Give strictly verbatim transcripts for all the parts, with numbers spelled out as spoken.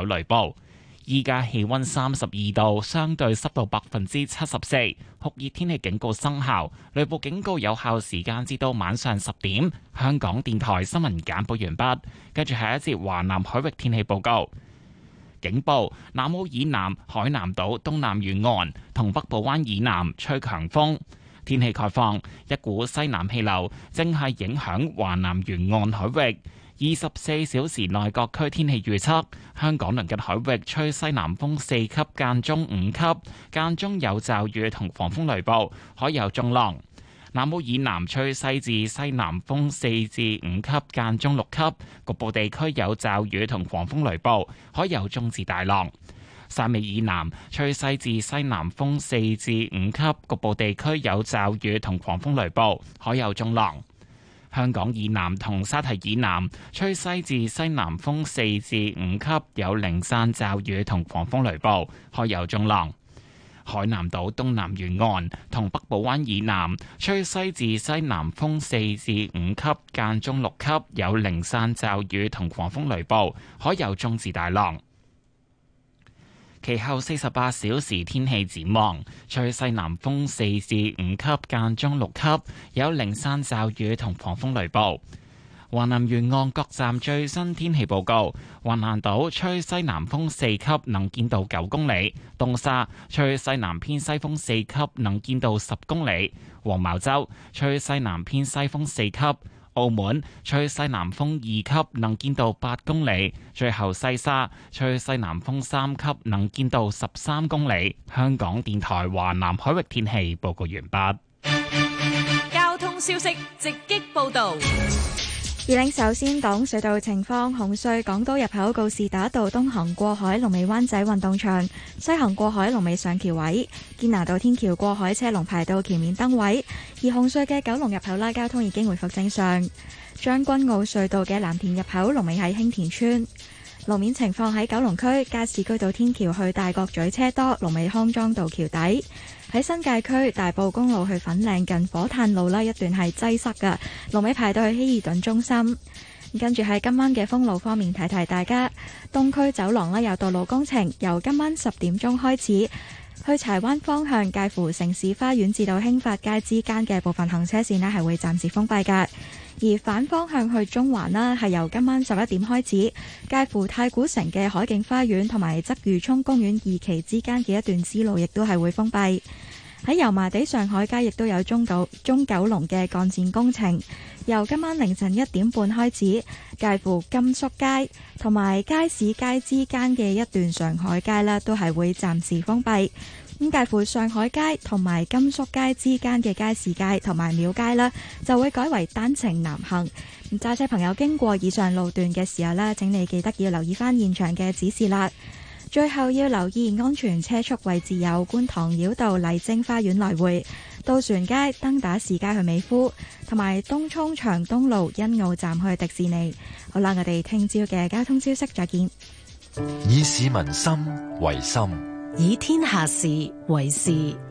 雷暴。依家氣溫三十二度，相對濕度百分之七十四，酷熱天氣警告生效，雷暴警告有效時間至到晚上十點。香港電台新聞簡報完畢，跟住係一節華南海域天氣報告。警報：南澳以南海南島東南沿岸同北部灣以南吹強風。天氣概況：一股西南氣流正係影響華南沿岸海域。二十四小時內各區天氣預測：香港鄰近海域吹西南風四級間中五級，間中有驟雨同狂風雷暴，海有中浪。南澳以南吹西至西南風四至五級間中六級，局部地區有驟雨同狂風雷暴，海有中至大浪。汕尾以南吹西至西南風四至五級，局部地區有驟雨同狂風雷暴，海有中浪。香港以南同沙堤以南吹西至西南風四至五級，有零散驟雨同狂風雷暴，海有中浪。海南島東南沿岸同北部灣以南吹西至西南風四至五級，間中六級，有零散驟雨同狂風雷暴，海有中至大浪。其後四十八小時天氣展望，吹西南風四至五級，間中六級，有零散驟雨同狂風雷暴。華南沿岸各站最新天氣報告：橫瀾島吹西南風四級，能見度九公里；東沙吹西南偏西風四級，能見度十公里；黃茅洲吹西南偏西風四級。澳門吹西南風二級，能見度八公里；最後西沙吹西南風三級，能見度十三公里。香港電台華南海域天氣報告完畢。 交通消息直擊報道。 二領首先講隧道情況，紅隧港島入口告士打道東行過海龍尾灣仔運動場，西行過海龍尾上橋位；堅拿道天橋過海車龍排到橋面燈位。而紅隧嘅九龍入口啦，交通已經回復正常。將軍澳隧道嘅藍田入口龍尾喺興田村。路面情況喺九龍區加士居道天橋去大角咀車多，龍尾康莊道橋底。喺新界區大埔公路去粉嶺近火炭路啦，一段係擠塞㗎，龍尾排到去希爾頓中心。跟住喺今晚嘅封路方面，提提大家，東區走廊呢有道路工程，由今晚十點鐘開始，去柴灣方向介乎城市花園至到興發街之間嘅部分行車線呢係會暫時封閉㗎。而反方向去中環啦，係由今晚十一點開始，介乎太古城嘅海景花園同埋鰂魚涌公園二期之間嘅一段支路，亦都係會封閉。喺油麻地上海街亦都有中九中九龍嘅幹線工程，由今晚凌晨一點半開始，介乎甘肅街同埋街市街之間嘅一段上海街啦，都係會暫時封閉。咁介乎上海街同埋甘肅街之間嘅街市街同埋廟街啦，就會改為單程南行。咁揸車朋友經過以上路段嘅時候呢，請你記得要留意翻現場嘅指示啦。最後要留意安全車速位置有觀塘繞道麗晶花園來回、渡船街登打士街去美孚，同埋東涌長東路欣澳站去迪士尼。好啦，我哋聽朝嘅交通消息再見。 以市民心為心， 以天下事為事。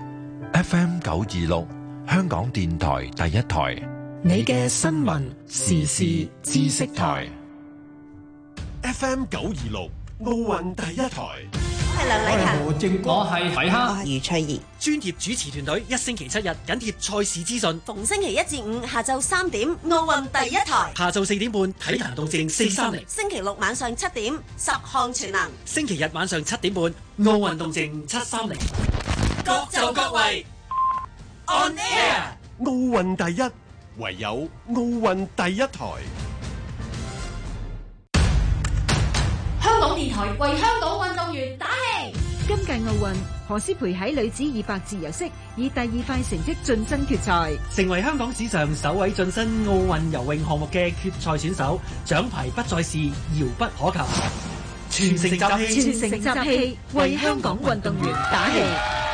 F M 九二六香港電台第一台， 你嘅新聞時事知識台。 F M 九二六奧運第一台。 我係梁禮勤， 何正國，我係米哈， 我係余翠怡。 專業主持團隊一星期七日緊貼賽事資訊， 逢星期一至五下晝三點奧運第一台， 下晝四點半體壇動靜四三零， 星期六晚上七點十項全能， 星期日晚上七點半奧運動靜七三零，各就各位 On Air， 奧運第一，唯有奧運第一台。 香港電台為香港運動員打氣。 今屆奧運，何詩蓓喺女子二百自由式以第二快成績晉身決賽， 成為香港史上首位晉身奧運游泳項目嘅決賽選手，獎牌不再是遙不可及。全城集氣， 全城集氣，為香港運動員打氣。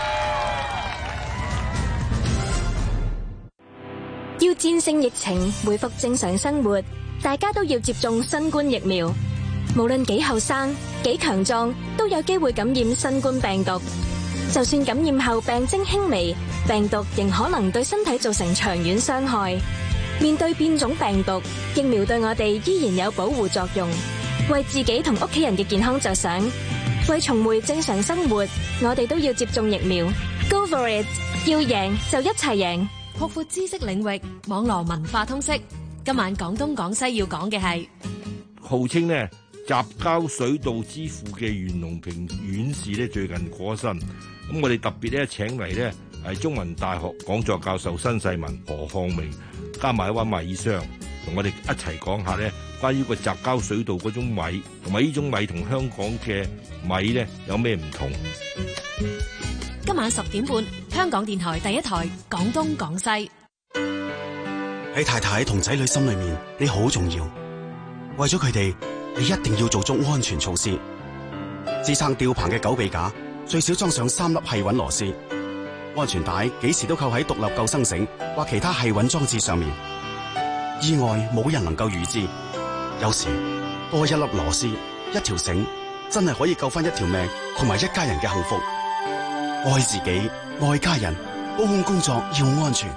要戰勝疫情，恢復正常生活，大家都要接種新冠疫苗。無論幾後生、幾強壯，都有機會感染新冠病毒。就算感染後病徵輕微，病毒仍可能對身體造成長遠傷害。面對變種病毒，疫苗對我哋依然有保護作用。 為自己同屋企人嘅健康着想，為重回正常生活，我哋都要接種疫苗。Go for it！ 要贏就一齊贏。 擴闊知識領域，網絡文化通識。今晚廣東廣西要講嘅係號稱呢雜交水稻之父嘅袁隆平院士呢，最近過身。咁我哋特別咧請嚟呢係中文大學講座教授辛世文、何漢明，加埋一位米商，同我哋一齊講下呢關於個雜交水稻嗰種米，同埋呢種米同香港嘅米呢有咩唔同？ 今晚十點半，香港電台第一台廣東廣西。 喺太太同仔女心裏面，你好重要。為咗佢哋，你一定要做足安全措施。支撐吊棚嘅狗臂架最少裝上三粒繫穩螺絲，安全帶幾時都扣喺獨立救生繩或其他繫穩裝置上面。意外冇人能夠預知，有時多一粒螺絲、一條繩，真係可以救翻一條命同埋一家人嘅幸福。愛自己，愛家人，高空工作要安全。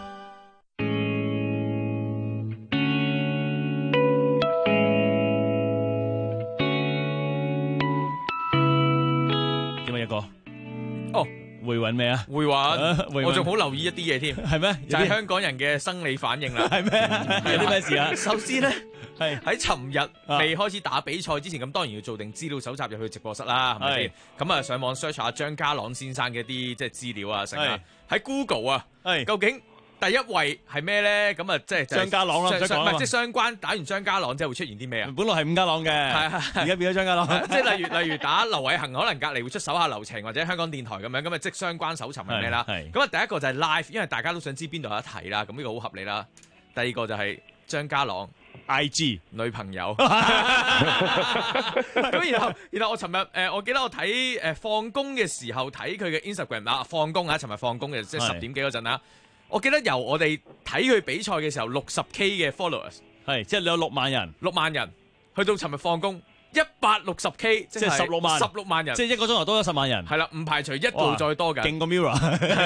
會揾咩啊？ 會揾，我仲好留意一啲嘢添， 係咩？ 就係香港人嘅生理反應啦。 係咩？有啲咩事啊？ 首先咧， 係喺尋日未開始打比賽之前，咁當然要做定資料搜集入去直播室啦，係咪先？咁啊，上網 search 下張家朗先生嘅啲即係資料啊，成啊，喺 Google 啊，究竟第一位係咩咧？咁啊，即係張家朗啦，唔使講啦。 唔係即係相關打完張家朗之後會出現啲咩啊？ 本來係伍家朗嘅，而家變咗張家朗。 即係例如例如打劉偉恒，可能隔離會出手下留情，或者香港電台咁樣，咁啊即係相關搜尋係咩啦？咁啊第一個就係 live，因為大家都想知邊度有得睇啦，咁呢個好合理啦。第二個就係張家朗 I G 女朋友。咁然後然後我尋日誒，我記得我睇誒放工嘅時候睇佢嘅 Instagram 啊，放工啊，尋日放工嘅即係十點幾嗰陣啦。我記得由我哋睇佢比賽嘅時候，六十 K 嘅 followers， 係即係你有六萬人， 六萬人，去到尋日放工一百六十 K， 即係十六萬，十六萬人， 即係一個鐘頭多咗十萬人， 係啦，唔排除一度再多嘅， 勁過 Mirror。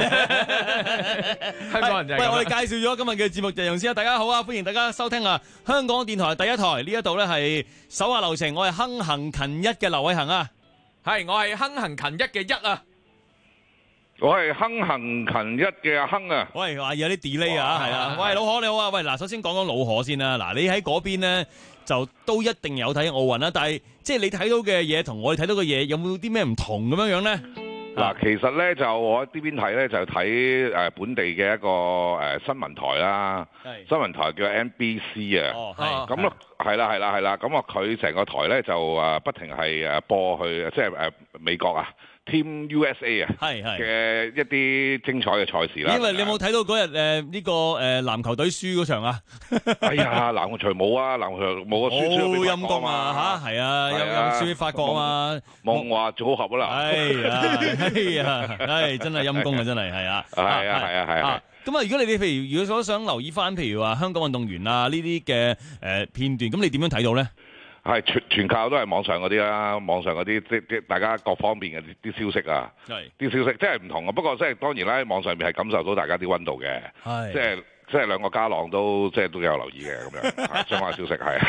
香港人就係。喂，我哋介紹咗今日嘅節目內容先啊！大家好啊，歡迎大家收聽啊！香港電台第一台呢一度咧係手下留情，我係亨行勤一嘅劉偉恒啊， 係我係亨行勤一嘅一啊。 我係亨行勤一嘅阿亨啊！ 喂，話有啲 delay 啊，係啊！喂，老何你好啊！喂，嗱，首先講講老何先啦。嗱，你喺嗰邊咧就都一定有睇奧運啦，但係即係你睇到嘅嘢同我哋睇到嘅嘢有冇啲咩唔同咁樣樣咧？ 嗱，其實咧就我喺呢邊睇咧就睇誒本地嘅一個誒新聞台啦，新聞台叫 N B C 啊。哦，係。咁咯，係啦，係啦，係啦。咁啊，佢成個台咧就誒不停係誒播去即係誒美國啊。Team U S A 啊，係係嘅一啲精彩嘅賽事啦。因為你有冇睇到嗰日誒呢個誒籃球隊輸嗰場啊？ 哎呀，籃球場冇啊，籃球場冇啊，輸輸俾法國啊！好陰功啊嚇，係啊，有有輸俾法國啊嘛， 夢話組合啦。 哎呀，哎呀，哎真係陰功啊，真係係啊， 係啊，係啊，係啊。 咁啊，如果你哋譬如如果想留意翻，譬如話香港運動員啊呢啲嘅誒片段，咁你點樣睇到咧？ 係全全靠都係網上嗰啲啦，網上嗰啲即即大家各方面嘅啲消息啊，啲消息即係唔同嘅。不過即係當然啦，網上面係感受到大家啲溫度嘅，即係即係兩個家朗都即係都有留意嘅咁樣相關消息係。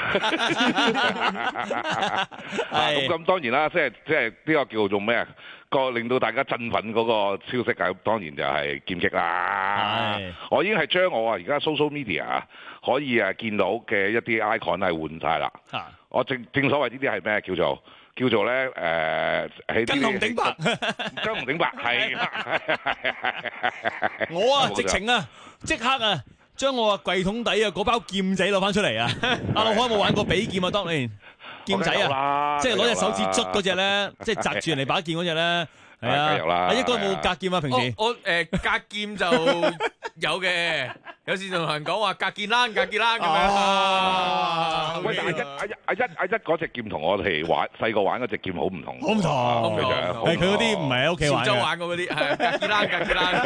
咁咁當然啦，即係即係呢個叫做咩啊？個令到大家振奮嗰個消息啊，當然就係劍擊啦。我已經係將我啊而家 social media 可以啊見到嘅一啲 icon 係換晒啦。我正正所謂呢啲係咩？叫做叫做咧誒喺跟紅頂白， 跟紅頂白係。 我啊直情啊即刻啊將我啊櫃桶底啊嗰包劍仔攞翻出嚟啊！阿老海有冇玩過比劍啊？當年劍仔啊，即係攞隻手指捽嗰隻咧，即係擲住人哋把劍嗰隻咧。係啊，阿一哥有冇格劍啊？平時我誒格劍就有嘅，有時同人講話格劍啦，格劍啦咁樣。 喂，阿一阿一阿一阿一嗰隻劍同我哋玩細個玩嗰隻劍好唔同。 好唔同，係佢嗰啲唔係喺屋企玩嘅。 潮州玩過嗰啲係格劍啦，格劍啦。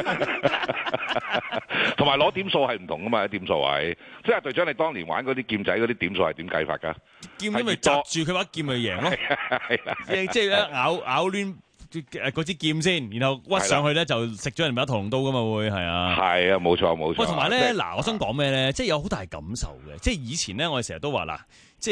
同埋攞點數係唔同噶嘛？點數係，即係隊長你當年玩嗰啲劍仔嗰啲點數係點計法㗎？ 劍因為擲住佢把劍咪贏咯，即即係咧咬咬攣。誒嗰支劍先，然後屈上去咧就食咗人把屠龍刀噶嘛會係啊， 係啊冇錯冇錯。 喂，同埋咧嗱，我想講咩咧？即係有好大感受嘅，即係以前咧我哋成日都話嗱，即係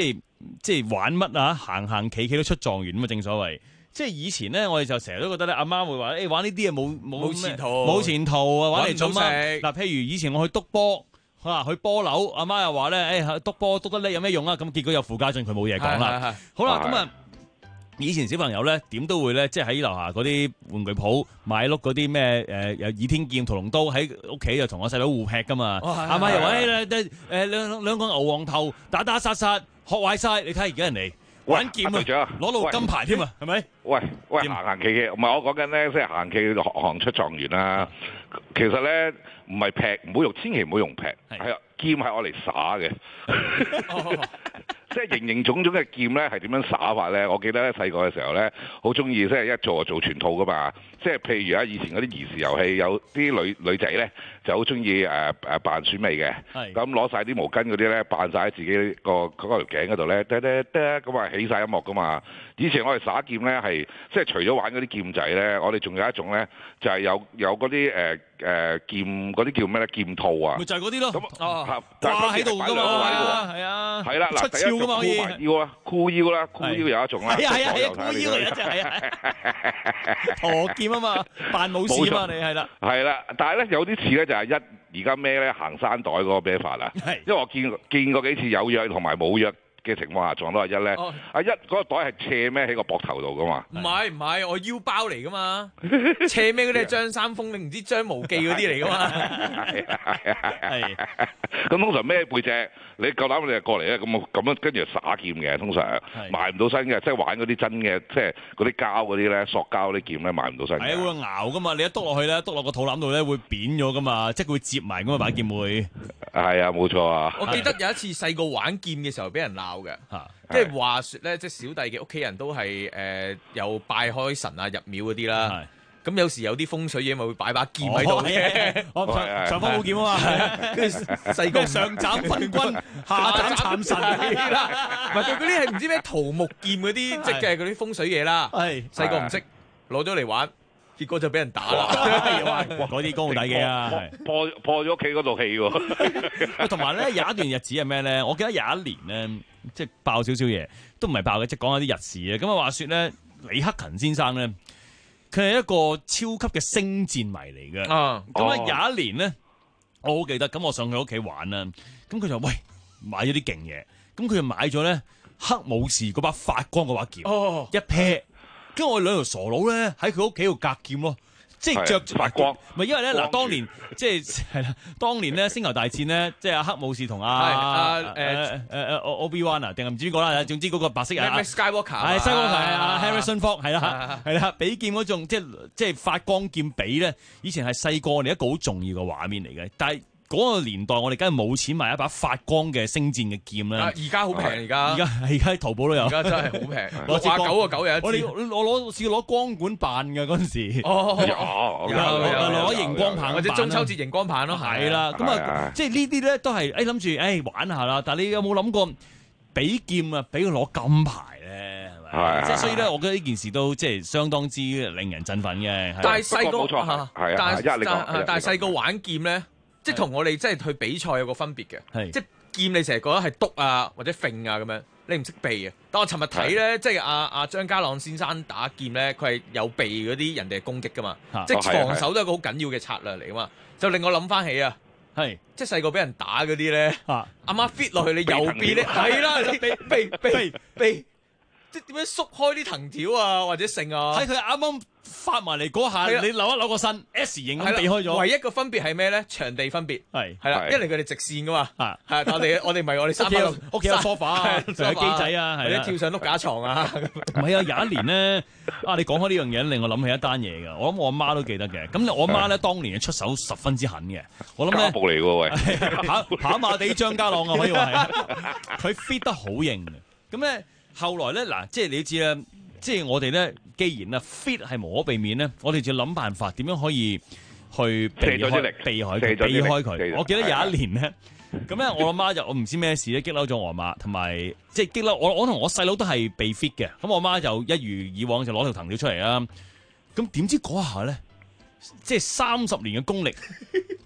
即係玩乜啊，行行企企都出狀元咁啊！正所謂，即係以前咧，我哋就成日都覺得咧，阿媽會話：誒、欸、玩呢啲嘢冇冇前途， 冇前途啊！玩嚟做乜？嗱， 食譬如以前我去篤波。啊！去波樓，阿媽又話咧，誒篤波篤得叻有咩用啊？咁結果有傅家俊佢冇嘢講啦。好啦，咁啊，以前小朋友咧點都會咧，即係喺樓下嗰啲玩具鋪買碌嗰啲咩誒有倚天劍、屠龍刀喺屋企就同我細佬互劈噶嘛。阿媽又話誒誒誒兩兩個牛黃頭打打殺殺學壞晒，你睇而家人哋玩劍啊，攞到金牌添啊，係咪？ 喂喂，行行企企，唔係我講緊咧，即係行企行出狀元啦。其實咧唔係劈，唔好用，千祈唔好用劈，係啊，劍係我嚟耍嘅。即係形形種種嘅劍咧，係點樣耍法咧？我記得咧細個嘅時候咧，好中意即係一做就做全套噶嘛。即係譬如啊，以前嗰啲兒時遊戲，有啲女女仔咧就好中意誒誒扮選美嘅，咁攞晒啲毛巾嗰啲咧扮晒喺自己個嗰條頸嗰度咧，得得得咁啊起晒音樂噶嘛。以前我哋耍劍咧係即係除咗玩嗰啲劍仔咧，我哋仲有一種咧就係、是、有有嗰啲誒誒劍嗰啲叫咩咧劍套啊， 咪就係嗰啲咯， 哦掛喺度噶嘛，係啊， 係啦，嗱第一個箍埋腰啊，箍腰啦，箍腰有一種啦， 係啊係啊係啊，箍腰嚟一隻係啊，駝劍啊嘛，扮武士啊嘛，你係啦， 係啦，但係咧有啲似咧就係一而家孭咧行山袋嗰個孭法啦，因為我見見過幾次有約同埋冇約嘅情況下撞到阿一咧，阿一嗰個袋係斜孭喺個膊頭度噶嘛？ 唔係唔係，我腰包嚟噶嘛，斜孭嗰啲係張三豐，你唔知張無忌嗰啲嚟噶嘛？ 係啊係啊係啊！咁通常孭背脊，你夠膽你就過嚟咧，咁咁樣跟住耍劍嘅，通常埋唔到身嘅，即係玩嗰啲真嘅，即係嗰啲膠嗰啲咧，塑膠嗰啲劍咧埋唔到身。 係會熬噶嘛？你一篤落去咧，篤落個肚腩度咧會扁咗噶嘛，即係佢會接埋咁啊把劍會。 係啊，冇錯啊！ 我記得有一次細個玩劍嘅時候，俾人鬧嘅，即係話説咧，即係小弟嘅屋企人都係誒有拜開神啊、入廟嗰啲啦。咁有時有啲風水嘢咪會擺把劍喺度嘅， 上上方冇劍啊嘛，跟住細個上斬昏君，下斬蠶神啦，唔係佢嗰啲係唔知咩桃木劍嗰啲，即係嗰啲風水嘢啦。係細個唔識攞咗嚟玩。結果就俾人打啦， 嗰啲江湖底嘅啊， 破破咗屋企嗰套戲喎。 同埋咧有一段日子係咩咧？我記得有一年咧，即係爆少少嘢，都唔係爆嘅，即係講下啲日事啊。咁啊話説咧，李克勤先生咧，佢係一個超級嘅星戰迷嚟嘅。啊，咁啊有一年咧，我好記得，咁我上佢屋企玩啦，咁佢就喂買咗啲勁嘢，咁佢就買咗咧黑武士嗰把發光嗰把劍，哦、一 pair。跟住我兩條傻佬咧喺佢屋企度格劍咯，即係着發光。 咪因為咧嗱，當年即係係啦，當年咧星球大戰咧，即係阿黑武士同阿阿誒誒誒 Obi-Wan 啊，定係唔知邊個啦？總之嗰個白色人 Skywalker 係 Skywalker 係啊 Harrison Ford 係啦係啦，比劍嗰種即係即係發光劍比咧，以前係細個我哋一個好重要嘅畫面嚟嘅，但係。嗰個年代我哋梗係冇錢買一把發光嘅星戰嘅劍啦。 而家好平，而家而家而家喺淘寶都有。 而家真係好平，攞支九個九有一支。 我哋我攞試過攞光管扮嘅嗰陣時。哦， 有有攞熒光棒或者中秋節熒光棒咯。 係啦，咁啊，即係呢啲咧都係誒諗住誒玩下啦。但係你有冇諗過比劍啊，俾佢攞金牌咧？係咪？即係所以咧，我覺得呢件事都即係相當之令人振奮嘅。 但係細個冇錯嚇，係啊， 一你講， 但係細個玩劍咧。即係同我哋即係去比賽有個分別嘅，即係劍你成日覺得係篤啊或者揈啊咁樣，你唔識避啊。但我尋日睇咧，即係阿阿張家朗先生打劍咧，佢係有避嗰啲人哋嘅攻擊噶嘛，即係防守都係一個好緊要嘅策略嚟噶嘛。就令我諗翻起啊，係即係細個俾人打嗰啲咧，阿媽 fit 落去你右邊咧，係啦，你避避避避，即係點樣縮開啲藤條啊或者剩啊？ 喺佢啱啱發埋嚟嗰下，你扭一扭個身 S 型咁避開咗。 唯一個分別係咩咧？場地分別係係啦，一嚟佢哋直線噶嘛，係係，但我哋我哋唔係我哋三樓屋企有 sofa 啊，仲有機仔啊， 或者跳上碌架床啊。 唔係啊，有一年咧，啊你講開呢樣嘢，令我諗起一單嘢㗎。我諗我阿媽都記得嘅。咁我阿媽咧當年嘅出手十分之狠嘅。我諗咧， 家暴嚟喎喂， 跑跑馬地張家朗啊，可以話係。佢 fit 得好型嘅。咁咧後來咧嗱，即係你都知啦。即係我哋咧，既然啊 fit 係無可避免咧，我哋就要諗辦法點樣可以去避開、避開佢、避開佢。我記得有一年咧，咁咧我阿媽就我唔知咩事咧，激嬲咗我阿媽，同埋即係激嬲我，我同我細佬都係被 fit 嘅。咁我阿媽就一如以往就攞條藤條出嚟啦。咁點知嗰下咧，即係三十年嘅功力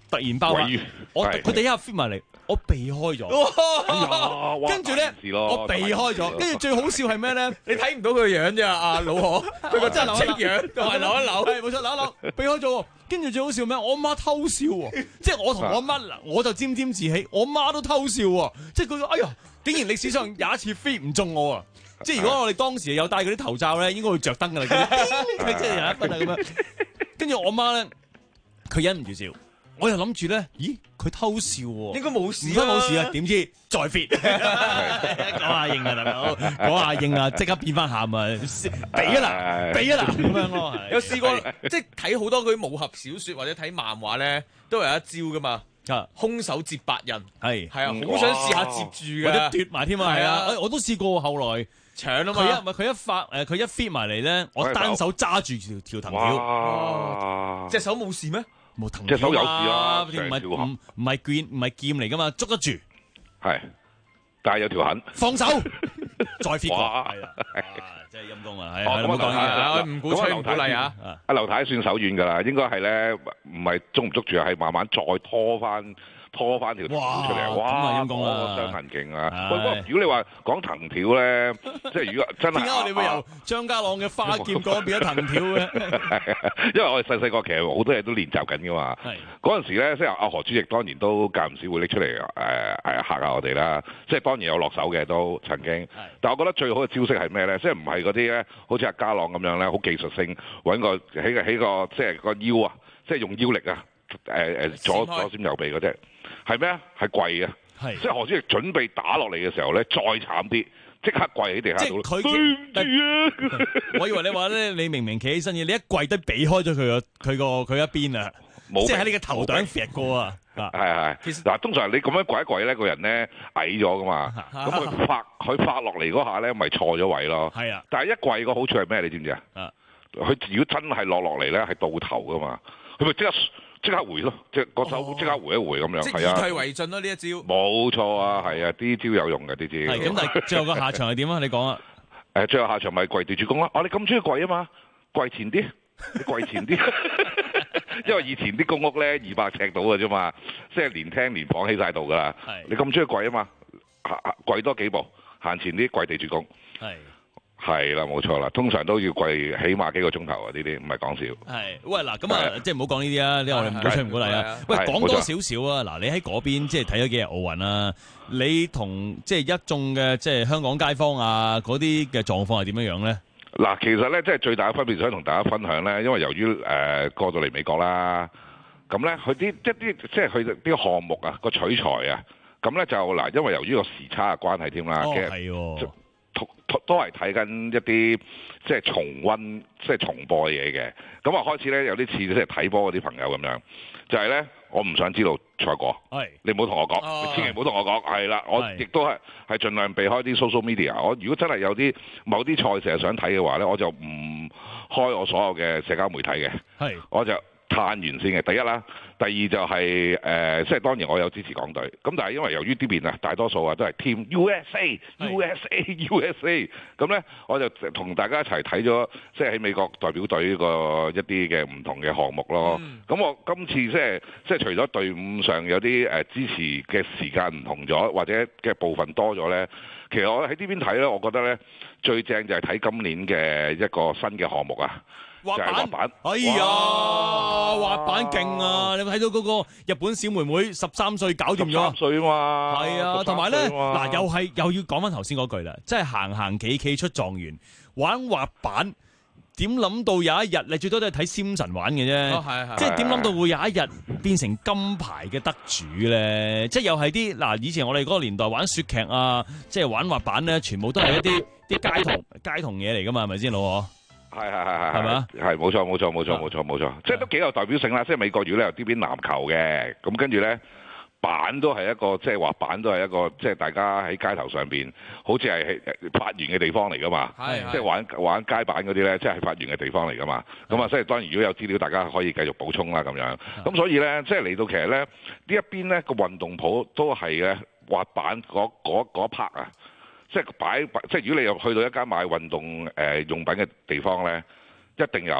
突然爆發，我佢第一下 fit 埋嚟，我避開咗，跟住咧我避開咗，跟住最好笑係咩咧？ 你睇唔到佢個樣啫，阿老何，佢個真係清樣，同埋扭一扭， 係冇錯，扭一扭，避開咗。跟住最好笑咩？我媽偷笑喎，即係我同我媽，我就沾沾自喜，我媽都偷笑喎，即係佢哎呀，竟然歷史上有一次 fit 唔中我啊！即係如果我哋當時有戴嗰啲頭罩咧，應該會着燈噶啦，佢即係有一分啊咁樣。跟住我媽咧，佢忍唔住笑，我又諗住咧，咦，佢偷笑喎， 應該冇事， 應該冇事啊？點知再 fit，講下應啊大佬，講下應啊，即刻變翻喊啊，俾啊啦，俾啊啦咁樣咯。 有試過即係睇好多嗰啲武俠小說或者睇漫畫咧，都有一招噶嘛。啊！空手接白刃係係啊，好想試下接住嘅， 或者奪埋添啊！係啊，我都試過，後來搶啊嘛！ 佢一唔係佢一發誒，佢一 fit 埋嚟咧，我單手揸住條條藤條， 隻手冇事咩？ 冇藤隻手有事啊！ 唔係唔唔係劍唔係劍嚟噶嘛，捉得住係，但係有條痕， 放手再 fit 過係啦，真係陰功啊！係係唔好講嘢， 唔鼓吹唔鼓勵啊！ 阿劉太算手軟㗎啦，應該係咧，唔係捉唔捉住，係慢慢再拖翻拖翻條藤條出嚟。哇！ 咁啊陰功啦， 傷痕勁啊！喂，不過如果你話講藤條咧，即係如果真係點解我哋會由張家朗嘅花劍講變咗藤條嘅？ 因為我哋細細個其實好多嘢都練習緊㗎嘛。嗰陣時咧，即係阿何主席當然都間唔時會拎出嚟誒誒嚇下我哋啦。即係當然有落手嘅都曾經。但係我覺得最好嘅招式係咩咧？即係唔係嗰啲咧，好似阿家朗咁樣咧，好技術性揾個起個起個即係個腰啊，即係用腰力啊，誒誒左左閃右避嗰隻。係咩啊？係跪啊！即係何主席準備打落嚟嘅時候咧，再慘啲，即刻跪喺地下度。 佢對唔住啊！我以為你話咧，你明明企起身嘅，你一跪都避開咗佢個佢個佢一邊啊！即係喺你嘅頭頂揈過啊！ 係係。其實嗱，通常你咁樣跪一跪咧，個人咧矮咗噶嘛，咁佢發佢發落嚟嗰下咧，咪錯咗位咯。 係啊！ 但係一跪個好處係咩？你知唔知啊？佢如果真係落落嚟咧，係倒頭噶嘛，佢咪即刻。即刻回咯，即係個手即刻回一回咁樣，係啊， 以退為進咯呢一招。 冇錯啊，係啊，啲招有用嘅啲招。 係咁，但係最後個下場係點啊？你講啊。 誒，最後下場咪跪地主公咯。哦，你咁中意跪啊嘛？跪前啲，你跪前啲。因為以前啲公屋咧二百尺到嘅啫嘛，即係連廳連房起晒度噶啦。係。你咁中意跪啊嘛？跪多幾步，行前啲跪地主公。係。係啦，冇錯啦，通常都要跪起碼幾個鐘頭啊！呢啲唔係講笑。係， 喂嗱，咁啊，即係唔好講呢啲啊，呢我哋唔鼓吹唔鼓勵啊。喂，講多少少啊，嗱，你喺嗰邊即係睇咗幾日奧運啦，你同即係一眾嘅即係香港街坊啊嗰啲嘅狀況係點樣樣咧？ 嗱，其實咧即係最大嘅分別想同大家分享咧，因為由於誒、呃、過到嚟美國啦，咁咧佢啲一啲即係佢啲項目啊個取材啊，咁咧就嗱，因為由於個時差嘅關係添啦， 哦其實都係睇緊一啲即係重溫、即係重播嘅嘢嘅。咁啊開始咧有啲似即係睇波嗰啲朋友咁樣，就係、是、咧我唔想知道賽果，你唔好同我講，哦、你千祈唔好同我講，係啦，我亦都係係盡量避開啲 social media。我如果真係有啲某啲賽事係想睇嘅話咧，我就唔開我所有嘅社交媒體嘅，我就嘆完先嘅。第一啦。第二就係、是、誒、呃，即係當然我有支持港隊，咁但係因為由於呢邊啊大多數啊都係 Team U S A、U S A、U S A， 咁咧我就同大家一齊睇咗即係喺美國代表隊個一啲嘅唔同嘅項目咯。咁、嗯、我今次即係即係除咗隊伍上有啲誒支持嘅時間唔同咗，或者嘅部分多咗咧，其實我喺呢邊睇咧，我覺得咧最正就係睇今年嘅一個新嘅項目啊！ 滑板， 滑板哎呀，滑板勁啊！你有冇睇到嗰個日本小妹妹十三歲搞掂咗？十三歲啊嘛， 係啊，同埋咧嗱，又係又要講翻頭先嗰句啦，即係行行企企出狀元，玩滑板點諗到有一日你最多都係睇仙神玩嘅啫， 哦係係， 即係點諗到會有一日變成金牌嘅得主咧？即係又係啲嗱，以前我哋嗰個年代玩雪屐啊，即係玩滑板咧，全部都係一啲啲街童街童嘢嚟噶嘛，係咪先老何？ 係係係係係嘛？ 係冇錯冇錯冇錯冇錯冇錯，即係都幾有代表性啦！即係美國如果你由呢邊籃球嘅，咁跟住咧板都係一個即係滑板都係一個即係大家喺街頭上邊，好似係發源嘅地方嚟噶嘛。係即係玩玩街板嗰啲咧，即係發源嘅地方嚟噶嘛。咁啊，即係當然如果有資料，大家可以繼續補充啦咁樣。咁所以咧，即係嚟到其實咧呢一邊咧個運動鋪都係咧滑板嗰嗰嗰 part 啊。即係擺，即係如果你又去到一間買運動誒用品嘅地方咧，一定有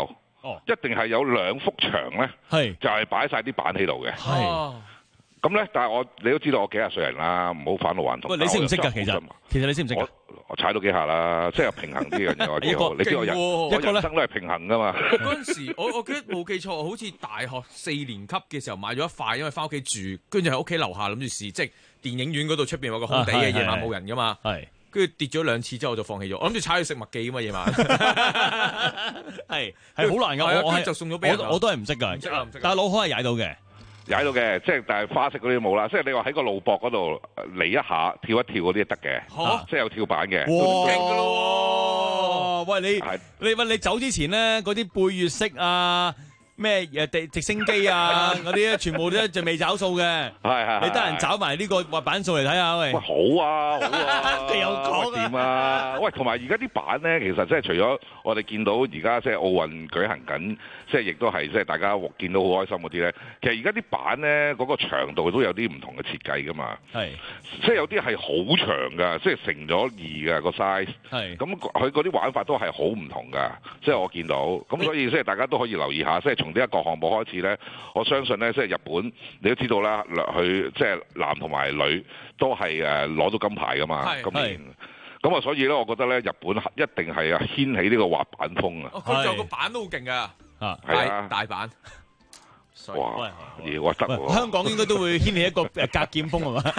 哦，一定係有兩幅牆咧， 係就係擺晒啲板喺度嘅。 係。 咁咧，但係我你都知道我幾廿歲人啦，唔好返老還童。 喂，你識唔識㗎？其實其實你識唔識㗎？ 我踩到幾下啦，即係平衡啲嘅嘢。我知你知我人，我人生都係平衡噶嘛。 嗰陣時，我我記得冇記錯，好似大學四年級嘅時候買咗一塊，因為翻屋企住，跟住喺屋企樓下諗住試，即係電影院嗰度出邊有個空地嘅，夜晚冇人噶嘛。 係。跟住跌咗兩次之後，我就放棄咗。我諗住踩去食麥記啊嘛，夜晚。係係好難㗎，我我就送咗俾人。我都係唔識㗎，但係老海係踩到嘅。 踩到嘅，即係但係花式嗰啲冇啦，即係你話喺個路膊嗰度嚟一下跳一跳嗰啲得嘅，啊、即係有跳板嘅。 哇！勁㗎咯！喂，你你喂你走之前咧，嗰啲背月式啊，咩誒地直升機啊嗰啲咧，全部都就未找數嘅。 係係。你得閒找埋呢個滑板數嚟睇下喂。 喂，好啊，好啊。 你有講啊？ 點啊？喂，同埋而家啲板咧，其實即係除咗我哋見到而家即係奧運舉行緊。即係亦都係即係大家見到好開心嗰啲咧，其實而家啲板咧嗰個長度都有啲唔同嘅設計噶嘛，係，即係有啲係好長噶，即係成咗二嘅個 size，係，咁佢嗰啲玩法都係好唔同噶，即係我見到，咁所以即係大家都可以留意下，即係從呢一個項目開始咧，我相信咧即係日本你都知道啦，佢即係男同埋女都係誒攞到金牌噶嘛，今年。咁啊，所以咧，我覺得咧，日本一定係啊掀起呢個滑板風啊！ 佢仲有個板都好勁噶，啊，係啊，大板， 哇，嘢核突喎！ 香港應該都會掀起一個誒格劍風係嘛？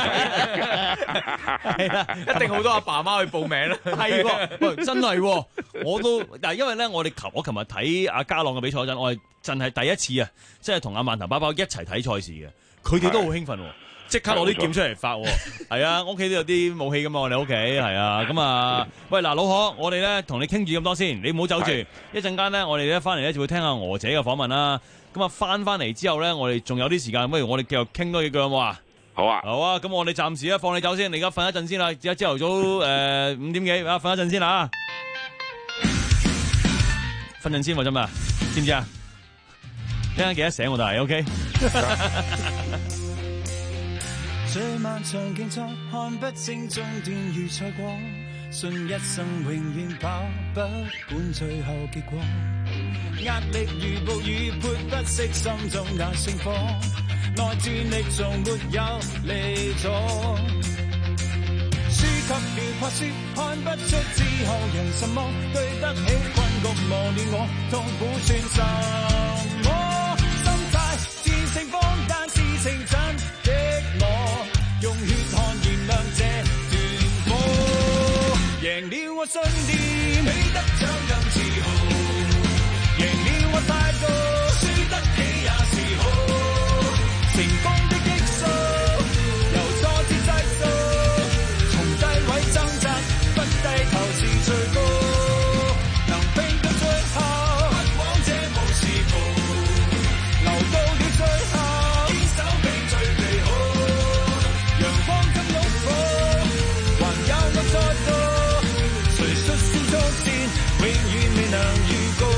係啦，一定好多阿爸媽去報名啦。 係喎，喂，真係喎，我都，但係因為咧，我哋琴我琴日睇阿家朗嘅比賽嗰陣，我係真係第一次啊，即係同阿饅頭包包一齊睇賽事嘅，佢哋都好興奮喎。即刻攞啲劍出嚟發喎，係啊！屋企都有啲武器噶嘛，我哋屋企係啊，咁啊，喂嗱，老何，我哋咧同你傾住咁多先，你唔好走住，一陣間咧，我哋咧翻嚟咧就會聽下娥姐嘅訪問啦。咁啊，翻翻嚟之後咧，我哋仲有啲時間，不如我哋繼續傾多幾句好冇啊？ 好啊， 好啊，咁我哋暫時咧放你走先，你而家瞓一陣先啦，而家朝頭早誒五點幾啊，瞓一陣先啦，瞓陣先喎，真啊，知唔知啊？一陣間記得醒我就係 OK。 最漫長競賽，看不清終點與賽果，信一生永遠跑不管最後結果。壓力如暴雨潑不熄心中那星火，內戰力從沒有離左。輸給了怕輸，看不出之後人什麼，對得起困局磨練我，痛苦算什麼？心態戰勝荒誕事情真的我。用血汗燃亮這團火，贏了我信念，比得獎更自豪。贏了我態度，輸得起也是好。成功的激素，由挫折製造，從低位掙扎，不低頭是最高。能拼到最後，不枉這無時途。留到了最後，堅守比最美好。陽光跟擁抱，還有我在度，誰率先衝線，永遠未能預告。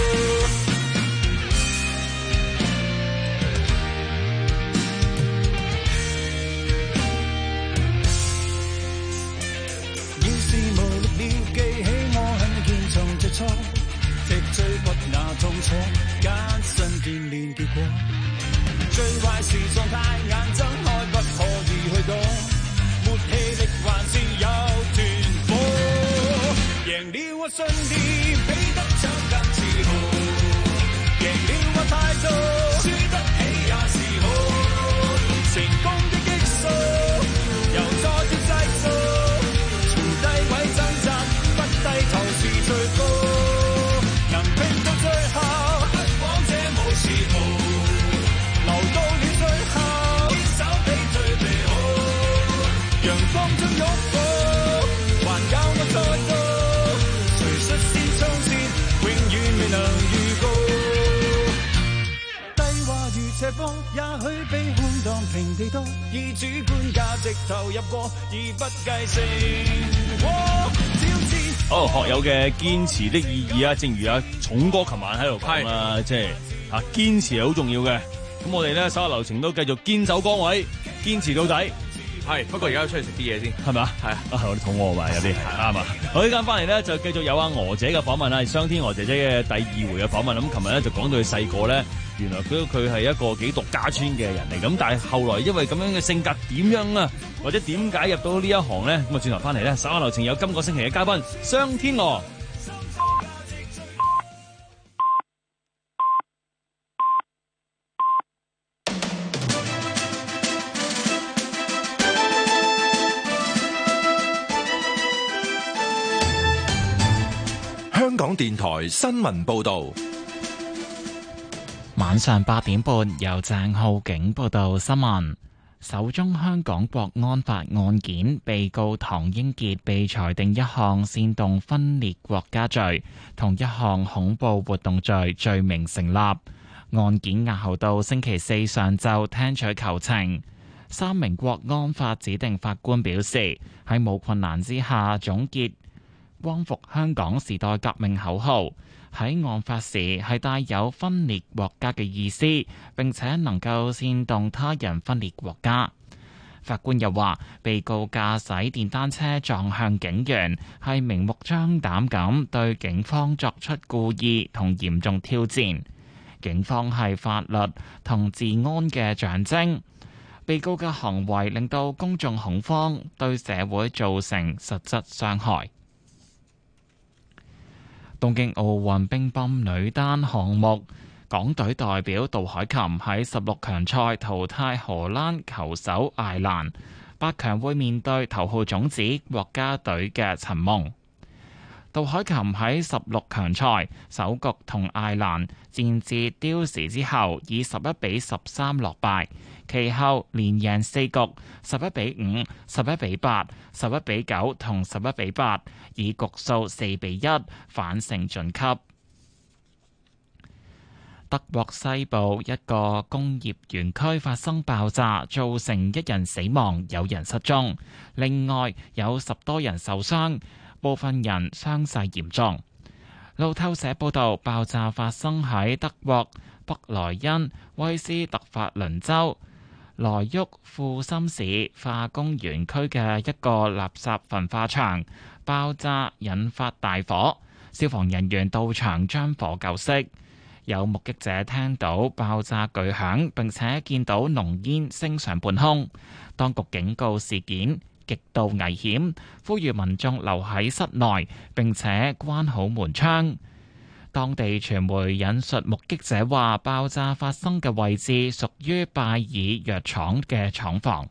要是無力了，記起我很堅從最初，直追不那痛楚，艱辛鍛鍊結果。最壞是狀態，眼睜開不可以去躲，沒氣力還是有團火。贏了我信念，比得獎更自豪。贏了我態度，輸得起也是好。成功的激素，由挫折製造，從低位掙扎，不低頭是最高。能拼到最後，不枉這無時途。留到了最後，堅守比最美好。陽光中擁抱，還有我在度，誰率先衝線，永遠未能預告。低話如斜坡，也許比空檔平地多，以主觀價值投入過，而不計成果。 好，學友嘅堅持的意義啊，正如阿重哥琴晚喺度講啦，即係啊堅持係好重要嘅。咁我哋咧手下留情都繼續堅守崗位，堅持到底。 係，不過而家出去食啲嘢先， 係咪啊？ 係啊， 啊我哋肚餓嘛，有啲係啱啊。好，呢間翻嚟咧就繼續有阿娥姐嘅訪問啦，係雙天娥姐姐嘅第二回嘅訪問。咁琴日咧就講到佢細個咧，原來佢佢係一個幾獨家村嘅人嚟，咁但係後來因為咁樣嘅性格點樣啊，或者點解入到呢一行咧？咁啊轉頭翻嚟咧，稍後流程有今個星期嘅嘉賓雙天娥。 香港電台新聞報道， 晚上八點半由鄭浩景報道新聞。首宗香港國安法案件，被告唐英傑被裁定一項煽動分裂國家罪同一項恐怖活動罪罪名成立。案件押後到星期四上晝聽取求情。三名國安法指定法官表示，喺冇困難之下總結光復香港時代革命口號，喺案發時係帶有分裂國家嘅意思，並且能夠煽動他人分裂國家。法官又話，被告駕駛電單車撞向警員，係明目張膽咁對警方作出故意同嚴重挑戰。警方係法律同治安嘅象徵。被告嘅行為令到公眾恐慌，對社會造成實質傷害。東京奧運乒乓女單項目，港隊代表杜凱琹喺十六強賽淘汰荷蘭球手艾蘭，八強會面對頭號種子國家隊嘅陳夢。杜凱琹喺十六強賽首局同艾蘭戰至刁時之後，以十一比十三落敗。其後連贏四局，十一比五、十一比八、十一比九同十一比八，以局數四比一反勝晉級。德國西部一個工業園區發生爆炸，造成一人死亡，有人失蹤，另外有十多人受傷，部分人傷勢嚴重。路透社報道，爆炸發生喺德國北萊茵威斯特法倫州萊沃庫森市化工園區嘅一個垃圾焚化廠，爆炸引發大火，消防人員到場將火救熄。有目擊者聽到爆炸巨響，並且見到濃煙升上半空。當局警告事件極度危險，呼籲民眾留喺室內，並且關好門窗。當地傳媒引述目擊者話，爆炸發生嘅位置屬於拜爾藥廠嘅廠房。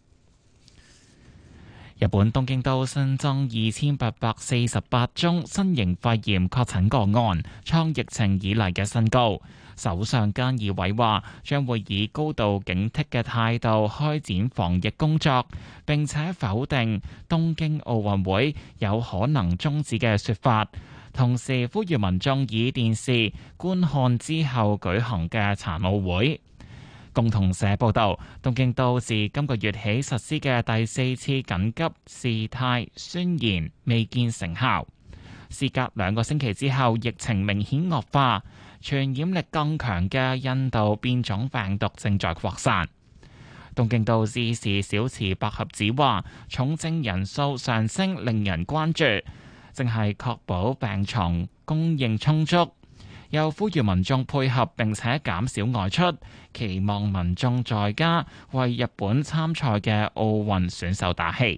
日本東京都新增二千八百四十八宗新型肺炎確診個案，創疫情以嚟嘅新高。首相菅義偉話，將會以高度警惕嘅態度開展防疫工作，並且否定東京奧運會有可能終止嘅說法。同時呼籲民眾以電視觀看之後舉行嘅殘奧會。共同社報導，東京都自今個月起實施嘅第四次緊急事態宣言未見成效。事隔兩個星期之後，疫情明顯惡化，傳染力更強嘅印度變種病毒正在擴散。東京都知事小池百合子話，重症人數上升令人關注，正係確保病床供應充足，又呼籲民眾配合並且減少外出，期望民眾在家為日本參賽嘅奧運選手打氣。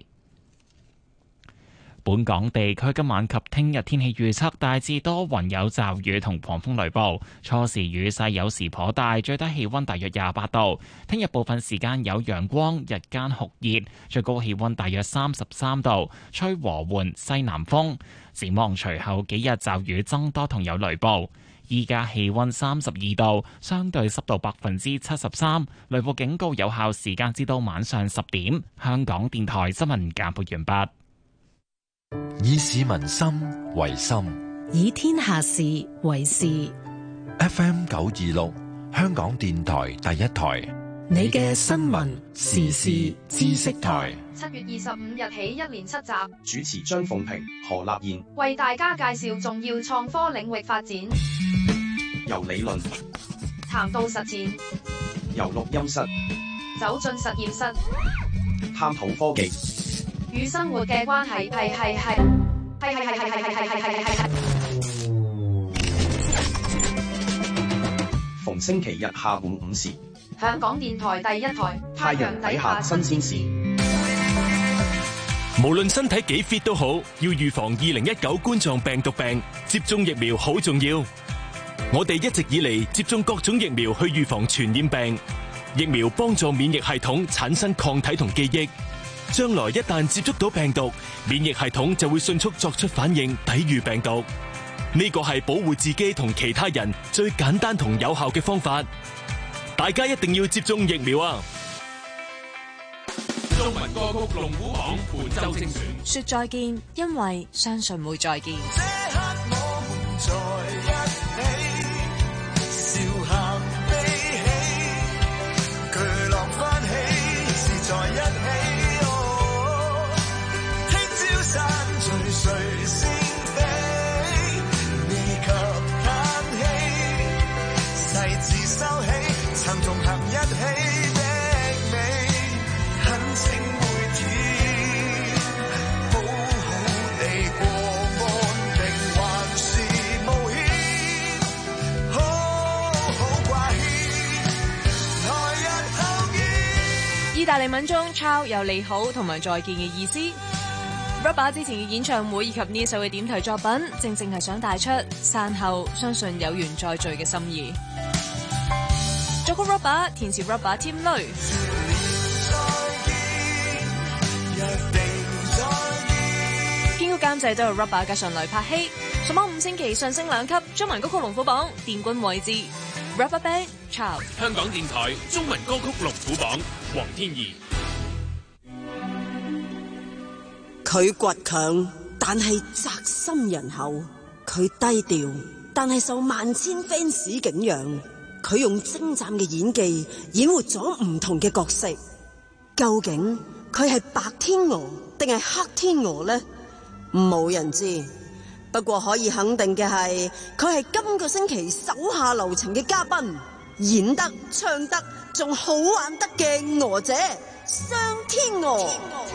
本港地區今晚及聽日天氣預測大致多雲有驟雨同狂風雷暴，初時雨勢有時頗大，最低氣溫大約廿八度。聽日部分時間有陽光，日間酷熱，最高氣溫大約三十三度，吹和緩西南風。展望隨後幾日驟雨增多同有雷暴。依家氣溫三十二度，相對濕度百分之七十三，雷暴警告有效時間至到晚上十點。香港電台新聞簡報完畢。 以市民心為心， 以天下事為事。 F M 九二六，香港電台第一台， 你嘅新聞時事知識台。 七月二十五日起，一連七集， 主持張鳳平、何立燕， 為大家介紹重要創科領域發展， 由理論談到實踐， 由錄音室走進實驗室。 探討科技與生活嘅關係係係係係係係係係係係係係。 逢星期日下午五時， 香港電台第一台， 太陽底下新鮮事。 無論身體幾 fit 都好，要預防二零一九冠狀病毒病，接種疫苗好重要。我哋一直以嚟接種各種疫苗去預防傳染病，疫苗幫助免疫系統產生抗體同記憶，將來一旦接觸到病毒，免疫系統就會迅速作出反應，抵禦病毒。呢個係保護自己同其他人最簡單同有效嘅方法，大家一定要接種疫苗啊！ 中文歌曲龍虎榜本周精選， 說再見，因為相信會再見。 這刻我們在一起，笑喊悲喜，巨浪翻起，是在一起。哦，聽朝散聚誰先飛？未及嘆氣，細緻收起，曾同行一起。 意大利文中 ciao 有你好同埋再見嘅意思。Rubber 之前嘅演唱會以及呢首嘅點題作品，正正係想帶出散後相信有緣再聚嘅心意。作曲 Rubber， 填詞 Rubber 添淚。編曲監製都係 Rubber 嘅順雷拍戲。上榜五星期上升兩級，中文歌曲龍虎榜殿軍位置。Rubber Band ciao。 香港電台中文歌曲龍虎榜，黃天怡。 佢倔強，但係宅心仁厚；佢低調，但係受萬千 fans 敬仰。佢用精湛嘅演技演活咗唔同嘅角色。究竟佢係白天鵝定係黑天鵝呢？冇人知。不過可以肯定嘅係，佢係今個星期手下留情嘅嘉賓，演得、唱得仲好玩得嘅鵝姐雙天鵝。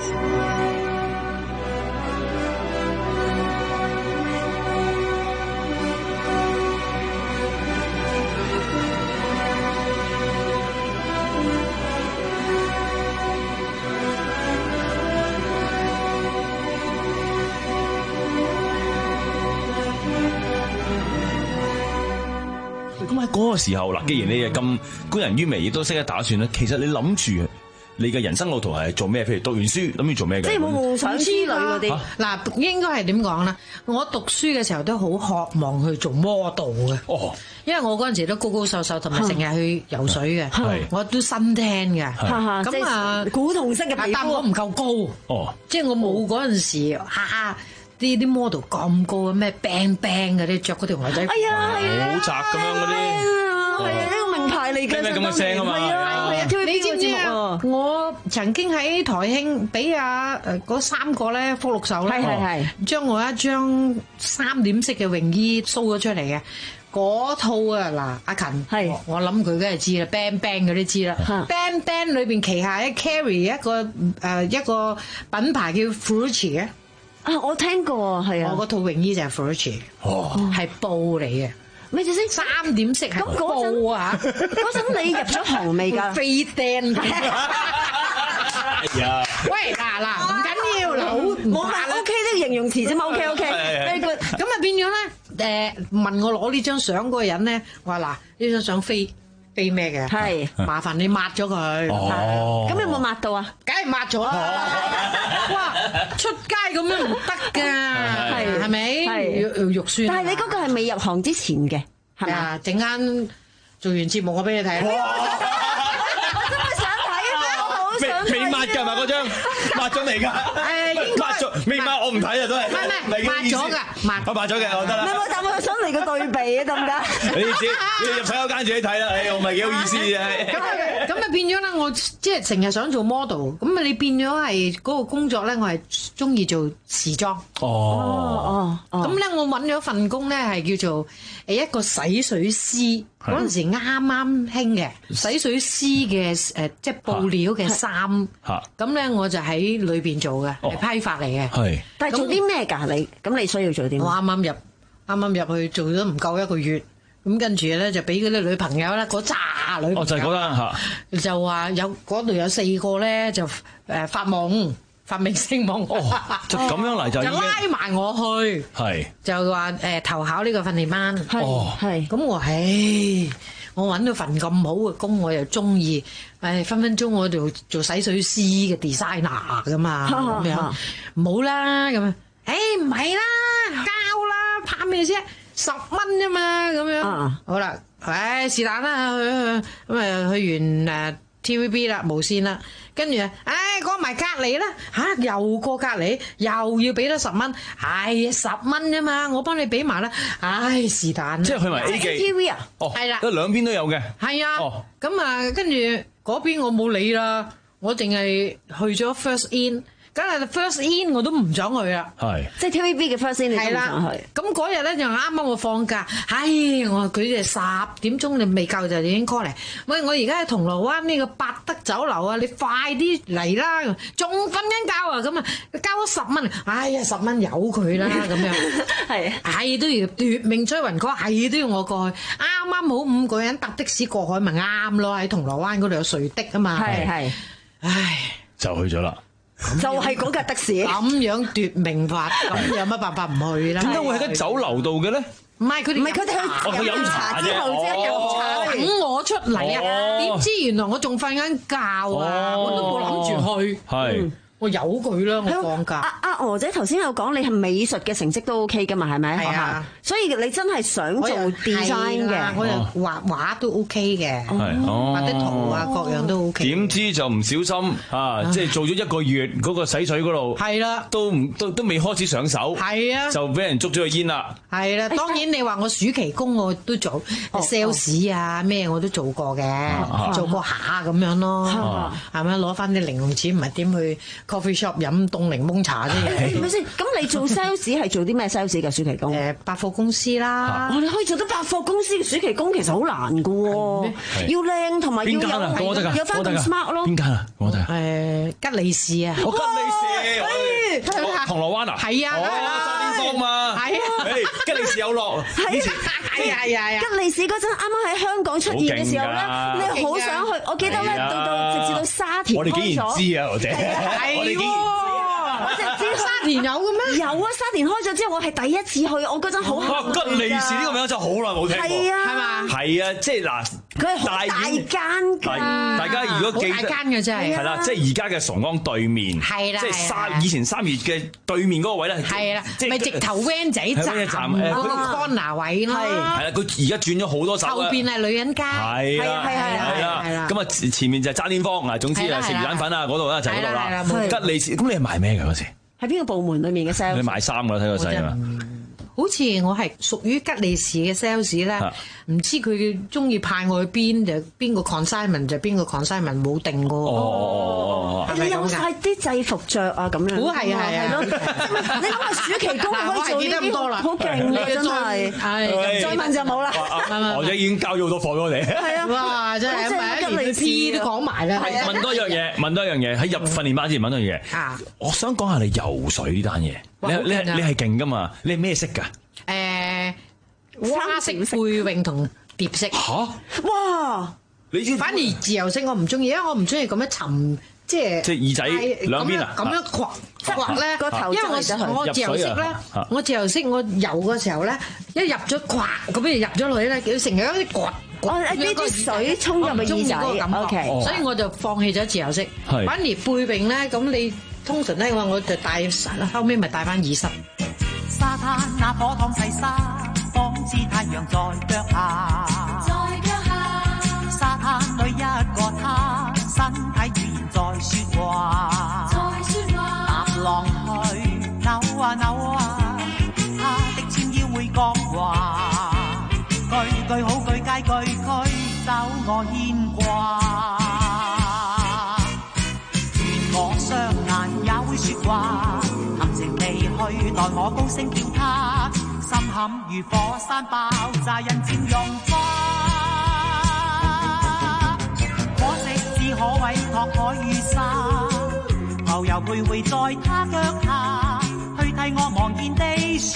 咁喺嗰個時候嗱，既然你係咁觀人於微，亦都識得打算咧，其實你諗住你嘅人生路途係做咩？譬如讀完書諗住做咩嘅？ 即係冇夢想之類嗰啲。嗱，應該係點講咧？我讀書嘅時候都好渴望去做 model 嘅。哦，因為我嗰陣時都高高瘦瘦，同埋成日去游水嘅。我都新聽嘅。咁啊， 古銅色嘅皮膚，但我唔夠高。 哦， 即係我冇嗰陣時啊。啲啲 model 咁高啊，咩 bang bang 嗰啲着嗰條牛仔，哎呀， 好窄咁樣嗰啲， 係啊，呢個名牌嚟嘅， 咩咁嘅聲啊嘛， 係啊，你知唔知啊？我曾經喺台慶俾阿誒嗰三個咧福祿壽咧，係係係，將我一張三點式嘅泳衣 show 咗出嚟嘅。嗰套啊，嗱，阿勤，係我諗佢梗係知啦 ，bang bang 嗰啲知啦 ，bang bang 裏邊旗下一 carry 一個誒一個品牌叫 Frucci 嘅。啊！我聽過，係啊！我嗰套泳衣就係 Frucci，係布嚟嘅。咪就先三點式係布啊！嗰陣你入咗行未㗎？飛釘嘅。哎呀！喂，嗱嗱，唔緊要，嗱，我話 OK 呢個形容詞啫嘛 ，OK OK。咁啊變咗咧，誒問我攞呢張相嗰個人咧，我話嗱呢張相飛。飛咩嘅？係麻煩你抹咗佢。哦，咁有冇抹到啊？梗係抹咗啦！哇，出街咁樣唔得㗎，係係咪？係肉酸。但係你嗰個係未入行之前嘅，係咪啊？陣間做完節目我俾你睇。我真係想睇啊！我好想睇。未未抹㗎嘛嗰張？抹抹咗未㗎？ 誒應該抹咗未抹？我唔睇啊，都係。 唔係唔係，抹咗㗎，抹。 我抹咗嘅，我得啦。 唔係我，但我想嚟個對比啊，得唔得？ 你自己你入洗手間自己睇啦，誒我唔係幾好意思啫。 咁啊咁啊變咗啦，我即係成日想做 model，咁啊你變咗係嗰個工作咧，我係中意做時裝。 哦哦哦。咁咧我揾咗份工咧係叫做誒一個洗水師，嗰陣時啱啱興嘅洗水師嘅誒即係布料嘅衫。 嚇。咁咧我就喺裏邊做嘅，係批發嚟嘅。 係。 但係做啲咩㗎？你咁你需要做啲咩？ 我啱啱入啱啱入去做咗唔夠一個月。咁跟住咧就俾嗰啲女朋友咧，嗰扎女朋友哦就係嗰單嚇， 就話有嗰度有四個咧就誒發夢發明星夢， 哦就咁樣嚟就就拉埋我去， 係就話誒投考呢個訓練班， 係係咁我唉我揾到份咁好嘅工，我又中意誒分分鐘我做做洗水師嘅 designer 噶嘛，咁樣唔好啦咁啊，誒唔係啦交啦怕咩啫？十蚊啫嘛，咁樣，啊、好啦，唉是但啦，去去咁啊去完誒 T V B 啦，無線啦，跟住唉過埋隔離啦，嚇、啊、又過隔離，又要俾多十蚊，唉十蚊啫嘛，我幫你俾埋啦，唉是但。 即係去埋 A 記 A T V 啊， 哦， 係啦， 都兩邊都有嘅。 係啊，咁啊跟住嗰邊我冇理啦，我淨係去咗 First In。咁啊 first in 我都唔想去啦， 係即係 T V B 嘅 first in 你都唔想去。 咁嗰日咧就啱啱我放假，唉，我佢哋十點鐘你未夠就已經 call 嚟，喂，我而家喺銅鑼灣呢個百德酒樓啊，你快啲嚟啦，仲瞓緊覺啊，咁啊交咗十蚊，哎呀十蚊由佢啦咁樣，係係都要奪命追魂 call，係都要我過去，啱啱好五個人搭的士過海咪啱咯，喺銅鑼灣嗰度有瑞的啊嘛， 係係， 唉就去咗啦。 就係嗰架的士咁樣奪命法，咁有乜辦法唔去啦？ 點解會喺間酒樓度嘅咧？ 唔係佢哋， 唔係佢哋去飲茶之後即係飲茶， 等我出嚟啊！點知原來我仲瞓緊覺啊！我都冇諗住去。係。我由佢啦，我放假。 阿阿娥姐頭先有講你係美術嘅成績都 OK 噶嘛，係咪？ 係啊， 所以你真係想做 design 嘅， 我又畫畫都 OK 嘅，畫啲圖啊各樣都 OK。 點知就唔小心啊，即係做咗一個月嗰個洗水嗰度， 係啦， 都唔都都未開始上手， 係啊， 就俾人捉咗個煙啦。 係啦，當然你話我暑期工我都做 sales 啊咩我都做過嘅，做過下咁樣咯，係咪攞翻啲零用錢唔係點去 coffee shop 飲凍檸檬茶啫， 係咪先？咁你做 sales 係做啲咩 sales 嘅暑期工？ 誒，百貨公司啦。 哦，你可以做到百貨公司嘅暑期工，其實好難噶喎，要靚同埋要有有翻咁 smart 咯。 邊間啊？我得。 誒，吉利士啊。 我吉利士，銅鑼灣啊？ 係啊。 哦，沙甸坊嘛。係啊。誒，吉利士有落。以前係啊係啊。 吉利士嗰陣啱啱喺香港出現嘅時候咧，你好想去。我記得咧，到到直至到沙田開咗。 我哋竟然知啊，我哋。我哋竟然。 我就知沙田有嘅咩？ 有啊！沙田開咗之後，我係第一次去，我嗰陣好興奮。 吉利士呢個名真係好耐冇聽過。 係啊， 係嘛？ 係啊，即係嗱， 佢係好大間㗎。 大家如果記得， 好大間嘅真係。 係啦，即係而家嘅崇安對面。 係啦， 即係三以前三月嘅對面嗰個位咧。 係啦，咪直頭 van 仔站嗰個 corner 位咯。 係啦，佢而家轉咗好多手。 後邊係女人街。 係啊，係啊，係啦。咁啊，前面就係渣甸坊啊，總之啊，食魚蛋粉啊嗰度啦，就嗰度啦。吉利士，咁你係賣咩㗎嗰時？ 喺邊個部門裏面嘅 sales？ 你賣衫㗎啦，睇個勢啊！ 好似我係屬於吉利士嘅 sales 咧，唔知佢中意派我去邊就邊個 consignment 就邊個 consignment 冇定過。 哦， 你有晒啲制服着啊咁樣。好係啊係啊！你諗下暑期工可以做呢啲，好勁啊真係。係再問就冇啦。 我哋已經交咗好多貨俾我哋。 係啊！ 哇！真係咪吉利士都講埋啦。 問多一樣嘢，問多一樣嘢喺入訓練班之前問多樣嘢。啊！我想講下你游水呢單嘢。你你係你係勁噶嘛？你係咩色㗎？ 誒，蛙式、背泳同蝶式。 嚇！ 哇！ 你反而自由式我唔中意，因為我唔中意咁樣沉，即係即係耳仔兩邊啊！ 咁樣刮刮咧，因為我我自由式咧，我自由式我游嘅時候咧，一入咗刮咁樣入咗落去咧，佢成日有啲刮。 哦，呢啲水衝入去耳仔 ，O K，所以我就放棄咗自由式。反而背泳咧，咁你通常咧我我就帶後尾咪帶翻耳塞。 沙灘那顆湯細沙，仿似太陽在腳下。在腳下。沙灘裏一個他，身體語言在説話。在説話。 句好句佳句驅走我牽掛，願我雙眼也會說話，含情離去待我高聲叫他，心坎如火山爆炸，人漸融化，可惜只可委託海與沙，浮游徘徊在他腳下，去替我望見地雪。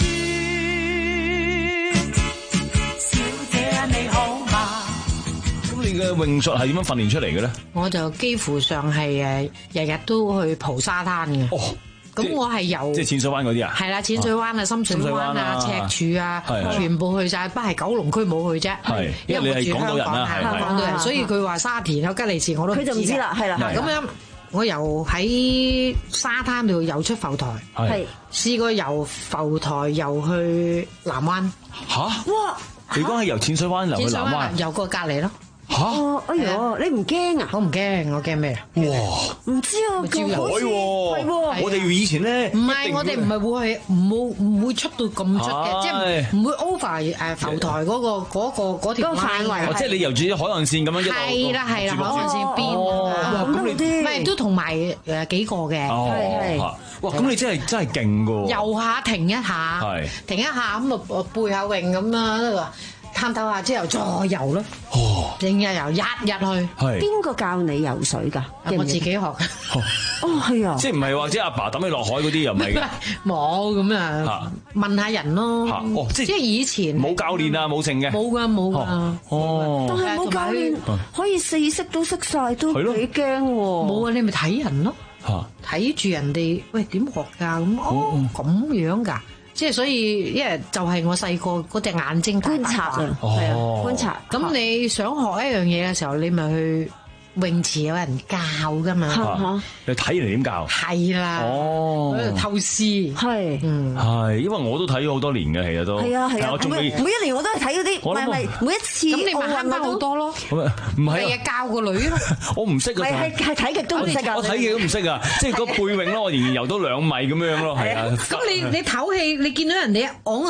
小姐你好嗎？ 咁你嘅泳術係點樣訓練出嚟嘅咧？ 我就幾乎上係誒日日都去蒲沙灘嘅。哦，咁我係由即係淺水灣嗰啲啊？ 係啦，淺水灣啊、深水灣啊、赤柱啊，全部去晒，不係九龍區冇去啫。係，因為我住香港啊，港島人，所以佢話沙田有吉利池我都佢就唔知啦，係啦。咁樣我由喺沙灘度游出浮台，係試過由浮台游去南灣。 吓？哇！你講係由淺水灣游去南灣， 游過隔離咯。 嚇！哎呀，你唔驚啊？ 我唔驚，我驚咩啊？ 哇！ 唔知啊， 照游係喎。 我哋以前咧， 唔係我哋唔係會係唔會唔會出到咁出嘅，即係唔會 over 誒浮台嗰個嗰個嗰條範圍。 即係你游住啲海岸線咁樣一路。 係啦係啦，海岸線邊。 哇！咁你唔係都同埋誒幾個嘅。 係係。哇！咁你真係真係勁㗎喎。 游下停一下，停一下咁啊背下泳咁啦。探透下之後再游咯，成日游，日日去。 係邊個教你游水㗎？ 我自己學嘅。 哦，係啊。 即係唔係話即係阿爸抌你落海嗰啲又唔係嘅。 冇咁啊，問下人咯。 哦，即係以前冇教練啊，冇剩嘅。 冇㗎，冇㗎。 哦。 但係冇教練可以四識都識晒，都幾驚喎。 冇啊，你咪睇人咯。睇住人哋，喂點學㗎？咁哦咁樣㗎。即係所以，因為就係我細個嗰隻眼睛觀察啊， 係啊， 觀察。 咁你想學一樣嘢嘅時候，你咪去泳池有人教㗎嘛？ 你睇人點教？ 係啦， 哦， 喺度偷師， 係， 嗯， 係，因為我都睇咗好多年嘅，其實都係啊係啊，每每一年我都係睇嗰啲，唔係唔係每一次， 咁你咪慳翻好多咯。 唔係係啊，教個女咯。 我唔識㗎， 係係係睇極都唔識㗎。 我睇極都唔識㗎，即係個背泳咯，我仍然游到兩米咁樣咯，係啊。 咁你你唞氣，你見到人哋昂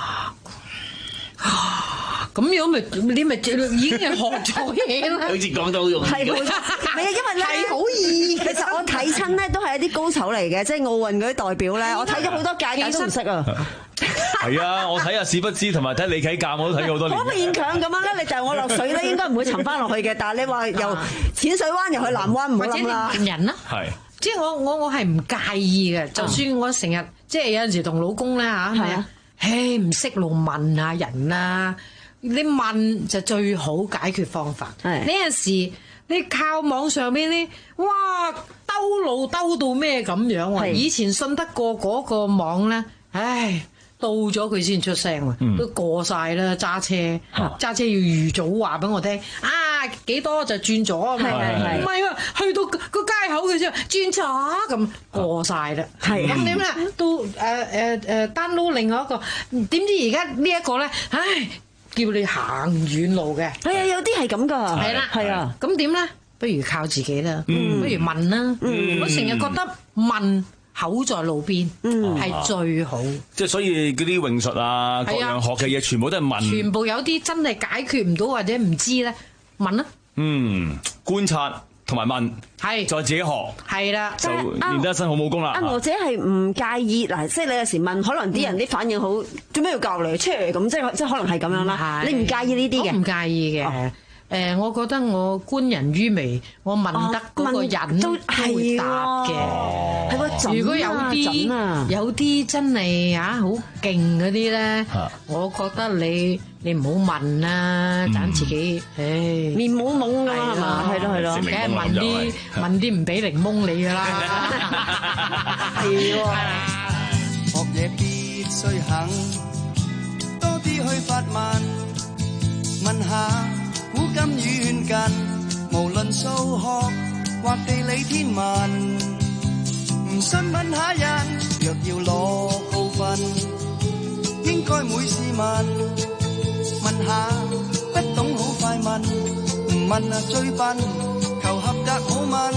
咁樣咪你咪已經係學咗嘢啦。 好似講到好容易。 係冇錯，係啊，因為咧係好易。 其實我睇親咧都係一啲高手嚟嘅，即係奧運嗰啲代表咧，我睇咗好多屆屆都唔識啊。 係啊，我睇下史不知同埋睇李啟教我都睇咗好多年。 好勉強咁樣咧，你就我落水咧，應該唔會沉翻落去嘅。但係你話由淺水灣又去南灣，唔好諗啦。 或者你問人啦， 係即係我我我係唔介意嘅，就算我成日即係有陣時同老公咧嚇，係啊，唉唔識路問下人啦。你問就最好解決方法。呢陣時你靠網上邊啲，哇兜路兜到咩咁樣喎？以前信得過嗰個網咧，唉到咗佢先出聲喎，嗯、都過晒啦揸車，揸、啊、車要預早話俾我聽，啊幾多就轉咗啊嘛，唔係喎，去到個街口嘅時候轉咗咁過晒啦，咁點咧？都誒誒誒 download 另外一個，點知而家呢一個咧，唉叫你行遠路嘅， 係啊，有啲係咁噶， 係啦，係啊，咁點咧？不如靠自己啦，嗯、不如問啦，嗯、我成日覺得問。口在路邊，嗯，係最好。 即係所以嗰啲泳術啊，各樣學嘅嘢，全部都係問。 全部有啲真係解決唔到或者唔知咧，問啦。 嗯，觀察同埋問，係再自己學， 係啦， 就練得一身好武功啦。 啊，或者係唔介意嗱，即係你有時問，可能啲人啲反應好，做咩要教你出嚟咁？即係即係可能係咁樣啦。你唔介意呢啲嘅？ 唔介意嘅。誒，我覺得我觀人於微，我問得嗰個人都會答嘅。係喎，如果有啲有啲真係嚇好勁嗰啲咧，我覺得你你唔好問啦，揀自己誒面冇懵㗎嘛，係嘛？係咯係咯， 梗係問啲問啲唔俾檸檬你㗎啦。 係喎， 學嘢必須肯多啲去發問，問下。古今與遠近，無論數學或地理天文，唔信問下人，若要攞高分，應該每事問，問下不懂好快問，唔問啊最笨，求合格好問。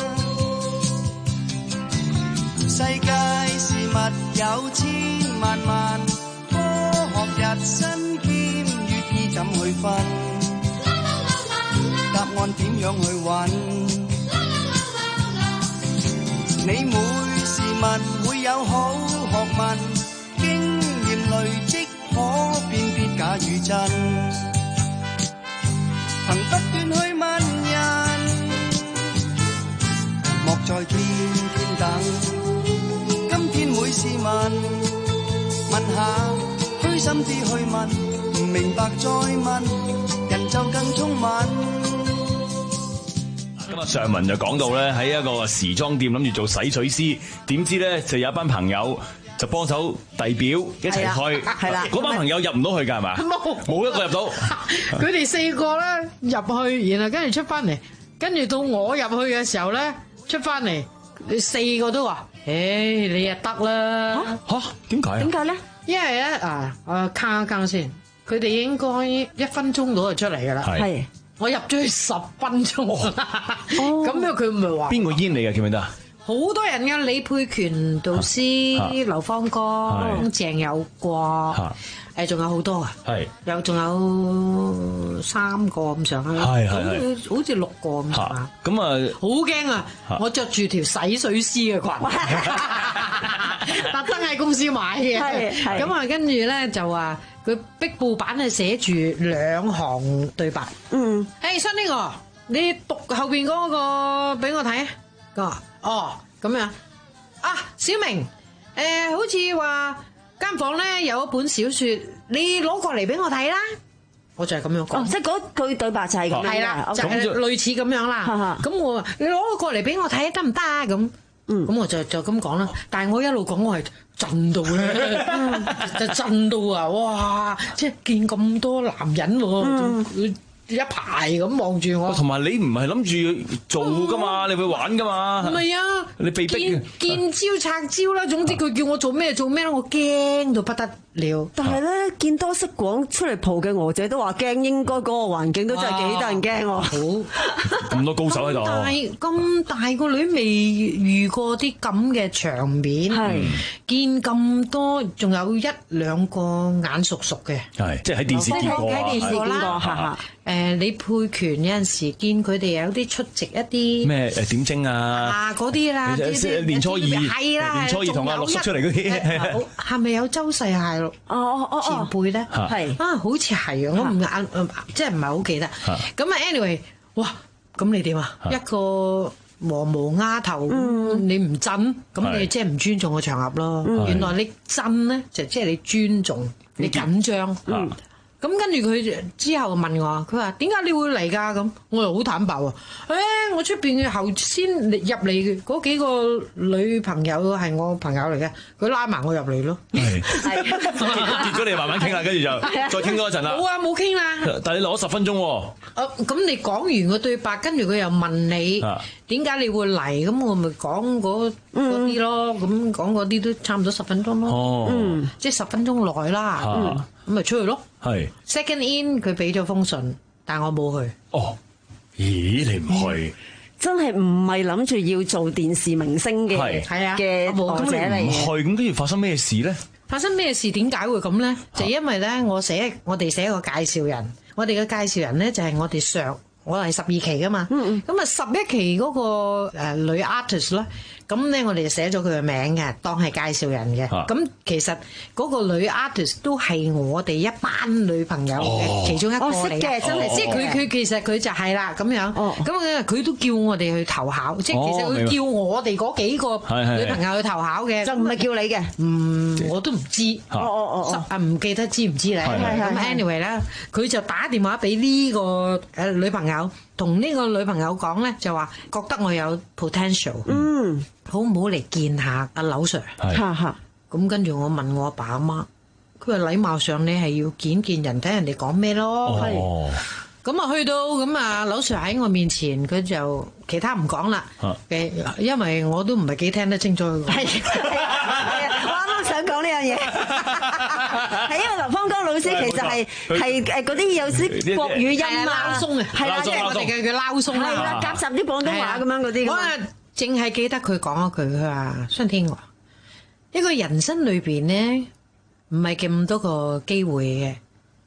世界事物有千萬萬，科學日新兼越熱。 怎去分？答案點樣去揾？你每時問會有好學問，經驗累積可辨別假與真，憑不斷去問人，莫再天天等。今天每時問問下，虛心啲去問，唔明白再問，人就更聰明。 咁啊，上文就講到咧，喺一個時裝店諗住做洗水師，點知咧就有一班朋友就幫手遞表一齊去， 係啦， 嗰班朋友入唔到去㗎係嘛？冇，冇一個入到。 佢哋四個咧入去，然後跟住出翻嚟，跟住到我入去嘅時候咧出翻嚟，你四個都話：，誒，你又得啦。 嚇？點解啊？ 點解咧？因為咧啊，我卡一卡先，佢哋應該一分鐘到就出嚟㗎啦。係。我入咗去十分鐘，咁樣佢唔係話邊個煙嚟嘅記唔記得啊？ 好多人㗎，李佩權導師、啊、劉芳剛、鄭有國，誒仲有好多啊，有仲有三個咁上下，係係好似六個咁上下。咁啊，好驚啊！我着住條洗水絲嘅裙，特登喺公司買嘅。咁啊，跟住咧就話。佢壁布板係寫住兩行對白。嗯，誒，新呢個，你讀後邊嗰個俾我睇啊。佢話哦咁樣啊，小明，誒，好似話間房咧有一本小說，你攞過嚟俾我睇啦。我就係咁樣講。哦，即係嗰句對白就係咁樣。係啦，就係類似咁樣啦。咁我話你攞過嚟俾我睇得唔得啊？咁，嗯，咁我就就咁講啦。但係我一路講我係。震到咧，就震到啊！哇，即係見咁多男人喎，嗯、一排咁望住我。同埋你唔係諗住做噶嘛，哦、你會玩噶嘛？唔係啊，你被逼見，見招拆招啦。總之佢叫我做咩做咩啦，我驚到不得了。 但係咧，見多識廣出嚟蒲嘅娥姐都話驚，應該嗰個環境都真係幾得人驚喎。 好咁多高手喺度。咁大咁大個女未遇過啲咁嘅場面，係見咁多，仲有一兩個眼熟熟嘅，係即係喺電視見過，喺電視見過啦。誒，李佩權有陣時見佢哋有啲出席一啲咩誒點睛啊啊嗰啲啦，年初二係啦，年初二同阿陸叔出嚟嗰啲，係咪有周世蟹咯？哦哦哦，前輩咧係啊，好似係啊，我唔眼即係唔係好記得。咁啊，anyway，哇，咁你點啊？一個和毛丫頭，你唔震，咁你即係唔尊重個場合咯。原來你震咧，就即係你尊重，你緊張。咁跟住佢之後問我，佢話點解你會嚟㗎？咁我又好坦白喎。誒、欸，我出邊嘅後先入嚟嗰幾個女朋友係我朋友嚟嘅，佢拉埋我入嚟咯。係，結咗你慢慢傾啦，跟住就再傾多一陣啦。冇啊，冇傾啦。但係你攞十分鐘喎。咁、啊、你講完個對白，跟住佢又問你點解、啊、你會嚟？咁我咪講嗰啲咯。咁講嗰啲都差唔多十分鐘咯。哦，嗯、即係十分鐘內啦。啊、嗯。咁咪出去咯。係 second in 佢俾咗封信，但我冇去。哦，咦？你唔去？嗯、真係唔係諗住要做電視明星嘅，係啊嘅娥姐嚟嘅。唔去咁，跟住發生咩事咧？發生咩事？點解會咁咧？就因為咧，我寫我哋寫一個介紹人，我哋嘅介紹人咧就係我哋上我係十二期噶嘛。嗯嗯。咁啊，十一期嗰個誒女 artist 咧。咁咧，我哋就寫咗佢嘅名嘅，當係介紹人嘅。咁、啊、其實嗰個女 artist 都係我哋一班女朋友嘅其中一個嚟嘅，真係。即係佢佢其實佢就係啦咁樣。咁佢都叫我哋去投考，即係、哦、其實佢叫我哋嗰幾個女朋友去投考嘅，就唔係叫你嘅。嗯，我都唔知。哦哦哦啊，唔記得知唔知咧？咁 anyway 咧，佢就打電話俾呢個誒女朋友。同呢個女朋友講咧，就話覺得我有 potential，嗯，好唔好嚟見下阿劉 Sir？ 係，咁跟住我問我阿爸阿媽，佢話禮貌上你係要見見人，睇人哋講咩咯。係，咁啊去到咁啊，劉 Sir 喺我面前，佢就其他唔講啦。誒，因為我都唔係幾聽得清楚。係，我啱啱想講呢樣嘢。係因為劉芳剛老師其實係係誒嗰啲有啲國語音啊，撈鬆啊，係啦，即係我哋嘅叫撈鬆啦，係啦，夾雜啲廣東話咁樣嗰啲。我啊，淨係記得佢講一句，佢話雙天娥，一個人生裏邊咧，唔係咁多個機會嘅，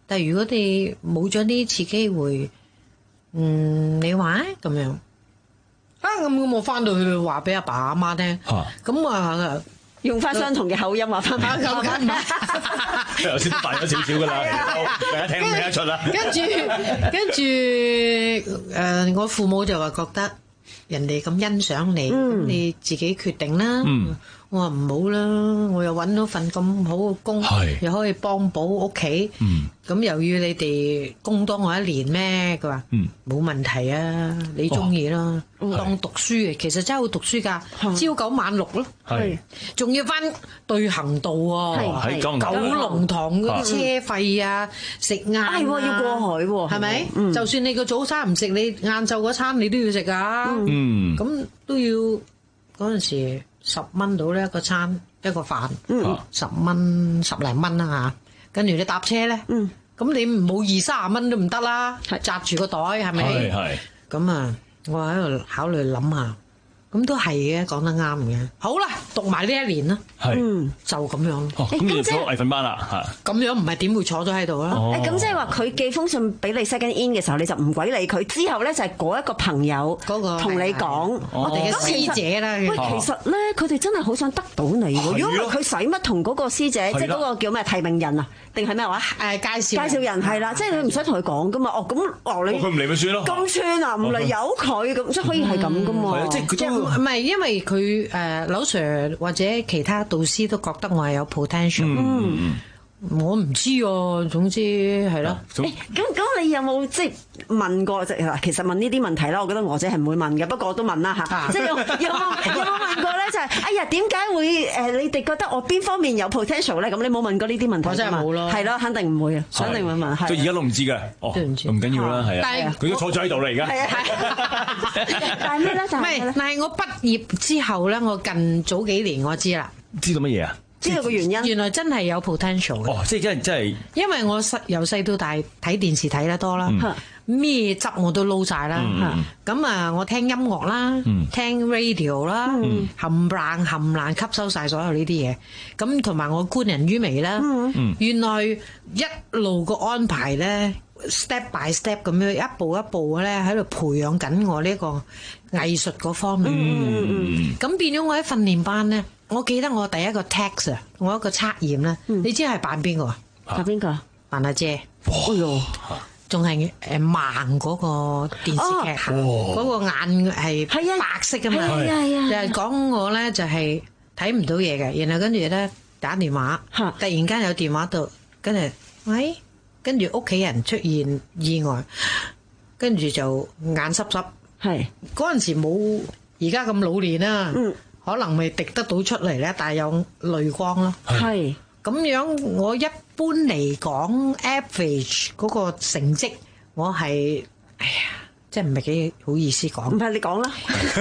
但係如果你冇咗呢次機會，嗯，你話咁樣啊，咁我翻到去話俾阿爸阿媽聽，咁啊用翻相同嘅口音話翻俾阿媽聽， 頭先都扮咗少少噶啦，大家聽唔聽得出啦？ 跟住跟住誒，我父母就話覺得人哋咁欣賞你，咁你自己決定啦。我話唔好啦，我又揾到份咁好嘅工，又可以幫補屋企，咁又要你哋供多我一年咩？佢話冇問題啊，你中意啦，當讀書嘅，其實真係好讀書㗎，朝九晚六咯，仲要翻對行道喎，九龍塘嗰啲車費啊，食晏啊， 係喎，要過海喎， 係咪？就算你個早餐唔食，你晏晝嗰餐你都要食㗎，咁都要嗰陣時。十蚊到呢一個餐一個飯，嗯、十蚊十零蚊啦嚇。跟住你搭車咧，咁、嗯、你冇二三十蚊都唔得啦，紮住個袋係咪？係係。咁啊，我喺度考慮諗下，咁都係嘅，講得啱嘅。好啦，讀埋呢一年啦，嗯，就咁樣。 哦，咁你坐藝訓班啦嚇。咁樣唔係點會坐咗喺度啦？ 誒，咁即係話佢寄封信俾你 second in 嘅時候，你就唔鬼理佢。之後咧就係嗰一個朋友嗰個同你講， 我哋嘅師姐啦。 喂，其實咧佢哋真係好想得到你喎。如果唔係佢使乜同嗰個師姐，即係嗰個叫咩提名人啊？定係咩話？誒介紹介紹人係啦，即係你唔使同佢講噶嘛。哦，咁哦你佢唔嚟咪算咯。 咁串啊，唔嚟由佢咁，即係可以係咁噶嘛。 即係佢都唔係因為佢誒劉 Sir 或者其他導師都覺得我係有 potential。嗯，我唔知喎，總之係咯。 誒咁咁，你有冇即係問過？即係嗱，其實問呢啲問題啦，我覺得我姐係唔會問嘅，不過我都問啦嚇。即係有有冇有冇問過咧？就係哎呀，點解會誒？你哋覺得我邊方面有 potential 咧？咁你冇問過呢啲問題？ 我真係冇咯。 係咯，肯定唔會啊，肯定會問。 即係而家都唔知嘅。哦，唔緊要啦，係啊。 但係佢都坐咗喺度啦，而家。 係啊係。但係咩咧？就係但係我畢業之後咧，我近早幾年我知啦。 知道乜嘢啊？ 知道個原因， 原來真係有 potential 嘅。 哦，即係真係真係。因為我細由細到大睇電視睇得多啦，咩汁我都撈晒啦。咁啊，我聽音樂啦，聽 radio 啦，冚唪唥冚唪唥吸收晒所有呢啲嘢。咁同埋我觀人於微啦，原來一路個安排咧 ，step by step 咁樣一步一步咧喺度培養緊我呢個藝術嗰方面。咁變咗我喺訓練班咧。我記得我第一個 test 啊，我一個測驗咧，你知係扮邊個啊？ 扮邊個？ 扮阿姐。 哎呦， 仲係誒盲嗰個電視劇，嗰個眼係白色噶嘛？ 係啊係啊， 就係講我咧就係睇唔到嘢嘅，然後跟住咧打電話，突然間有電話到，跟住喂，跟住屋企人出現意外，跟住就眼濕濕。係嗰陣時冇而家咁老年啦。嗯。可能未滴得到出嚟咧，但係有淚光咯。係咁樣，我一般嚟講 average 嗰個成績，我係哎呀，即係唔係幾好意思講。唔係你講啦。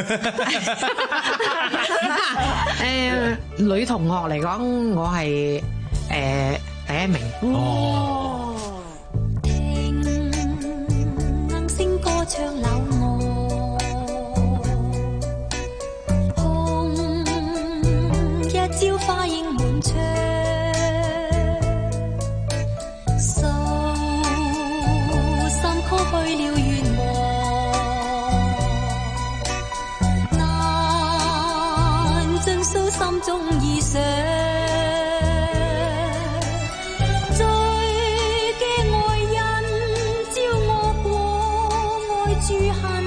誒，女同學嚟講，我係誒第一名。哦。聽能聲歌唱柳朝花映滿窗，訴心曲去了願望，難盡訴心中意想，最驚愛人招我過愛諸恨。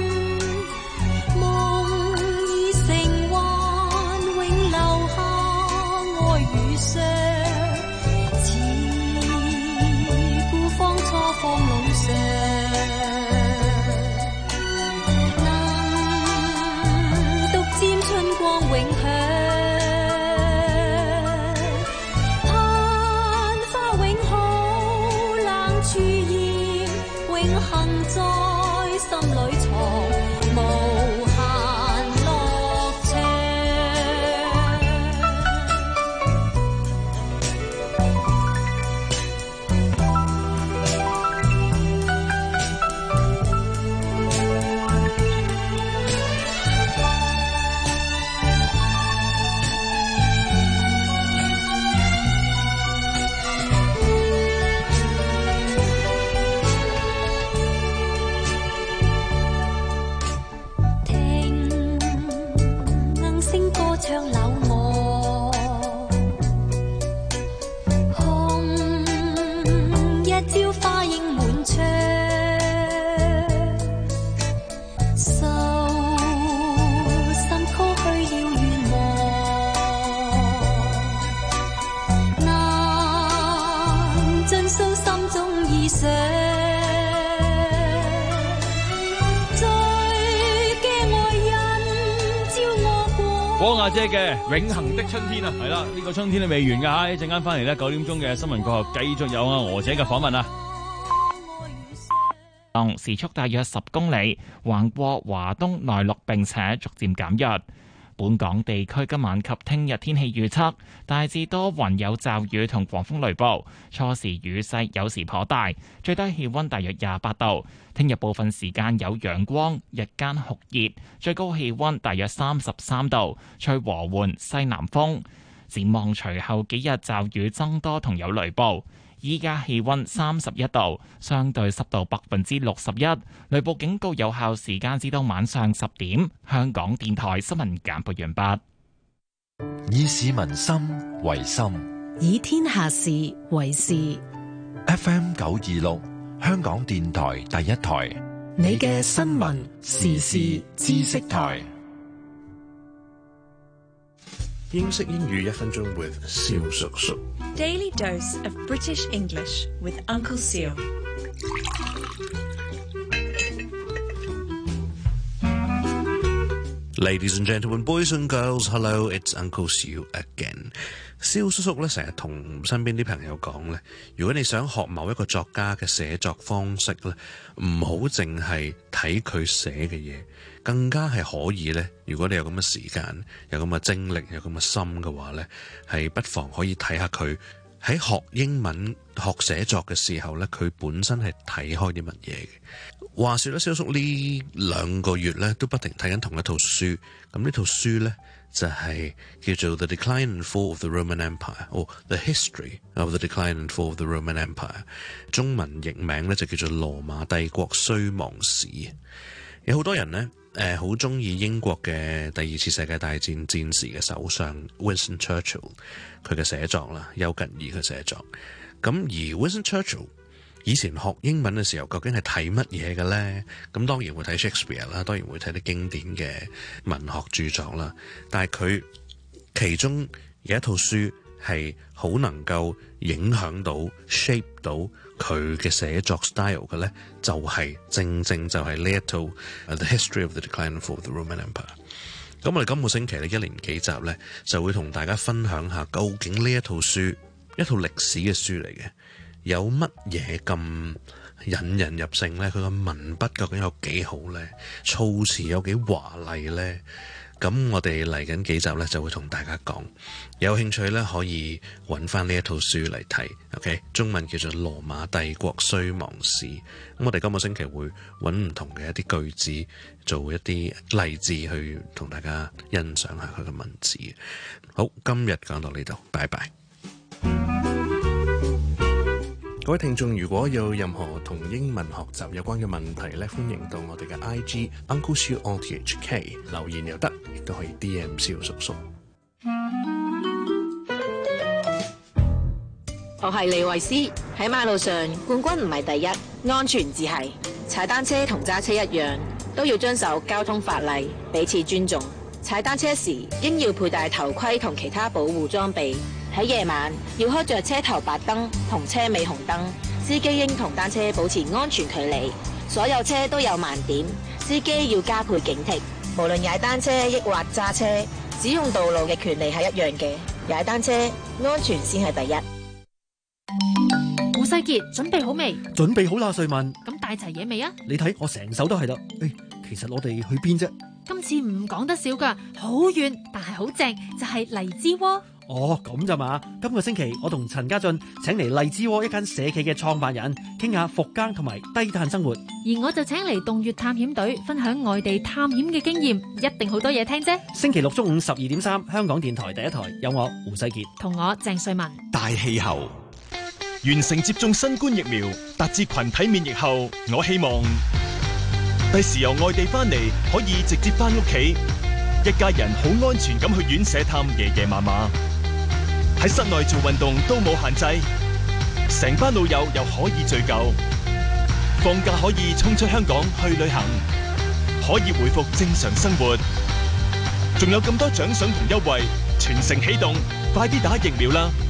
家姐嘅《永恆的春天》啊，係啦，呢個春天都未完㗎嚇，一陣間翻嚟咧九點鐘嘅新聞過後，繼續有阿娥姐嘅訪問啊。 時速大約十公里，橫過華東內陸，並且逐漸減弱。本港地區今晚及聽日天氣預測大致多雲有驟雨同狂風雷暴，初時雨勢有時頗大，最低氣溫大約廿八度。聽日部分時間有陽光，日間酷熱，最高氣溫大約三十三度，吹和緩西南風。展望隨後幾日驟雨增多同有雷暴。依家氣溫三十一度，相對濕度百分之六十一，雷暴警告有效時間至到晚上十點。香港電台新聞簡報完畢。 以市民心為心， 以天下事為事。 F M 九二六，香港電台第一台， 你嘅新聞時事知識台。 英式英語一分鐘 with 蕭叔叔。 Daily dose of British English with Uncle Seal. Ladies and gentlemen, boys and girls, hello, it's Uncle Seal again. 蕭叔叔咧成日同身邊啲朋友講咧，如果你想學某一個作家嘅寫作方式咧，唔好淨係睇佢寫嘅嘢，更加係可以咧。如果你有咁嘅時間、有咁嘅精力、有咁嘅心嘅話咧，係不妨可以睇下佢喺學英文、學寫作嘅時候咧，佢本身係睇開啲乜嘢嘅。話說咧，蕭叔呢兩個月咧都不停睇緊同一套書，咁呢套書咧就係叫做 The Decline and Fall of the Roman Empire， 或 The History of the Decline and Fall of the Roman Empire。中文譯名咧就叫做羅馬帝國衰亡史。有好多人呢，誒好中意英國嘅第二次世界大戰戰時嘅首相 Winston Churchill 佢嘅寫作啦，丘吉爾嘅寫作。咁而 Winston Churchill以前學英文嘅時候，究竟係睇乜嘢嘅咧？咁當然會睇 Shakespeare 啦，當然會睇啲經典嘅文學著作啦。但係佢其中有一套書係好能夠影響到 shape 到佢嘅寫作 style 嘅咧，就係、是、正正就係呢一套 The History of the Decline and Fall of the Roman Empire。咁我哋今個星期咧一連幾集咧就會同大家分享下究竟呢一套書，一套歷史嘅書嚟嘅，有乜嘢咁引人入勝呢？佢個文筆究竟有幾好呢？措辭有幾華麗呢？咁我哋嚟緊幾集呢，就會同大家講，有興趣呢，可以揾翻呢一套書嚟睇。OK， 中文叫做《羅馬帝國衰亡史》。咁我哋今個星期會揾唔同嘅一啲句子，做一啲例子去同大家欣賞下佢嘅文字。好，今日講到呢度，拜拜。各位聽眾，如果有任何同英文學習有關嘅問題咧，歡迎到我哋嘅 I G Uncle Siu O T H K 留言又得，亦都可以 D M 蕭叔叔。 我係李慧詩，喺馬路上冠軍唔係第一，安全至係。踩單車同揸車一樣，都要遵守交通法例，彼此尊重。踩單車時應要佩戴頭盔同其他保護裝備。喺夜晚要開着車頭白燈同車尾紅燈，司機應同單車保持安全距離。所有車都有盲點，司機要加倍警惕。無論踩單車抑或揸車，使用道路嘅權利係一樣嘅。踩單車安全先係第一。 胡世傑準備好未？ 準備好啦，瑞文。 咁帶齊嘢未啊？ 你睇我成手都係啦。誒，其實我哋去邊啫？ 今次唔講得少噶，好遠但係好正，就係荔枝窩。 哦，咁咋嘛？今個星期我同陳家俊請嚟荔枝窩一間社企嘅創辦人，傾下復耕同埋低碳生活。 而我就請嚟洞穴探險隊分享外地探險嘅經驗，一定好多嘢聽啫。 星期六中午十二點三，香港電台第一台有我胡世傑同我鄭瑞文。 大氣候完成接種新冠疫苗，達至群體免疫後，我希望第時由外地翻嚟可以直接翻屋企，一家人好安全咁去院舍探爺爺嫲嫲。喺室內做運動都冇限制，成班老友又可以聚舊，放假可以衝出香港去旅行，可以回復正常生活，仲有咁多獎賞同優惠，全城起動，快啲打疫苗啦！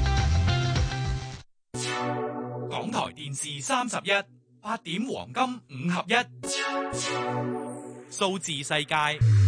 港台電視三十一，八點黃金五合一，數字世界。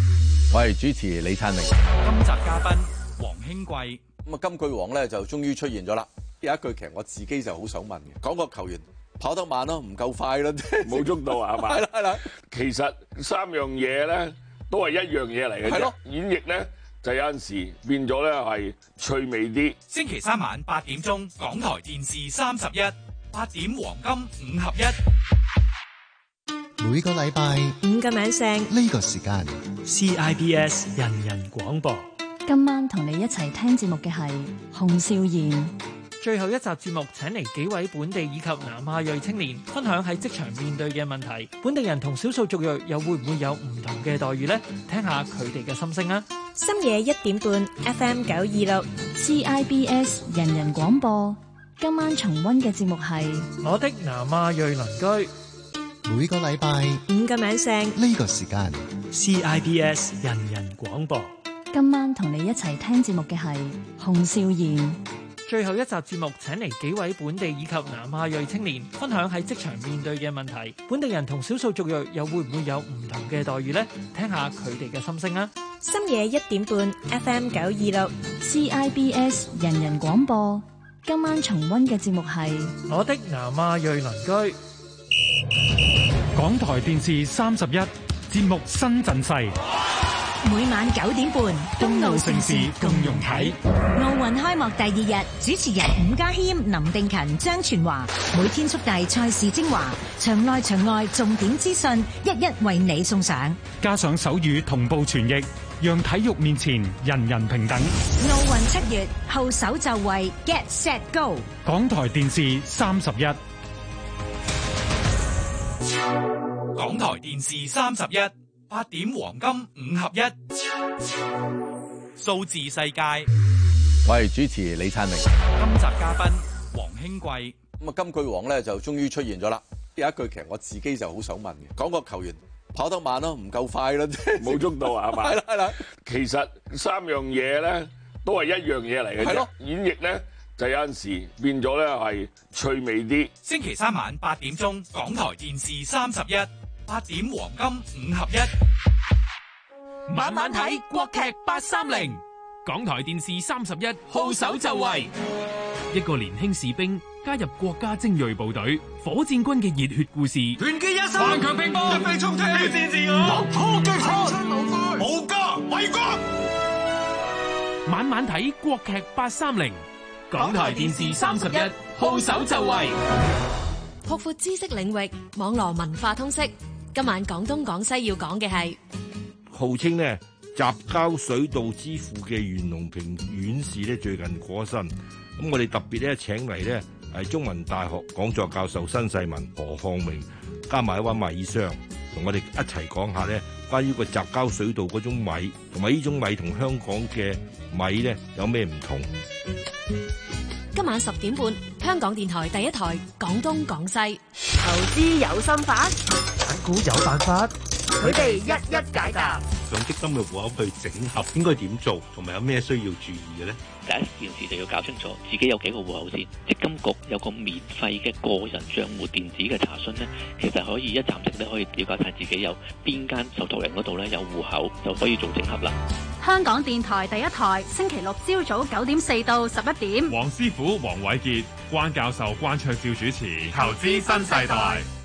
我係主持李燦明。 今集嘉賓黃興貴。 咁啊，金句王咧就終於出現咗啦。有一句其實我自己就好想問嘅，講個球員跑得慢咯，唔夠快咯， 冇捉到係嘛？ 係啦係啦。 其實三樣嘢咧都係一樣嘢嚟嘅啫。 係咯。 演繹咧就有陣時變咗咧係趣味啲。 星期三晚八點鐘，港台電視三十一，八點黃金五合一。 每個禮拜五個晚上呢個時間 C I B S 人人廣播。 今晚同你一齊聽節目嘅係洪少賢。 最後一集節目請嚟幾位本地以及南亞裔青年，分享喺職場面對嘅問題。本地人同少數族裔又會唔會有唔同嘅待遇呢？聽下佢哋嘅心聲啊！ 深夜一點半 F M 九二六 C I B S 人人廣播。今晚重溫嘅節目係我的南亞裔鄰居。 每個禮拜五個晚上呢個時間 C I B S 人人廣播。 今晚同你一齊聽節目嘅係洪少賢。 最後一集節目請嚟幾位本地以及南亞裔青年，分享喺職場面對嘅問題。本地人同少數族裔又會唔會有唔同嘅待遇呢？聽下佢哋嘅心聲啊！ 深夜一點半 F M 九二六 C I B S 人人廣播。今晚重溫嘅節目係我的南亞裔鄰居。 港台電視三十一節目新陣勢， 每晚九點半， 東奧盛事共融體。 奧運開幕第二日，主持人伍家謙、林定勤、張全華，每天速遞賽事精華，場內場外重點資訊，一一為你送上。 加上手語同步傳譯，讓體育面前人人平等。 奧運七月，號手就位 ，Get Set Go。 港台電視三十一。 港台電視三十一，八點黃金五合一，數字世界。 我係主持李燦明。 今集嘉賓黃興貴。 咁啊，金句王咧就終於出現咗啦。有一句其實我自己就好想問嘅，講個球員跑得慢咯，唔夠快咯， 冇捉到係嘛？ 係啦係啦。 其實三樣嘢咧都係一樣嘢嚟嘅啫。係咯。演繹咧就有陣時變咗咧係趣味啲。 星期三晚八點鐘，港台電視三十一，八點黃金五合一。晚晚睇國劇八三零， 港台電視三十一，號手就位。一個年輕士兵加入國家精銳部隊，火箭軍嘅熱血故事。 團結一心，頑強拼搏，一飛沖天，挑戰自我，突破極限，無家為國。 晚晚睇國劇八三零，港台電視三十一，號手就位。 擴闊知識領域，網絡文化通識。今晚廣東廣西要講嘅係號稱呢雜交水稻之父嘅袁隆平院士呢，最近過身。咁我哋特別咧請嚟呢係中文大學講座教授辛世文、何漢明，加埋一位米商，同我哋一齊講下呢關於個雜交水稻嗰種米，同埋呢種米同香港嘅米呢有咩唔同？ 今晚十點半，香港電台第一台廣東廣西。 投資有心法， 揀股有辦法， 佢哋一一解答。 上積金嘅戶口去整合應該點做，同埋有咩需要注意嘅咧？ 第一件事就要搞清楚自己有幾個戶口先。積金局有個免費嘅個人帳戶電子嘅查詢咧，其實可以一站式咧可以了解晒自己有邊間受託人嗰度咧有戶口，就可以做整合啦。 香港電台第一台，星期六朝早九點四到十一點。 黃師傅、黃偉傑、關教授、關卓照主持《投資新世代》。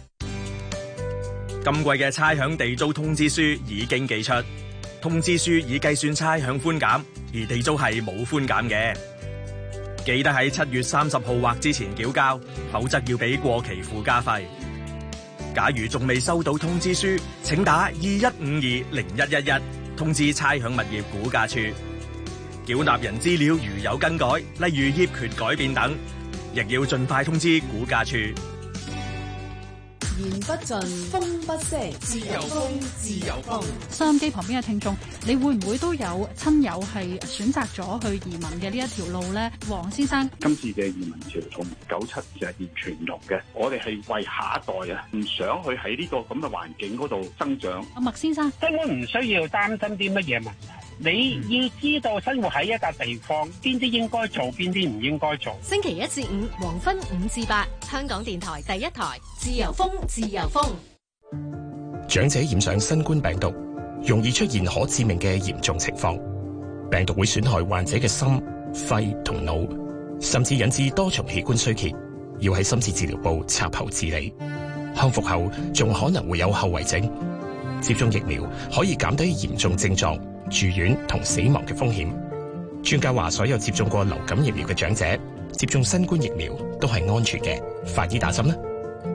今季嘅差餉地租通知書已經寄出，通知書已計算差餉寬減，而地租係冇寬減嘅。記得喺七月三十號或之前繳交，否則要俾過期附加費。假如仲未收到通知書，請打二一五二零一一一通知差餉物業估價處。繳納人資料如有更改，例如業權改變等，亦要盡快通知估價處。 言不盡，風不息，自由風，自由風。 收音機旁邊嘅聽眾，你會唔會都有親友係選擇咗去移民嘅呢一條路咧？黃先生， 今次嘅移民潮同九七就係完全唔同嘅，我哋係為下一代啊，唔想去喺呢個咁嘅環境嗰度生長。 阿麥先生， 根本唔需要擔心啲乜嘢問題。你要知道生活喺一笪地方，邊啲應該做，邊啲唔應該做。 星期一至五黃昏五至八，香港電台第一台，自由風，自由風。 長者染上新冠病毒， 容易出現可致命嘅嚴重情況。病毒會損害患者嘅心、肺同腦，甚至引致多重器官衰竭，要喺深切治療部插喉治理。康復後仲可能會有後遺症。接種疫苗可以減低嚴重症狀、住院同死亡嘅風險。專家話，所有接種過流感疫苗嘅長者接種新冠疫苗都係安全嘅，快啲打針啦！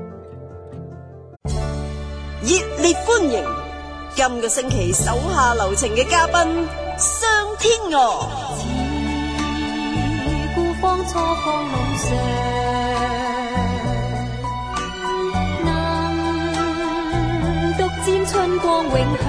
熱烈歡迎今個星期手下留情嘅嘉賓商天娥。 自顧方初放夢上，能獨佔春光永享，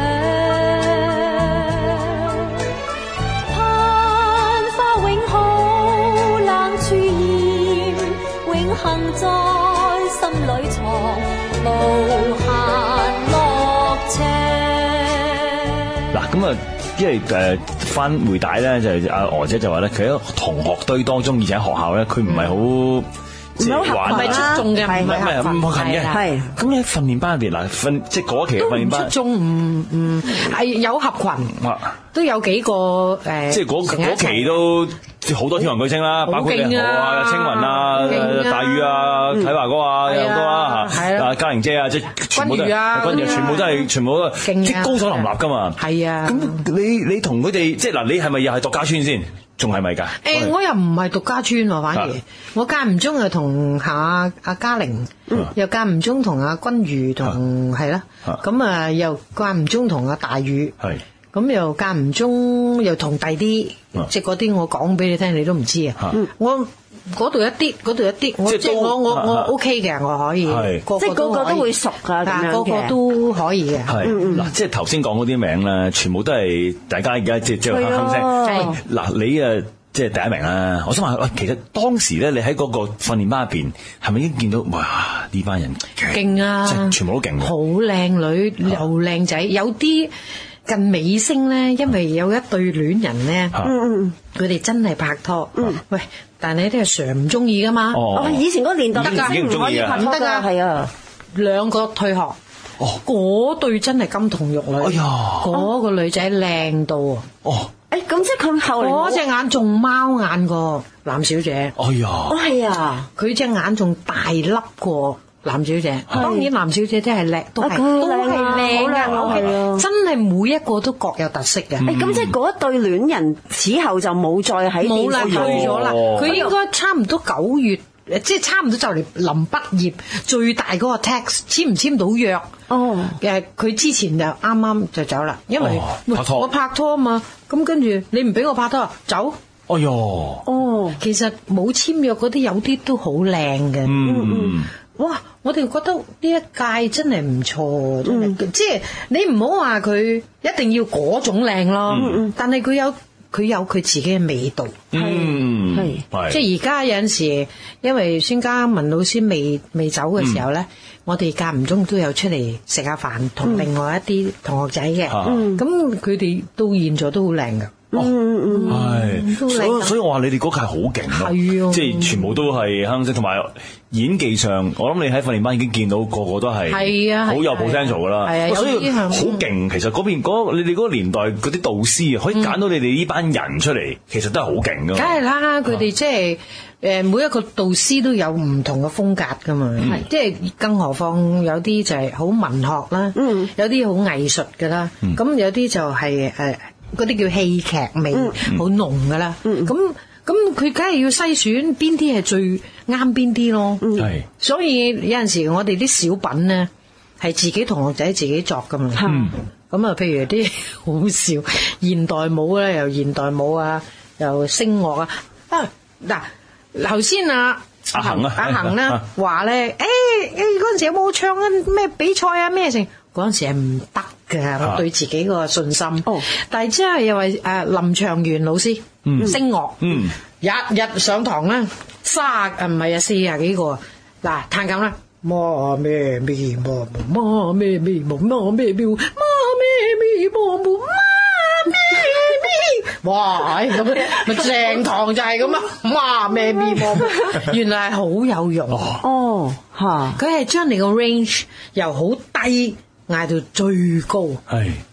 盼花永好，冷處炎，永恆在心裏藏無限樂情。 嗱，咁啊，因為誒翻回帶咧，就係阿娥姐就話咧，佢喺同學堆當中，而且喺學校咧，佢唔係好即係玩， 唔係出眾嘅， 唔係唔係唔合群嘅。 係咁喺訓練班入邊嗱，訓即係嗰期嘅訓練班， 出眾唔唔係有合群，都有幾個誒， 即係嗰嗰期都。好多天王巨星啦，包括你啊、青雲啊、大宇啊、啟華哥啊，有好多啦嚇，啊嘉玲姐啊，即係全部都係，跟住全部都係，全部都係即係高手林立噶嘛。 係啊， 咁你你同佢哋即係嗱，你係咪又係獨家村先？仲係咪㗎？ 誒，我又唔係獨家村喎，反而我間唔中又同下阿阿嘉玲，又間唔中同阿君如同係啦，咁啊又間唔中同阿大宇。係。咁又間唔中又同第啲，即係嗰啲我講俾你聽，你都唔知啊！我嗰度一啲，嗰度一啲，我即係我我我 OK 嘅，我可以， 即係個個都會熟㗎，咁樣嘅， 個個都可以嘅。 係嗱，即係頭先講嗰啲名咧，全部都係大家而家即係即係哼聲。嗱，你啊即係第一名啦！我想問，喂，其實當時咧，你喺嗰個訓練班入邊，係咪已經見到哇呢班人勁啊？ 即係全部都勁， 好靚女又靚仔，有啲。近尾聲咧，因為有一對戀人咧，佢哋真係拍拖。喂，但係你啲係常唔中意噶嘛？ 哦，以前嗰個年代得噶，唔可以拍拖噶，係啊，兩個退學。哦，嗰對真係金童玉女。哎呀，嗰個女仔靚到啊！ 哦，誒，咁即係佢後嚟嗰隻眼仲貓眼過藍小姐。 哎呀， 哦係啊， 佢隻眼仲大粒過。藍小姐，當然藍小姐真係靚，都係都係靚嘅，真係每一個都各有特色嘅。 誒，咁即係嗰一對戀人此後就冇再喺冇啦，退咗啦。佢應該差唔多九月，即係差唔多就嚟臨畢業，最大嗰個 text 簽唔簽到約？哦，誒，佢之前就啱啱就走啦，因為我拍拖啊嘛，咁跟住你唔俾我拍拖，走。 哎喲， 哦，其實冇簽約嗰啲有啲都好靚嘅。嗯嗯。哇！我哋覺得呢一屆真係唔錯，真係、嗯、即係你唔好話佢一定要嗰種靚咯，嗯、但係佢有佢有佢自己嘅味道。 嗯， 係即係而家有陣時，因為孫嘉文老師未未走嘅時候咧，嗯、我哋間唔中都有出嚟食下飯，同另外一啲同學仔嘅。咁佢哋到現在都好靚㗎。 嗯嗯嗯，係，所以所以我話你哋嗰屆好勁咯，即係全部都係哼聲，同埋演技上，我諗你喺訓練班已經見到個個都係係啊，好有 potential 噶啦，係啊，所以好勁。其實嗰邊嗰你哋嗰個年代嗰啲導師啊，可以揀到你哋呢班人出嚟，其實都係好勁噶。梗係啦，佢哋即係誒每一個導師都有唔同嘅風格噶嘛，即係更何況有啲就係好文學啦，有啲好藝術噶啦，咁有啲就係誒。嗰啲叫戲劇味好濃噶啦，咁咁佢梗係要篩選邊啲係最啱邊啲咯。係，所以有陣時我哋啲小品咧係自己同學仔自己作噶嘛。咁啊，譬如啲好笑現代舞咧，又現代舞啊，又聲樂啊。啊嗱，頭先啊阿恒啊阿恒咧話咧，誒誒嗰陣時有冇唱啊咩比賽啊咩成？嗰陣時係唔得嘅，我對自己個信心。哦，但係真係又係誒林長源老師，嗯，聲樂，嗯，日日上堂咧，卅啊唔係啊四廿幾個，嗱彈咁啦，媽咩咩媽媽咩咩媽媽咩咩媽咩咩媽媽咩咩，哇！咁咪成堂就係咁啊，媽咩咩媽，原來係好有用。哦，嚇，佢係將你個 range 由好低嗌到最高，係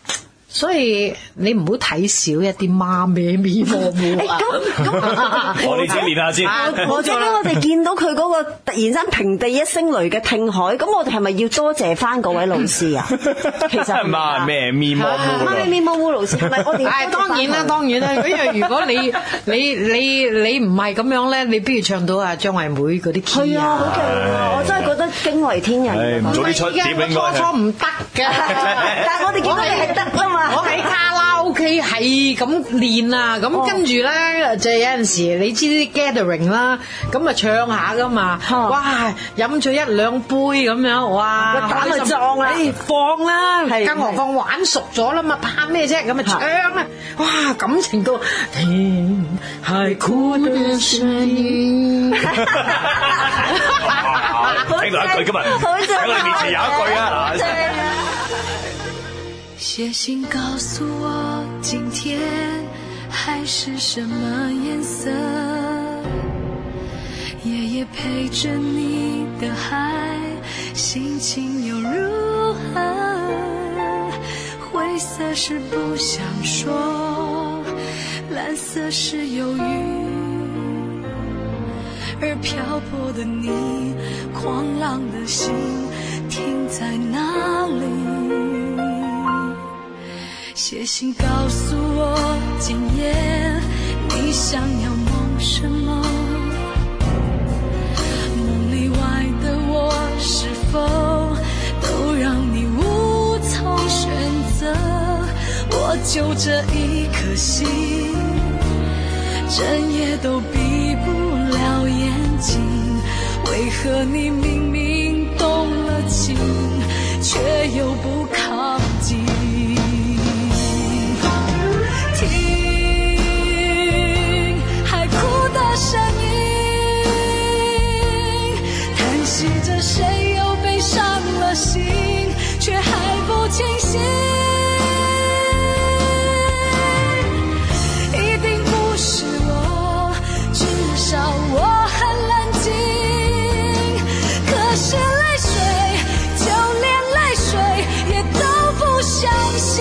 所以你唔好睇少一啲媽咩咪摸摸啊！ 咁咁， 我哋先練下先。 或者我哋見到佢嗰個突然間平地一聲雷嘅聽海，咁我哋係咪要多謝翻嗰位老師啊？其實媽咩咪摸摸， 媽咩咪摸摸老師係咪我哋？ 係當然啦，當然啦。因為如果你你你你唔係咁樣咧，你不如唱到啊張惠妹嗰啲 key 啊！ 係啊，好勁啊！我真係覺得驚為天人。 唔早啲出碟應該。 初初唔得㗎， 但係我哋見到你係得啊嘛。 我喺卡拉 OK 係咁練啊，咁跟住咧就有陣時你知啲 gathering 啦，咁啊唱下噶嘛，哇飲咗一兩杯咁樣，哇個膽咪壯啦，放啦，更何況玩熟咗啦嘛，怕咩啫？咁啊唱啊，哇感情到天海哭的聲音， 聽到一句今日喺我哋面前有一句啊嗱。 寫信告訴我今天海是什麼顏色，夜夜陪着你的海心情又如何，灰色是不想說，藍色是猶豫，而漂泊的你狂浪的心停在哪裡，寫信告訴我今夜你想要夢什麼，夢裡外的我是否都讓你無從選擇，我就這一顆心整夜都閉不了眼睛，為何你明明動了情卻又不靠近，聲音嘆息着誰又被傷了心，卻還不清醒，一定不是我，至少我很冷靜，可是淚水就連淚水也都不相信，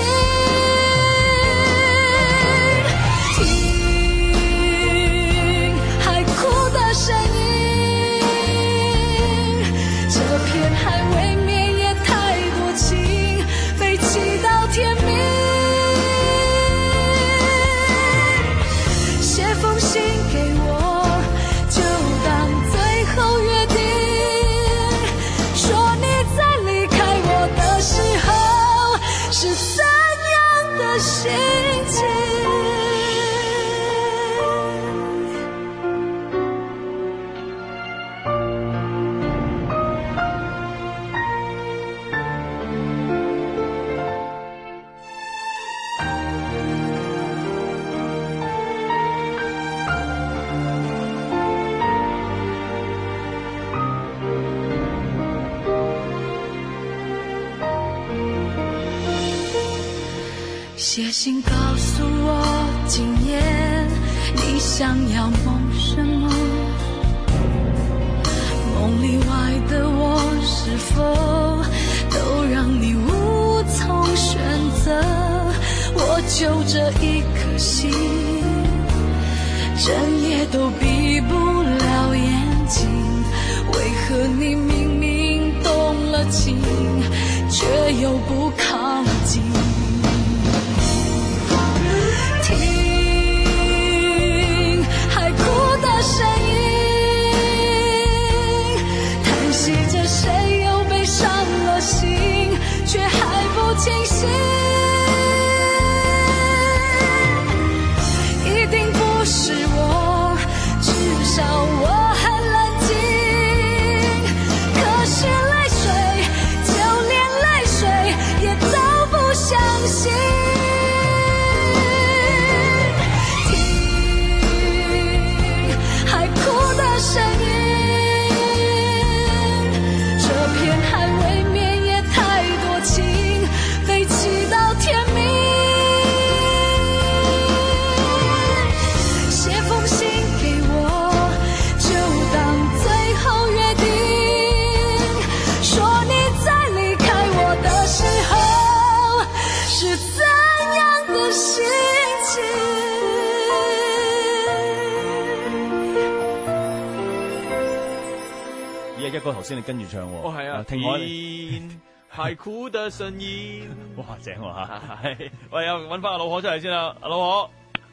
寫信告訴我今夜你想要夢什麼，夢裡外的我是否都讓你無從選擇，我就這一顆心整夜都閉不了眼睛，為何你明明動了情卻又不靠近，聲音嘆息着誰又被傷了心，卻還不清醒，一定不是我，至少我很冷靜，可是淚水就連淚水也都不相歌頭先你跟住唱喎。 哦，係啊， 天海哭的聲音。 哇，正喎嚇！喂，又揾翻阿老何出嚟先啦，阿老何。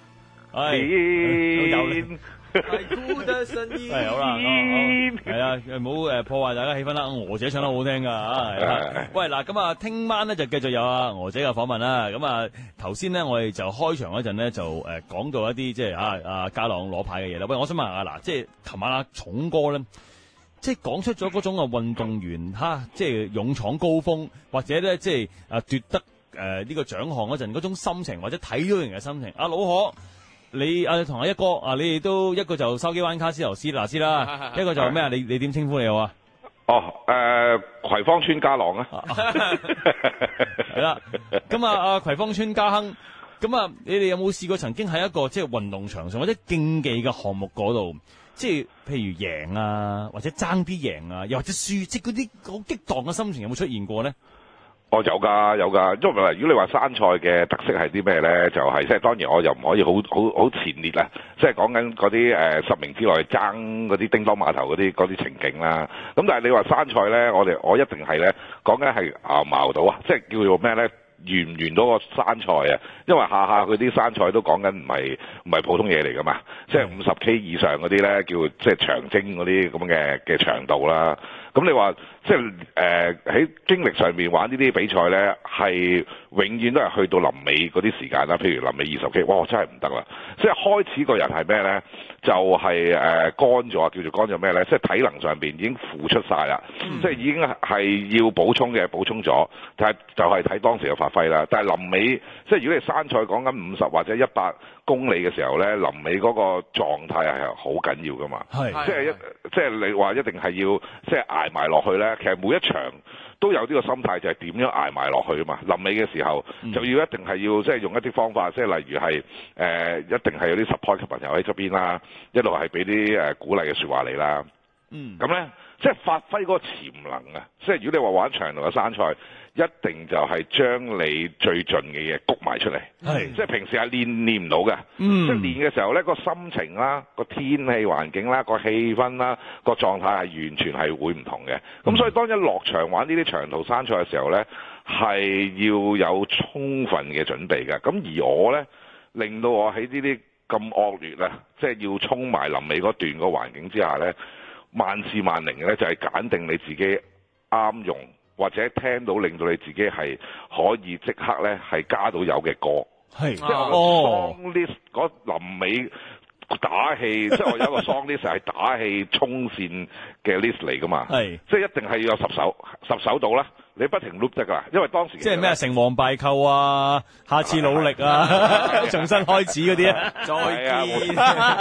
天海哭的聲音。 係好啦，係啊，唔好誒破壞大家氣氛啦。娥姐唱得好聽㗎嚇，係啦。喂，嗱咁啊，聽晚咧就繼續有阿娥姐嘅訪問啦。咁啊，頭先咧我哋就開場嗰陣咧就誒講到一啲即係啊啊家朗攞牌嘅嘢啦。喂，我想問下嗱，即係琴晚阿重哥咧。即係講出咗嗰種嘅運動員嚇，即係勇闖高峰，或者咧即係啊奪得誒呢、呃這個獎項嗰陣嗰種心情，或者睇到人嘅心情。阿老何，你啊同阿一哥啊，你哋都一個就筲箕灣卡斯頭斯拿斯啦，一個就咩啊？你你點稱呼你好啊？ 哦，誒、呃、葵芳村家朗啊， 係啦。咁啊啊葵芳村家亨，咁啊你哋有冇試過曾經喺一個即係運動場上或者競技嘅項目嗰度？即係譬如贏啊，或者爭啲贏啊，又或者輸，即係嗰啲好激盪嘅心情有冇出現過咧？ 哦，有㗎有㗎，因為如果你話山賽嘅特色係啲咩咧，就係即係當然我又唔可以好好好前列啦，即係講緊嗰啲誒十名之內爭嗰啲叮當碼頭嗰啲嗰啲情景啦。咁但係你話山賽咧，我哋我一定係咧講緊係熬矛到啊，即係叫做咩咧？完唔完到個山賽啊？因為下下佢啲山賽都講緊唔係唔係普通嘢嚟㗎嘛，即係五十 K 以上嗰啲咧叫即係長征嗰啲咁嘅嘅長度啦。咁你話即係誒喺經歷上面玩呢啲比賽咧，係永遠都係去到臨尾嗰啲時間啦。譬如臨尾二十 K， 哇！真係唔得啦。即係開始個人係咩咧？就係、是、誒、呃、乾咗，叫做乾咗咩咧？即係體能上邊已經付出晒啦，嗯、即係已經係要補充嘅補充咗，但係就係睇當時嘅發揮啦。但係臨尾，即係如果你山賽講緊五十或者一百公里嘅時候咧，臨尾嗰個狀態係好緊要噶嘛。係，即係一即係你話一定係要即係捱埋落去咧。其實每一場都有呢個心態，就係點樣捱埋落去啊嘛。臨尾嘅時候、嗯、就要一定係要即係用一啲方法，即係例如係誒、呃、一定係有啲 support 嘅朋友喺側邊啦，一路係俾啲誒鼓勵嘅説話你啦。嗯，咁咧即係發揮嗰個潛能啊！即係如果你話玩長途嘅山賽，一定就係將你最盡嘅嘢谷埋出嚟。係，即係平時係練練唔到嘅。嗯，即係練嘅時候咧，個心情啦、個天氣環境啦、個氣氛啦、個狀態係完全係會唔同嘅。咁、嗯、所以當一落場玩呢啲長途山賽嘅時候咧，係要有充分嘅準備嘅。咁而我咧，令到我喺呢啲咁惡劣啊，即係要衝埋臨尾嗰段個環境之下咧，萬事萬靈嘅咧，就係揀定你自己啱用，或者聽到令到你自己係可以即刻咧係加到油嘅歌，係即係我 song list 嗰臨尾打氣，即係我有一個 song list 係打氣衝線嘅 list 嚟噶嘛，係即係一定係要有十首，十首到啦。你不停 loop 得噶，因為當時即係咩成王敗寇啊，下次努力啊，重新開始嗰啲啊，再見，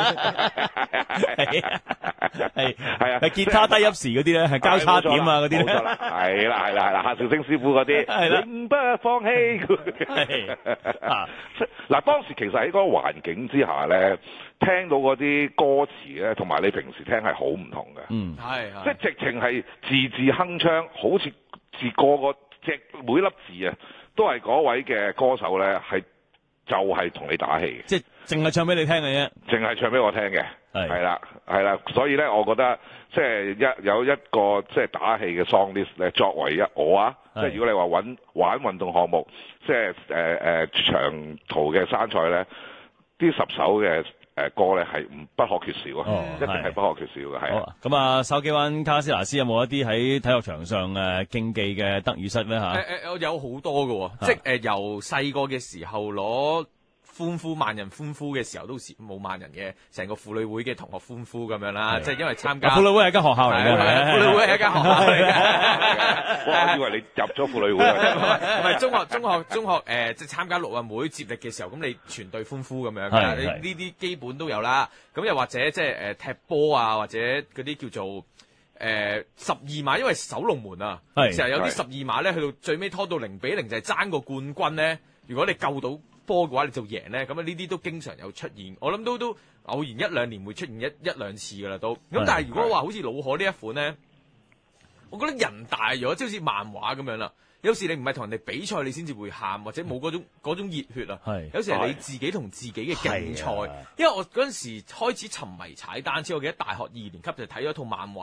係係係啊，係吉他低入時嗰啲咧，係交叉點啊嗰啲咧，係啦係啦係啦，夏兆星師傅嗰啲，係啦，永不放棄。嗱，當時其實喺嗰個環境之下咧，聽到嗰啲歌詞咧，同埋你平時聽係好唔同嘅，嗯，係，即係直情係字字鏗鏘，好似。字個個隻每粒字啊，都係嗰位嘅歌手咧，係就係、是、同你打氣嘅，即係淨係唱俾你聽嘅啫，淨係唱俾我聽嘅，係啦係啦，所以咧，我覺得即係一有一個即係打氣嘅 song list 咧，作為一我啊，即係如果你話揾玩運動項目，即係誒誒長途嘅山賽咧，啲十首嘅。誒歌咧係唔不可缺少啊、哦，一定係不可缺少嘅，係啊。咁啊，筲箕灣卡斯拿斯有冇一啲喺體育場上誒競技嘅得與失咧嚇？ 誒誒，有好多嘅喎，即係誒由細個嘅時候攞歡呼萬人歡呼嘅時候都冇萬人嘅，成個婦女會嘅同學歡呼咁樣啦，即係因為參加婦女會係間學校嚟嘅，婦女會係間學校嚟嘅。我以為你入咗婦女會，唔係中學中學中學誒，即係參加陸運會接力嘅時候，咁你全隊歡呼咁樣，你呢啲基本都有啦。咁又或者即係誒踢波啊，或者嗰啲叫做誒十二碼，因為守龍門啊，成日有啲十二碼咧，去到最尾拖到零比零就係爭個冠軍咧。如果你救到波嘅話，你就贏咧，咁啊呢啲都經常有出現，我諗都都偶然一兩年會出現一一兩次噶啦都。咁但係如果話好似老何呢一款咧，我覺得人大咗，即係好似漫畫咁樣啦。有時你唔係同人哋比賽，你先至會喊，或者冇嗰種嗰種熱血啊。有時係你自己同自己嘅競賽。因為我嗰陣時開始沉迷踩單車，我記得大學二年級就睇咗套漫畫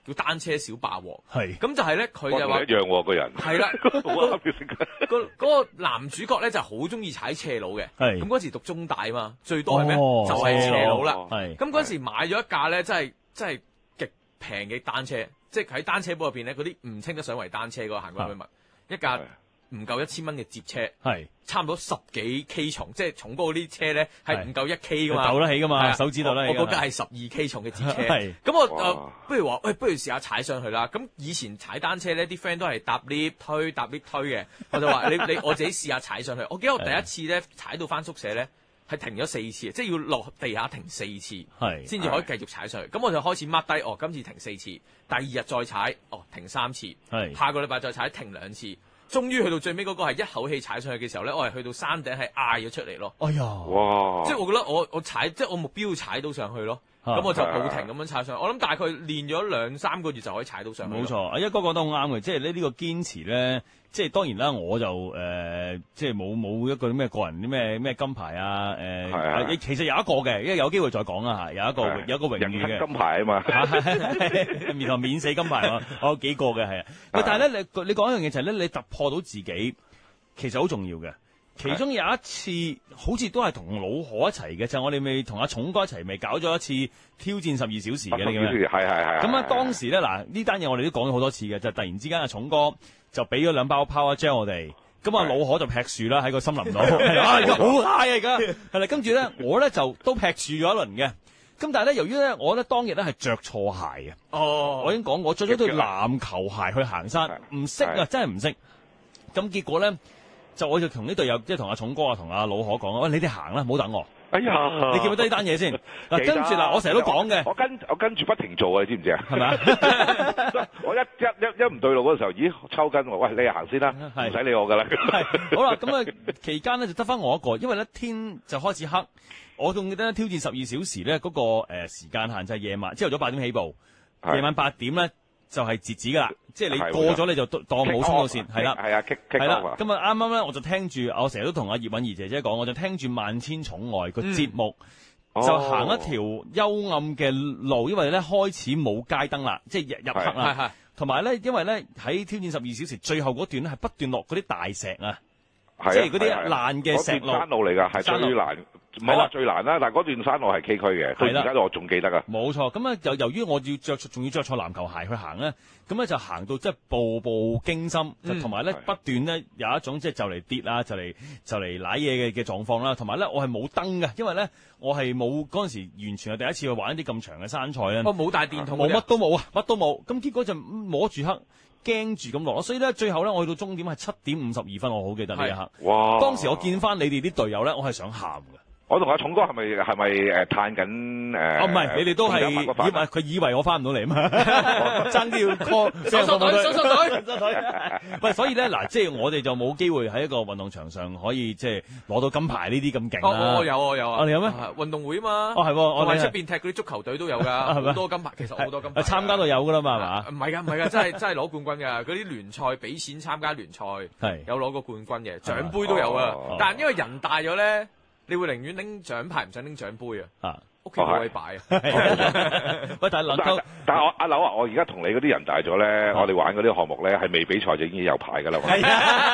叫單車小霸王。 係咁就係咧，佢就話一樣喎個人。 係啦，嗰個嗰個男主角咧就好中意踩斜路嘅。係咁嗰時讀中大嘛，最多係咩？就係斜路啦。係咁嗰時買咗一架咧，真係真係極平嘅單車，即係喺單車鋪入邊咧，嗰啲唔稱得上為單車嗰個行過去物，一架唔夠一千蚊嘅摺車，係差唔多十幾 K 重，即係重過嗰啲車咧係唔夠一 K 噶嘛，鬥得起噶嘛，手指鬥得起。我嗰架係十二 K 重嘅摺車，咁我誒不如話喂，不如試下踩上去啦。咁以前踩單車咧，啲 friend 都係搭 lift 推搭 lift 推嘅，我就話你你我自己試下踩上去。我記得我第一次咧踩到翻宿舍咧係停咗四次，即係要落地下停四次，係先至可以繼續踩上去。咁我就開始 mark 低，哦，今次停四次，第二日再踩，哦，停三次，係下個禮拜再踩，停兩次。終於去到最尾嗰個係一口氣踩上去嘅時候咧，我係去到山頂係嗌咗出嚟咯。哎呀，哇！即係我覺得我我踩，即係我目標要踩到上去咯。咁我就冇停咁樣踩上去。我諗大概練咗兩三個月就可以踩到上去。冇錯，阿一哥講得好啱嘅，即係呢呢個堅持咧，即係當然啦，我就誒、呃，即係冇冇一個咩個人啲咩咩金牌啊誒、呃，其實有一個嘅，因為有機會再講啦嚇，有一個有一個榮譽嘅金牌啊嘛，然後免死金牌啊，我有幾個嘅係啊。喂，但係咧，你你講一樣嘢就係咧，你突破到自己，其實好重要嘅。其中有一次，好似都係同老何一齊嘅，就係、我哋未同阿重哥一齊，未搞咗一次挑戰十二小時嘅，你記唔記得？係係係。咁啊，當時咧嗱，呢單嘢我哋都講咗好多次嘅，就係、突然之間阿重哥就俾咗兩包 Power Gel 我哋，咁啊老何就劈樹啦喺個森林度，係啊，而家好 high 啊而家，係啦，跟住咧我咧就都劈樹咗一輪嘅，咁但係咧由於咧我咧當日咧係着錯鞋嘅，哦，我已經講我着咗對籃球鞋去行山，唔識啊，真係唔識，咁結果咧。就我就同呢隊友，即係同阿重哥啊，同阿老何講，喂，你哋行啦，唔好等我。哎呀，你記唔記得呢單嘢先？嗱，跟住嗱，我成日都講嘅，我跟我跟住不停做啊，你知唔知啊？係咪啊？我一一一一唔對路嗰時候，咦，抽筋喎，喂，你行先啦，唔使理我噶啦。係好啦，咁啊期間咧就得翻我一個，因為咧天就開始黑，我仲記得挑戰十二小時咧嗰個誒時間限制係夜晚，朝頭早八點起步，夜晚八點咧。就係截止噶啦，即係你過咗你就當冇衝到線，係啦，係啊，係啦。咁啊啱啱咧，我就聽住，我成日都同阿葉韻儀姐姐講，我就聽住萬千寵愛個節目，嗯、就行一條幽暗嘅路，因為咧開始冇街燈啦，即係入入黑啦，同埋咧，因為咧喺挑戰十二小時最後嗰段咧係不斷落嗰啲大石啊，即係嗰啲爛嘅石路，山路嚟㗎，係最難。唔係話最難啦，但係嗰段山路係崎嶇嘅，到而家我仲記得啊。冇錯，咁啊由由於我要着仲要着錯籃球鞋去行咧，咁咧就行到即係步步驚心，就同埋咧不斷咧有一種即係就嚟跌啊，就嚟就嚟瀨嘢嘅嘅狀況啦。同埋咧我係冇燈嘅，因為咧我係冇嗰陣時完全係第一次去玩啲咁長嘅山賽咧。我冇帶電筒，冇乜都冇啊，乜都冇。咁結果就摸住黑。驚住咁落，所以咧最後咧我去到終點係七點五十二分，我好記得呢一刻。哇！當時我見翻你哋啲隊友咧，我係想喊嘅。我同阿重哥係咪係咪誒嘆緊誒？哦唔係，你哋都係以為佢以為我翻唔到嚟啊嘛，爭啲要 call 收收隊，收收隊，收隊。喂，所以咧嗱，即係我哋就冇機會喺一個運動場上可以即係攞到金牌呢啲咁勁啦。哦，有啊有啊，你有咩？運動會啊嘛。哦係，我哋出邊踢嗰啲足球隊都有㗎，好多金牌，其實好多金牌。參加到有㗎啦嘛，係嘛？唔係㗎，唔係㗎，真係真係攞冠軍㗎。嗰啲聯賽俾錢參加聯賽，係有攞過冠軍嘅，獎杯都有啊。但係因為人大咗咧。你會寧願拎獎牌唔想拎獎杯啊？啊，屋企冇位擺啊！喂，但係能夠，但係我阿柳啊，我而家同你嗰啲人大咗咧，我哋玩嗰啲項目咧，係未比賽就已經有牌噶啦。係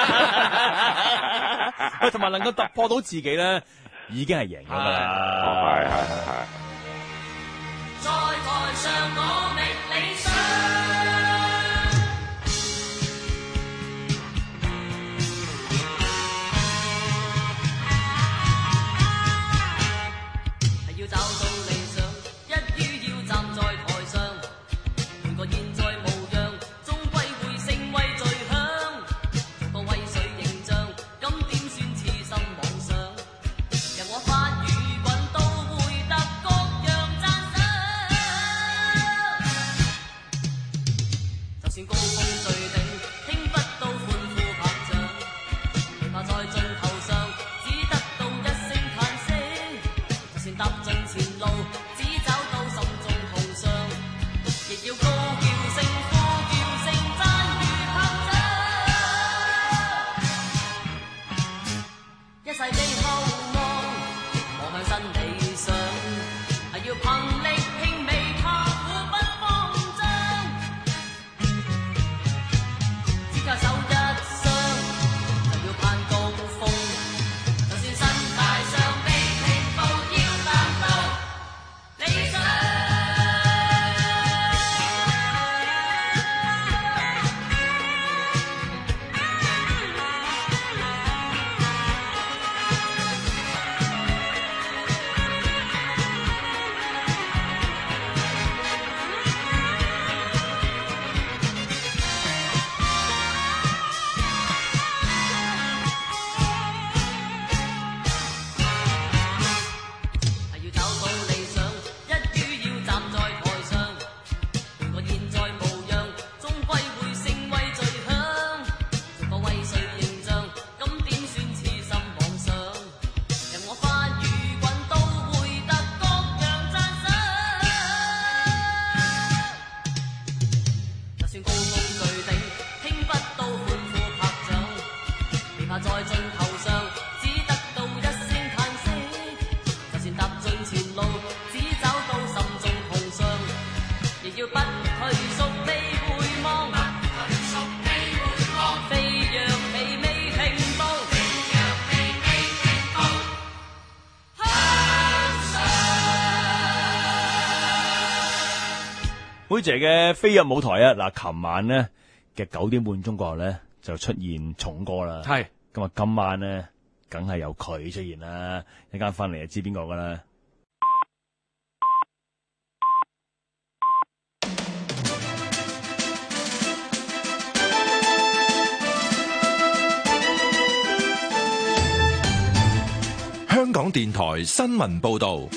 啊！喂，同埋能夠突破到自己咧，已經係贏噶啦。係係係係。在台上我覓理想。 下在盡頭上，只得到一聲嘆息。就算踏盡前路，只找到心中痛傷，亦要不退縮，未回望。飛躍未未停步， 梅姐嘅飛躍舞台啊！嗱，琴晚呢嘅九點半中國咧就出現重歌啦。係咁啊，今晚咧梗係有佢出現啦。一陣間翻嚟就知邊個噶啦。 香港電台新聞報道。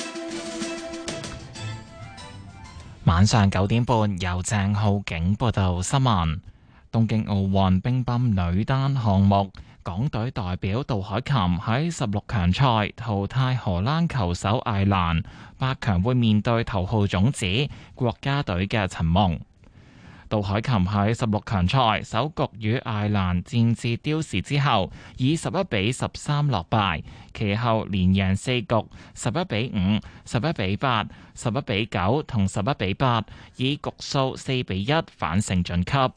晚上九點半，由鄭浩景報道新聞。東京奧運乒乓女單項目，港隊代表杜凱琹喺十六強賽淘汰荷蘭球手艾蘭，八強會面對頭號種子國家隊嘅陳夢。杜凱琹喺十六強賽首局與艾蘭戰至刁時之後，以十一比十三落敗，其後連贏四局，十一比五、十一比八、十一比九同十一比八，以局數四比一反勝晉級。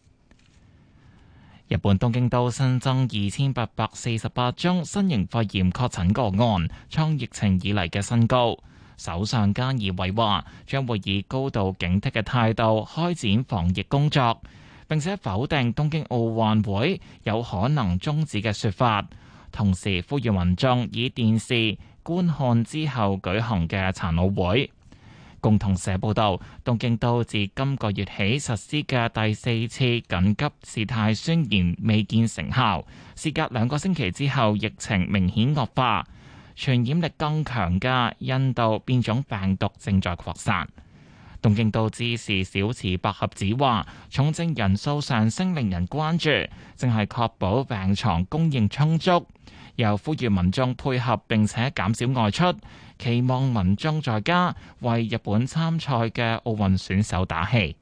日本東京都新增二千八百四十八宗新型肺炎確診個案，創疫情以嚟嘅新高。首相菅義偉話將會以高度警惕嘅態度開展防疫工作，並且否定東京奧運會有可能終止嘅說法，同時呼籲民眾以電視觀看之後舉行嘅殘奧會。共同社報道，東京都自今個月起實施嘅第四次緊急事態宣言未見成效，事隔兩個星期之後，疫情明顯惡化。傳染力更強嘅印度變種病毒正在擴散。東京都知事小池百合子話，重症人數上升令人關注，正係確保病床供應充足，又呼籲民眾配合並且減少外出，期望民眾在家為日本參賽嘅奧運選手打氣。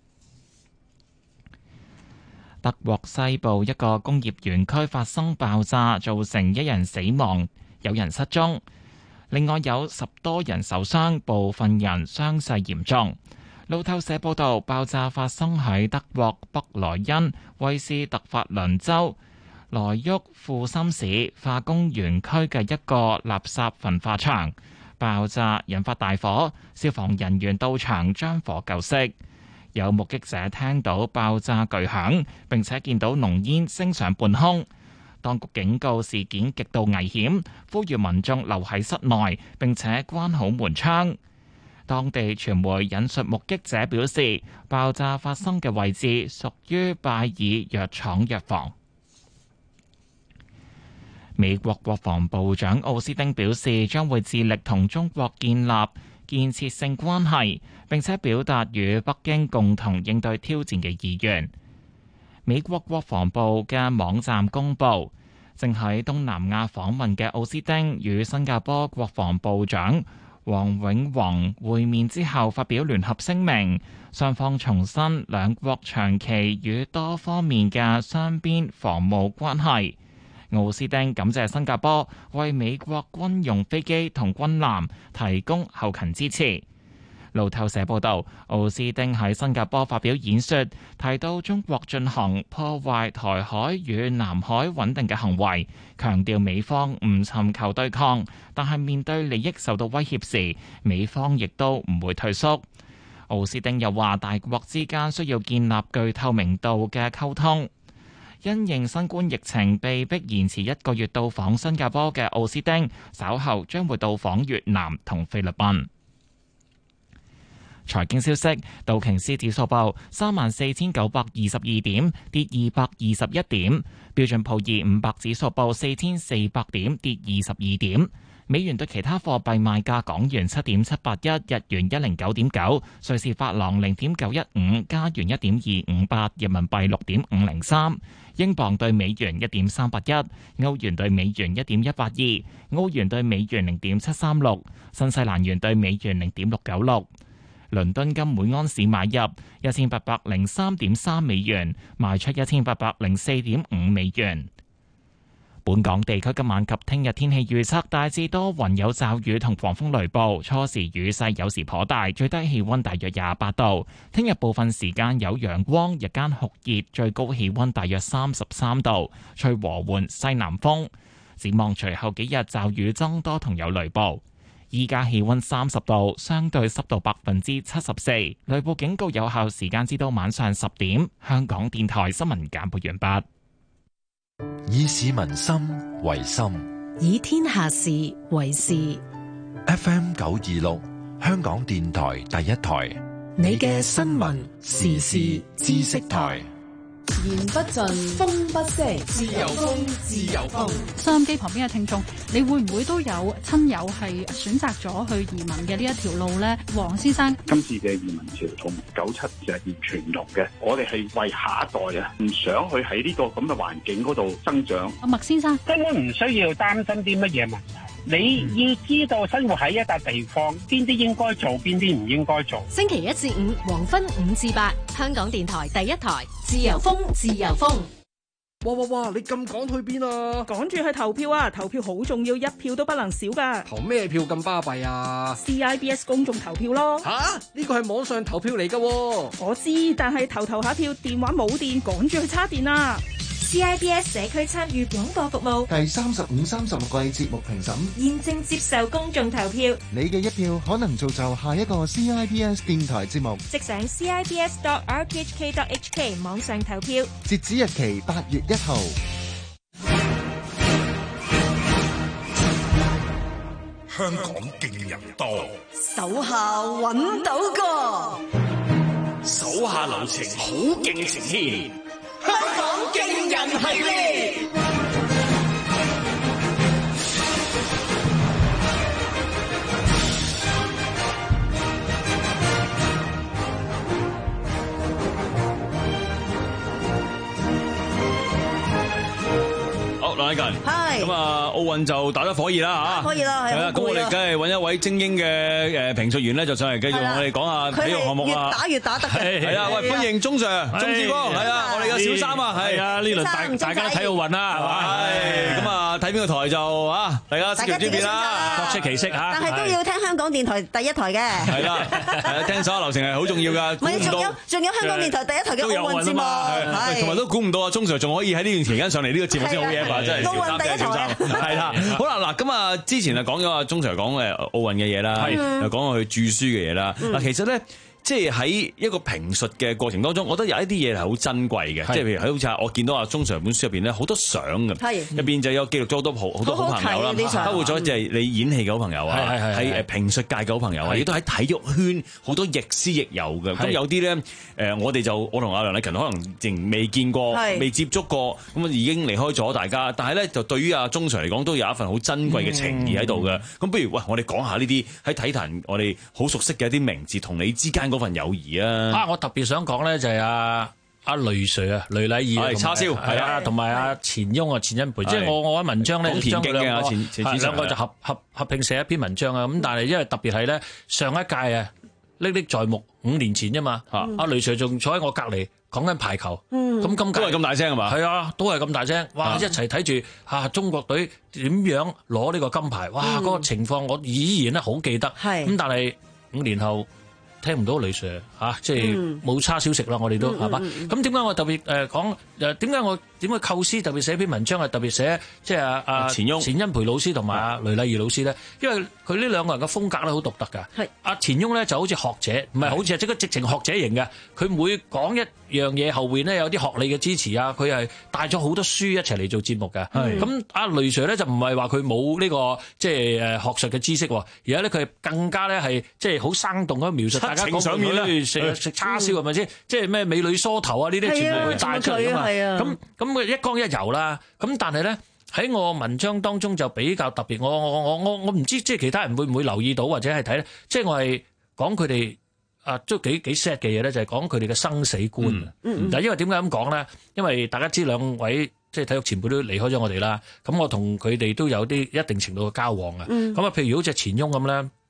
德國西部一個工業園區發生爆炸，造成一人死亡，有人失蹤，另外有十多人受傷，部分人傷勢嚴重。路透社報道，爆炸發生喺德國北萊茵威斯特法倫州萊沃庫森市化工園區嘅一個垃圾焚化場，爆炸引發大火，消防人員到場將火救熄。有目擊者聽到爆炸巨響，並且見到濃煙升上半空。當局警告事件極度危險，呼籲民眾留喺室內，並且關好門窗。當地傳媒引述目擊者表示，爆炸發生嘅位置屬於拜爾藥廠藥房。美國國防部長奧斯汀表示，將會致力同中國建立建設性關係，並且表達與北京共同應對挑戰嘅意願。美國國防部嘅網站公佈，正喺東南亞訪問嘅奧斯汀與新加坡國防部長黃永宏會面之後發表聯合聲明，雙方重申兩國長期與多方面嘅雙邊防務關係。奧斯汀感謝新加坡為美國軍用飛機同軍艦提供後勤支持。路透社報道，奧斯汀喺新加坡發表演說，提到中國進行破壞台海與南海穩定嘅行為，強調美方唔尋求對抗，但係面對利益受到威脅時，美方亦都唔會退縮。奧斯汀又話，大國之間需要建立具透明度嘅溝通。因應新冠疫情被迫延遲一個月到訪新加坡嘅奧斯汀，稍後將會到訪越南同菲律賓。財經消息，道瓊斯指數報三萬四千九百二十二點，跌二百二十一點；標準普爾五百指數報四千四百點，跌二十二點。美元對其他貨幣賣價：港元七點七八一，日元一零九點九，瑞士法郎零點九一五，加元一點二五八，人民幣六點五零三，英鎊對美元一點三八一，歐元對美元一點一八二，澳元對美元零點七三六，新西蘭元對美元零點六九六。倫敦金每安士買入一千八百零三點三美元，賣出一千八百零四點五美元。 本港地區今晚及聽日天氣預測大致多雲有驟雨同狂風雷暴，初時雨勢有時頗大，最低氣溫大約廿八度。聽日部分時間有陽光，日間酷熱，最高氣溫大約三十三度，吹和緩西南風。展望隨後幾日驟雨增多同有雷暴。依家氣溫三十度，相對濕度百分之七十四，雷暴警告有效時間至到晚上十點。香港電台新聞簡報完畢。 以市民心為心， 以天下事為事。 F M 九二六，香港電台第一台， 你嘅新聞時事知識台。 言不盡，風不息，自由風，自由風。 收音機旁邊嘅聽眾，你會唔會都有親友係選擇咗去移民嘅呢一條路呢？黃先生， 今次嘅移民潮同九七就係完全唔同嘅，我哋係為下一代啊，唔想去喺呢個咁嘅環境嗰度增長。 阿麥先生， 根本唔需要擔心啲乜嘢問題。你要知道生活喺一笪地方，邊啲應該做，邊啲唔應該做。 星期一至五黃昏五至八，香港電台第一台，自由風，自由風。 哇哇哇！你咁趕去邊啊？ 趕住去投票啊！投票好重要，一票都不能少噶。 投咩票咁巴閉啊 ？C I B S 公眾投票咯。 吓？呢個係網上投票嚟噶。 我知，但係投投下票，電話冇電，趕住去叉電啊！ C I B S 社區參與廣播服務第三十五、三十六季節目評審現正接受公眾投票， 你嘅一票可能造就下一個 C I B S 電台節目。 即上 C I B S dot R T H K dot H K 網上投票， 截止日期八月一號。 香港勁人多， 手下揾到個， 手下留情，好勁情牽。 香港勁人系列。 好，梁禮勤， 係咁啊，奧運就打得火熱啦嚇， 可以啦，係啦，咁我哋梗係揾一位精英嘅誒評述員咧，就上嚟繼續同我哋講下體育項目啦。 越打越打得嘅， 係啊，喂，歡迎鍾 Sir 鍾志光，係啊，我哋嘅小三啊，係啊，呢輪大大家都睇奧運啦，係嘛？ 係咁啊，睇邊個台就啊，大家識條知面啦， 各出其色嚇。 但係都要聽香港電台第一台嘅。 係啦，係啊，聽手下留情係好重要㗎。 唔係，仲有仲有香港電台第一台嘅奧運節目，係同埋都估唔到啊，鍾 Sir 仲可以喺呢段期間上嚟呢個節目先好嘢嘛，真係小三嘅小三。係啦，好啦，嗱，咁啊，之前啊講咗啊，鍾 Sir 講誒奧運嘅嘢啦，又講過佢著書嘅嘢啦。嗱，其實咧，即係喺一個評述嘅過程當中，我覺得有一啲嘢係好珍貴嘅，即係譬如喺好似我見到啊鍾 Sir 本書入邊咧好多相嘅，入邊就有記錄咗好多好好多好朋友啦，包括咗就係你演戲嘅好朋友啊，喺誒評述界嘅好朋友啊，亦都喺體育圈好多亦師亦友嘅。咁有啲咧誒，我哋就我同阿梁禮勤可能仍未見過、未接觸過，咁啊已經離開咗大家。但係咧就對於阿鍾 Sir 嚟講，都有一份好珍貴嘅情誼喺度嘅。咁不如喂，我哋講下呢啲喺體壇我哋好熟悉嘅一啲名字，同你之間嗰份友誼啊！ 啊，我特別想講咧就係阿阿雷 Sir 啊，雷禮儀叉燒係啊， 同埋阿錢雍啊，錢恩培，即係我我喺文章咧將兩個兩個就合合合併寫一篇文章啊。咁但係因為特別係咧上一屆啊歷歷在目，五年前啫嘛，阿雷 Sir 仲坐喺我隔離講緊排球，咁今屆都係咁大聲係嘛？ 係啊，都係咁大聲，哇！一齊睇住嚇中國隊點樣攞呢個金牌，哇！嗰個情況我依然咧好記得，咁但係五年後。聽唔到雷 Sir 嚇，即係冇差消息啦，我哋都係嘛？咁點解我特別誒講誒？點解我點解構思特別寫篇文章係特別寫即係阿阿錢雍、錢恩培老師同埋阿雷禮儀老師咧？因為佢呢兩個人嘅風格咧好獨特㗎。係阿錢雍咧就好似學者，唔係好似係即係直情學者型嘅。佢每講一樣嘢後邊咧有啲學理嘅支持啊，佢係帶咗好多書一齊嚟做節目嘅。咁阿雷 Sir 咧就唔係話佢冇呢個即係誒學術嘅知識，而家咧佢係更加咧係即係好生動咁描述。大家講上面咧食食叉燒係咪先？即係咩美女梳頭啊？呢啲全部佢帶出嚟㗎嘛。咁咁佢一江一油啦。咁但係咧喺我文章當中就比較特別。我我我我我唔知即係其他人會唔會留意到或者係睇咧？即係我係講佢哋啊，都幾幾 sad 嘅嘢咧，就係講佢哋嘅生死觀。嗱、嗯，嗯、因為點解咁講咧？因為大家知兩位即係體育前輩都離開咗我哋啦。咁我同佢哋都有啲一定程度嘅交往啊。咁啊、嗯，譬如好似錢雍咁咧。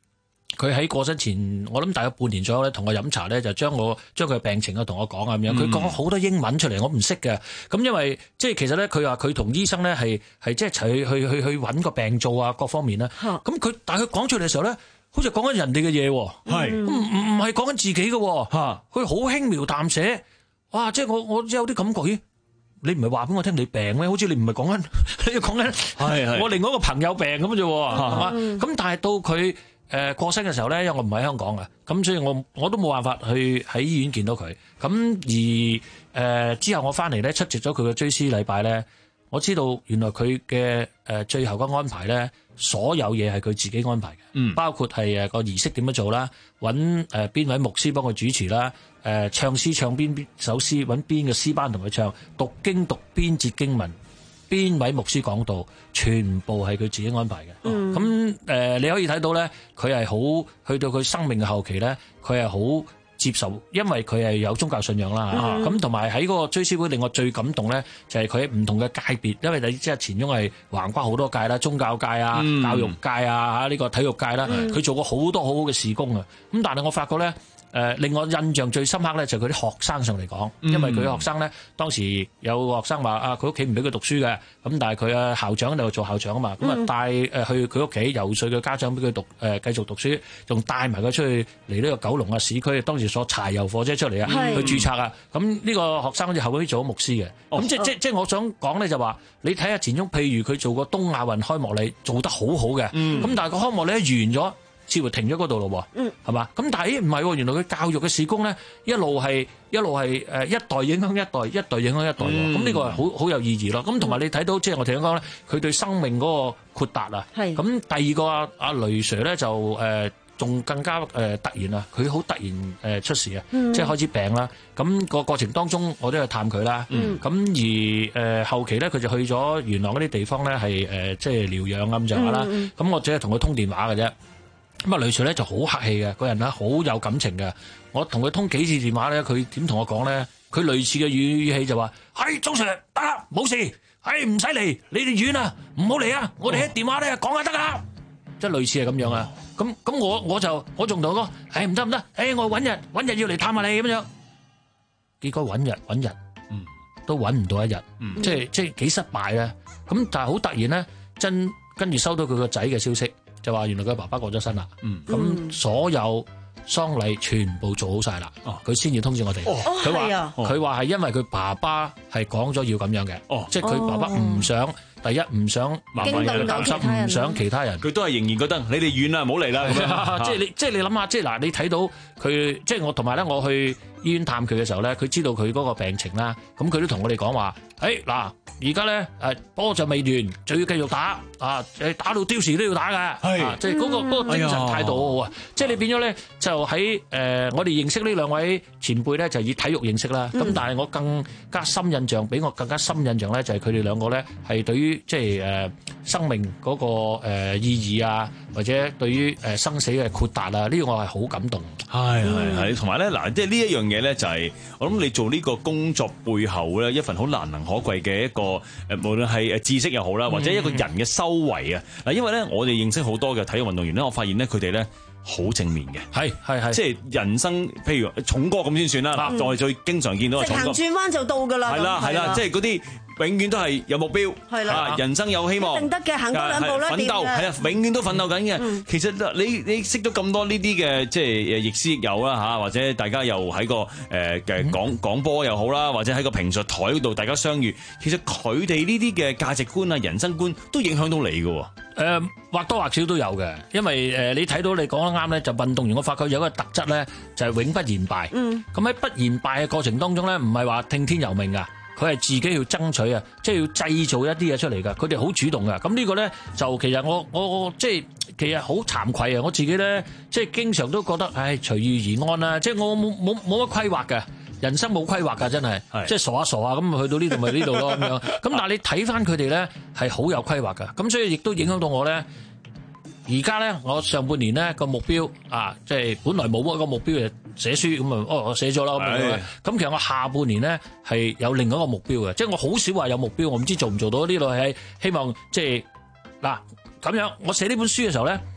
佢喺過身前，我諗大概半年左右咧，同我飲茶咧，就將我將佢嘅病情啊同我講啊咁樣。佢講好多英文出嚟，我唔識嘅。咁因為即係其實咧，佢話佢同醫生咧係係即係一齊去去去去揾個病灶啊，各方面啦。咁佢但係佢講出嚟嘅時候咧，好似講緊人哋嘅嘢喎，係唔唔唔係講緊自己嘅喎。佢好輕描淡寫，哇！即係我我有啲感覺，咦？你唔係話俾我聽你病咩？好似你唔係講緊你講緊係我另外一個朋友病咁啫喎，係嘛？咁但係到佢。誒、呃、過身嘅時候咧，因為我唔喺香港嘅，咁所以我我都冇辦法去喺醫院見到佢。咁而誒、呃、之後我翻嚟咧，出席咗佢嘅追思禮拜咧，我知道原來佢嘅誒最後嘅安排咧，所有嘢係佢自己安排嘅，嗯，包括係誒個儀式點樣做啦，揾誒邊位牧師幫佢主持啦，誒、呃、唱詩唱邊邊首詩，揾邊個詩班同佢唱，讀經讀邊節經文。邊位牧師講道，全部係佢自己安排嘅。咁誒、嗯呃，你可以睇到咧，佢係好去到佢生命嘅後期咧，佢係好接受，因為佢係有宗教信仰啦。咁同埋喺嗰個追思會令我最感動咧，就係佢喺唔同嘅界別，因為你知啊，前翁係橫跨好多界啦，宗教界啊、嗯、教育界啊、嚇、這、呢個體育界啦，佢、嗯、做過好多好好嘅事工啊。咁但係我發覺咧。誒、呃、令我印象最深刻咧，就係佢啲學生上嚟講，因為佢學生咧當時有學生話啊，佢屋企唔俾佢讀書嘅，咁但係佢啊校長喺度做校長啊嘛，咁啊帶誒去佢屋企遊說佢家長俾佢讀誒、呃、繼續讀書，仲帶埋佢出去嚟呢個九龍啊市區，當時坐柴油火車出嚟啊，去註冊啊，咁呢個學生好似後尾做咗牧師嘅，咁、哦、即、哦、即即我想講咧就話，你睇下錢鍾，譬如佢做過東亞運開幕禮做得好好嘅，咁、嗯、但係個開幕禮完咗。似乎停咗嗰度咯喎，係嘛？咁但係唔係喎，原來佢教育嘅事工咧，一路係一路係誒一代影響一代，一代影響一代喎。咁、嗯、呢個係好好有意義咯。咁同埋你睇到即係我頭先講咧，佢對生命嗰個豁達啊。咁第二個阿阿雷 Sir 咧就誒仲、呃、更加誒、呃、突然啊，佢好突然誒出事啊、嗯，即係開始病啦。咁、個過程當中我都去探佢啦。咁、嗯、而誒、呃、後期咧佢就去咗元朗嗰啲地方咧係誒即係療養咁上下啦。咁、嗯嗯、我只係同佢通電話嘅啫。咁啊，雷 Sir 咧就好客氣嘅，個人咧好有感情嘅。我同佢通幾次電話咧，佢點同我講咧？佢類似嘅語語氣就話：係鍾 Sir 得啦，冇事，係唔使嚟，你哋遠啊，唔好嚟啊，我哋喺電話咧講下得噶啦。即係類似係咁樣啊。咁咁我我就我仲同佢講：誒唔得唔得，誒我揾日揾日要嚟探下你咁樣。結果揾日揾日，嗯，都揾唔到一日，嗯，即係即係幾失敗啊。咁但係好突然咧，真跟住收到佢個仔嘅消息。就話原來佢爸爸過咗身啦，咁、嗯、所有喪禮全部做好晒啦，佢先至通知我哋。佢話佢話係因為佢爸爸係講咗要咁樣嘅、哦，即係佢爸爸唔想、哦、第一唔想麻煩人擔心，唔想其他人，佢都係仍然覺得你哋遠啦，唔好嚟啦。即係你即係你諗下，即係嗱，你睇到佢即係我同埋咧，我去醫院探佢嘅時候咧，佢知道佢嗰個病情啦，咁佢都同我哋講話，誒嗱。而家咧，誒波就未完，就要繼續打啊！誒打到丟時都要打㗎，係即係嗰個嗰、嗰個精神態度好好啊！哎、即係你變咗咧，就喺誒、呃、我哋認識呢兩位前輩咧，就以體育認識啦。咁、嗯、但係我更加深印象，俾我更加深印象咧，就係佢哋兩個咧係對於即係誒生命嗰、嗰個、呃、意義啊，或者對於誒生死嘅豁達啊，呢、呢個我係好感動。 係係係，同埋咧嗱，即係呢一樣嘢咧，就係我諗你做呢個工作背後咧，一份好難能可貴嘅一個誒，無論係誒知識又好啦，或者一個人嘅修為啊。嗱，因為咧我哋認識好多嘅體育運動員咧，我發現咧佢哋咧好正面嘅，係係係，即係人生譬如重哥咁先算啦。嗱，我哋最經常見到嘅重哥， 行轉彎就到㗎啦。係啦係啦， 即係嗰啲。永遠都係有目標，係啦，人生有希望， 一定得嘅，行多兩步啦， 奮鬥係啊，永遠都奮鬥緊嘅、嗯。其實你你識咗咁多呢啲嘅，即係誒亦師亦友啦嚇，或者大家又喺個誒嘅講講波又好啦，或者喺個評述台嗰度大家相遇，其實佢哋呢啲嘅價值觀啊、人生觀都影響到你嘅喎。誒、呃、或多或少都有嘅，因為誒、呃、你睇到你講得啱咧，就運動員我發覺有一個特質咧，就係、是、永不言敗。嗯，咁喺不言敗嘅過程當中咧，唔係話聽天由命㗎。佢係自己要爭取啊，即係要製造一啲嘢出嚟㗎。佢哋好主動㗎。咁呢個咧就其實我我我即係其實好慚愧啊！我自己咧即係經常都覺得，唉隨遇而安啦。即係我冇冇冇乜規劃㗎，人生冇規劃㗎，真係即係傻下傻下咁去到呢度咪呢度咯咁樣。咁但係你睇翻佢哋咧係好有規劃㗎。咁所以亦都影響到我咧。而家咧，我上半年咧個目標啊，即係本來冇一個目標嘅寫書咁啊，哦，我寫咗啦咁樣。咁其實我下半年咧係有另外一個目標嘅，即係我好少話有目標，我唔知做唔做到呢度係希望即係嗱咁樣。我寫呢本書嘅時候咧，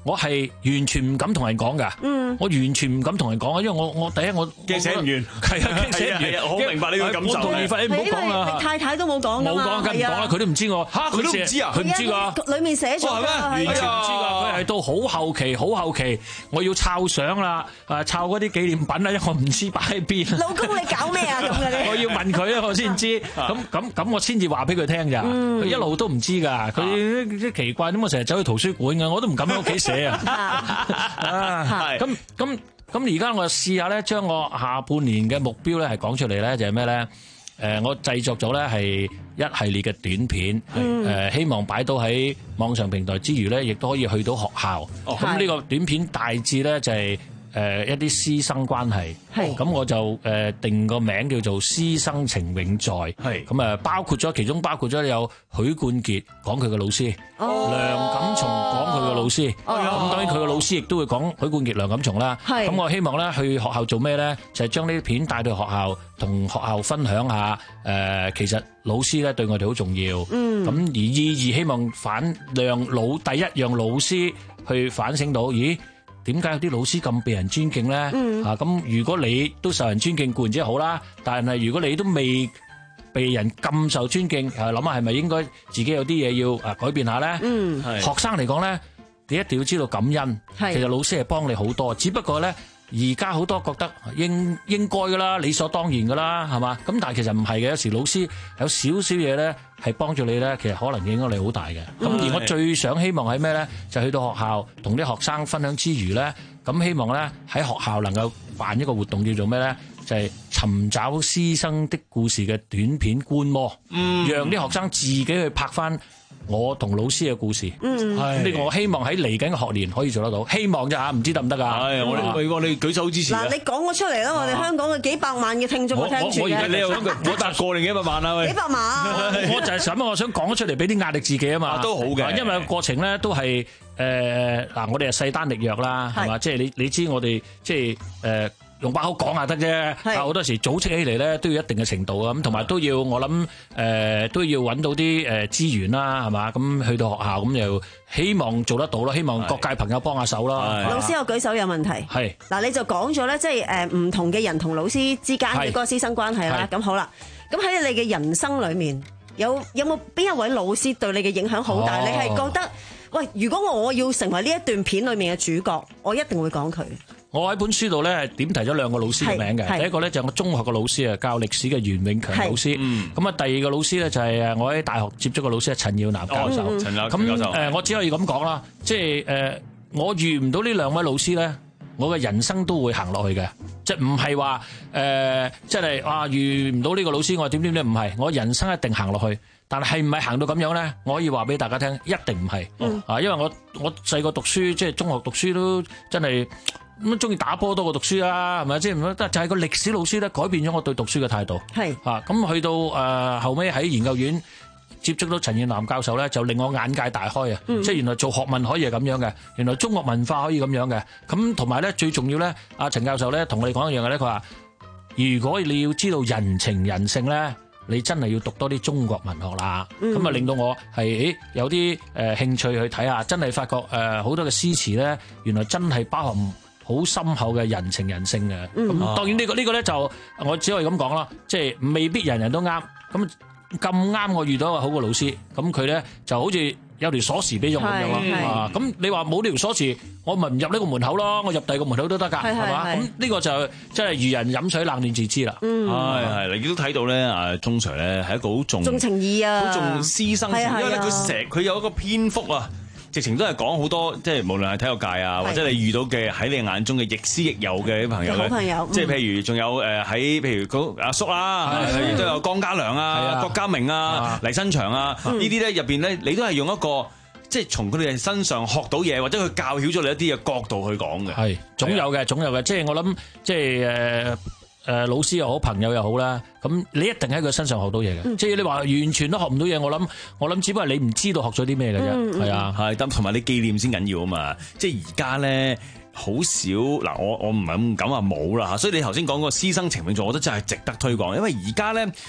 我係完全唔敢同人講㗎，嗯，我完全唔敢同人講啊，因為我我第一我驚寫唔完， 係啊驚寫唔完， 我好明白呢個感受。 我同意法，你唔好講啦， 太太都冇講㗎嘛， 冇講梗唔講啦，佢都唔知我嚇，佢都唔知啊， 佢唔知㗎， 裡面寫咗㗎， 完全唔知㗎，佢係到好後期，好後期，我要抄相啦，誒抄嗰啲紀念品啦，因為我唔知擺喺邊。 老公你搞咩啊咁嘅？ 我要問佢啊，我先知，咁咁咁我先至話俾佢聽咋，佢一路都唔知㗎，佢啲奇怪點解成日走去圖書館㗎，我都唔敢喺屋企寫啊。啊，咁咁咁而家我試下咧，將我下半年嘅目標咧係講出嚟咧，就係咩咧？誒，我製作咗咧係一系列嘅短片，誒，希望擺到喺網上平台之餘咧，亦都可以去到學校。咁呢個短片大致咧就係誒一啲師生關係，咁我就誒定個名叫做師生情永在，咁啊包括咗其中包括咗有許冠傑講佢嘅老師，梁錦松講佢嘅老師，咁當然佢嘅老師亦都會講許冠傑、梁錦松啦。咁我希望咧去學校做咩咧？就係將呢啲片帶到學校，同學校分享下誒，其實老師咧對我哋好重要。咁而意義希望反讓老第一讓老師去反省到，咦？點解有啲老師咁被人尊敬咧？嗯、啊，咁如果你都受人尊敬固然之好啦，但係如果你都未被人咁受尊敬，誒諗下係咪應該自己有啲嘢要啊改變下咧？嗯，學生嚟講咧，你一定要知道感恩。其實老師係幫你好多，只不過咧而家好多覺得應應該噶啦，理所當然噶啦，係嘛？咁但係其實唔係嘅，有時老師有少少嘢咧係幫助你咧，其實可能影響你好大嘅。咁、嗯、而我最想希望係咩咧？就去到學校同啲學生分享之餘咧，咁希望咧喺學校能夠辦一個活動叫做咩咧？就係、是、尋找師生的故事嘅短片觀摩，嗯、讓啲學生自己去拍翻我同老師嘅故事，嗯，呢個我希望喺嚟緊嘅學年可以做得到，希望啫嚇，唔知得唔得㗎？係我哋，我哋舉手支持。嗱，你講咗出嚟啦，我哋香港嘅幾百萬嘅聽眾都聽住嘅。我而家你又講我達過定幾百萬啊？喂，幾百萬，我就係想，我想講咗出嚟俾啲壓力自己啊嘛，都好嘅，因為個過程咧都係誒嗱，我哋係勢單力弱啦，係嘛？即係你你知我哋即係誒。用把口講下得啫，但好多時組織起嚟咧都要一定嘅程度啊，咁同埋都要我諗誒、呃、都要揾到啲誒資源啦，係嘛？咁去到學校咁又希望做得到啦，希望各界朋友幫下手啦。老師有舉手有問題，係嗱你就講咗咧，即係誒唔同嘅人同老師之間嘅嗰個師生關係啦。咁好啦，咁喺你嘅人生裏面有有冇邊一位老師對你嘅影響好大？哦、你係覺得喂，如果我要成為呢一段片裏面嘅主角，我一定會講佢。我喺本書度咧點提咗兩個老師嘅名嘅，第一個咧就係我中學嘅老師啊，教歷史嘅袁永強老師。咁啊，第二個老師咧就係誒我喺大學接觸嘅老師啊，陳耀南教授。陳教授。咁誒，我只可以咁講啦，即係誒，我遇唔到呢兩位老師咧，我嘅人生都會行落去嘅，即係唔係話誒，即係啊遇唔到呢個老師我點點點，唔係，我人生一定行落去。但係唔係行到咁樣咧？我可以話俾大家聽，一定唔係。啊，因為我我細個讀書，即係中學讀書都真係。咁中意打波多過讀書啦，係咪？即係唔得，就係個歷史老師咧改變咗我對讀書嘅態度。係啊，咁去到誒、呃、後尾喺研究院接觸到陳彥南教授咧，就令我眼界大開啊！嗯、即係原來做學問可以係咁樣嘅，原來中國文化可以咁樣嘅。咁同埋咧最重要咧，阿陳教授咧同我哋講一樣嘅咧，佢話：如果你要知道人情人性咧，你真係要讀多啲中國文學啦。咁啊、嗯、令到我係誒有啲誒興趣去睇下，真係發覺誒好、呃、多嘅詩詞咧，原來真係包含好深厚嘅人情人性嘅，咁、嗯、當然呢、呢個呢、呢個咧就我只可以咁講啦，即係未必人人都啱。咁咁啱我遇到一個好嘅老師，咁佢咧就好似有條鎖匙俾咗我咁樣啊。咁你話冇呢條鎖匙，我咪唔入呢個門口咯，我入第二個門口都得㗎，係嘛？咁呢個就真係如人飲水冷暖自知啦。係係，你都睇到咧，啊鍾 Sir 咧係一個好重重情義啊，好重師生情，因為咧佢成佢有一個篇幅啊。直情都係講好多，即係無論係體育界啊，或者你遇到嘅喺你眼中嘅亦師亦友嘅啲朋友咧，朋友即係譬如仲有誒喺譬如嗰阿叔啦，亦都有江家良啊、郭家明啊、黎新祥啊，呢啲咧入邊咧，你都係用一個即係從佢哋身上學到嘢，或者佢教曉咗你一啲嘅角度去講嘅。係總有嘅，總有嘅，即係我諗，即係誒。誒、呃、老師又好，朋友又好啦，咁你一定喺佢身上學到嘢嘅，嗯、即係你話完全都學唔到嘢，我諗我諗只不過你唔知道學咗啲咩嘅啫，係、嗯嗯、啊，係，同埋你紀念先緊要啊嘛，即係而家咧好少嗱，我我唔係咁敢話冇啦嚇，所以你頭先講個師生情永在，我覺得真係值得推廣，因為而家咧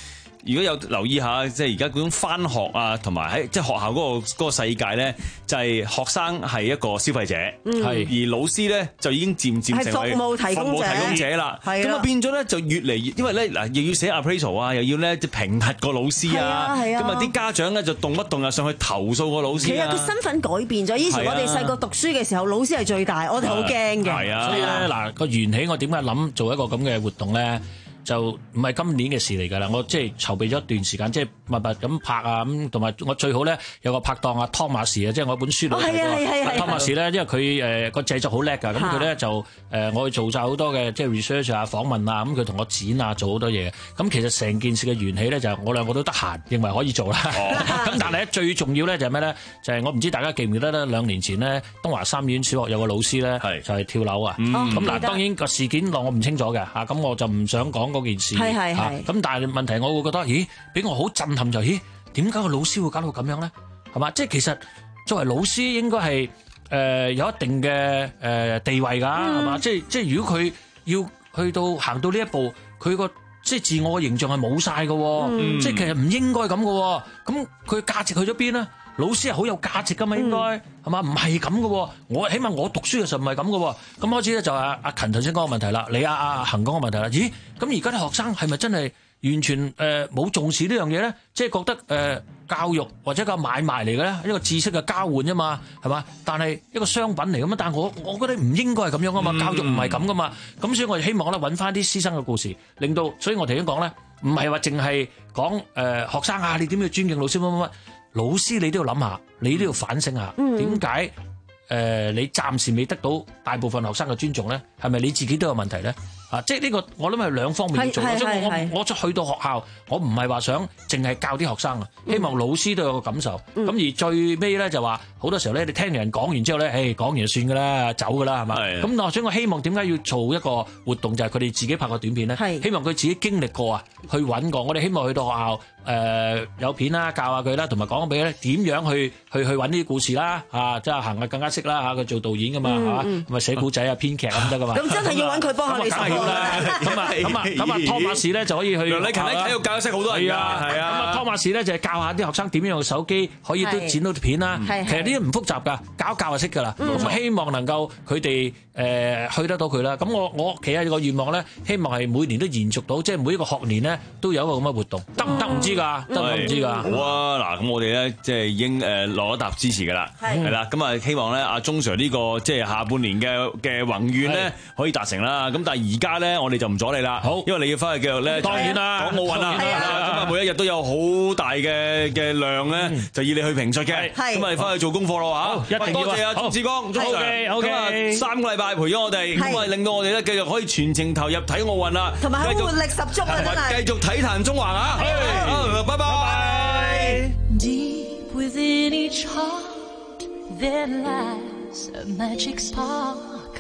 如果有留意下，即係而家嗰種返學啊，同埋喺即係學校嗰個嗰個世界咧，就係學生係一個消費者，係而老師咧就已經漸漸成為服務提供者，服務提供者啦。咁啊變咗咧就越嚟越，因為咧嗱又要寫 appraisal 啊，又要咧評核個老師啊，咁啊啲家長咧就動不動啊上去投訴個老師。 其實佢身份改變咗，以前我哋細個讀書嘅時候，老師係最大，我哋好驚嘅。係啊，所以咧嗱個緣起，我點解諗做一個咁嘅活動咧？就唔係今年嘅事嚟㗎啦，我即係籌備咗一段時間，即係密密咁拍啊咁，同埋我最好咧有個拍檔啊湯馬士啊，即係我本書裏邊個湯馬士咧，因為佢誒個製作好叻㗎，咁佢咧就誒我去做晒好多嘅即係 research 啊訪問啊，咁佢同我剪啊做好多嘢，咁其實成件事嘅緣起咧就係我兩個都得閒，認為可以做啦。咁但係咧最重要咧就係咩咧？就係我唔知大家記唔記得咧？兩年前咧東華三院小學有個老師咧就係跳樓啊，咁嗱當然個事件我唔清楚嘅嚇，咁我就唔想講嗰件事，係係係。咁但係問題，我會覺得，咦，俾我好震撼就係，咦，點解個老師會搞到咁樣咧？係嘛？即係其實作為老師應該係誒有一定嘅誒地位㗎，係嘛？即係即係如果佢要去到行到呢一步，佢個即係自我嘅形象係冇晒㗎，即係其實唔應該咁㗎。咁佢價值去咗邊咧？老師係好有價值㗎嘛，應該係嘛？唔係咁嘅，我起碼我讀書嘅時候唔係咁嘅。咁開始咧就係阿阿勤頭先講個問題啦，你阿阿恒講個問題啦。咦？咁而家啲學生係咪真係完全誒冇重視呢樣嘢咧？即係覺得誒教育或者個買賣嚟嘅咧，一個知識嘅交換啫嘛，係嘛？但係一個商品嚟㗎嘛。但係我我覺得唔應該係咁樣啊嘛，教育唔係咁噶嘛。咁所以我哋希望咧揾翻啲師生嘅故事，令到所以我頭先講咧，唔係話淨係講誒學生啊，你點樣尊敬老師乜乜乜。老師你都要諗下，你都要反省下，點解誒你暫時未得到大部分學生嘅尊重咧？係咪你自己都有問題咧？啊，即係呢個我諗係兩方面要做。所以我我我去到學校，我唔係話想淨係教啲學生啊，希望老師都有個感受。咁、嗯、而最尾咧就話，好多時候咧你聽人講完之後咧，誒講完就算㗎啦，走㗎啦，係嘛？咁所以我希望點解要做一個活動，就係佢哋自己拍個短片咧，希望佢自己經歷過啊，去揾過。我哋希望去到學校誒、呃、有片啦，教下佢啦，同埋講俾佢咧點樣去去去揾呢啲故事啦，啊，即係行啊更加識啦嚇，佢做導演㗎嘛，係嘛？咁咪寫古仔啊、編劇咁得㗎嘛。咁真係要揾佢幫下你手。咁啊咁啊咁啊湯馬士咧就可以去梁禮勤喺體育教識好多人㗎，係啊。咁啊湯馬士咧就係教下啲學生點樣用手機可以都剪到片啦。其實呢啲唔複雜㗎，教教就識㗎啦。咁希望能夠佢哋誒去得到佢啦。咁我我其實個願望咧，希望係每年都延續到，即係每一個學年咧都有一個咁嘅活動，得唔得唔知㗎，得唔得唔知㗎。好啊，嗱咁我哋咧即係已經誒落咗沓支持㗎啦，係啦。咁啊希望咧阿鐘 Sir 呢個即係下半年嘅嘅宏願咧可以達成啦。咁但係而家咧，我哋就唔阻你啦。好，因為你要翻去繼續咧，當然啦，講奧運啦。咁啊，每一日都有好大嘅嘅量咧，就要你去評述嘅。咁啊，你翻去做功課咯嚇。一定要多謝啊，鍾志剛，鍾 Sir。咁啊，三個禮拜陪咗我哋，咁啊，令到我哋咧繼續可以全程投入睇奧運啦。同埋活力十足啊，真係。繼續體壇中環啊！好，拜拜。Deep within each heart there lies a magic spark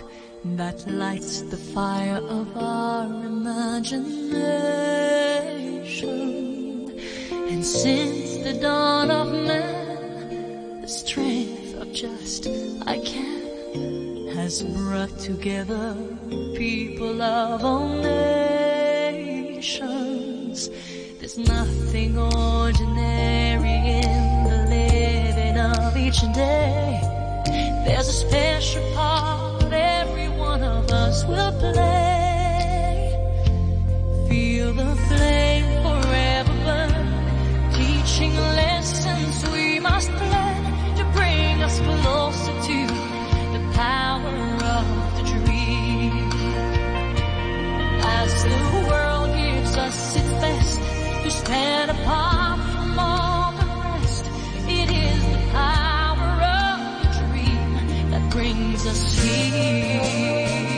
that lights the fire of our imagination. And since the dawn of man, the strength of just I can has brought together people of all nations. There's nothing ordinary in the living of each day. There's a special part every one of us will play. Feel the flame forever burn, teaching lessons we must learn to bring us closer to the power of the dream. As the world gives us its best to stand apart from all the rest, it is the power of the dream that brings us here.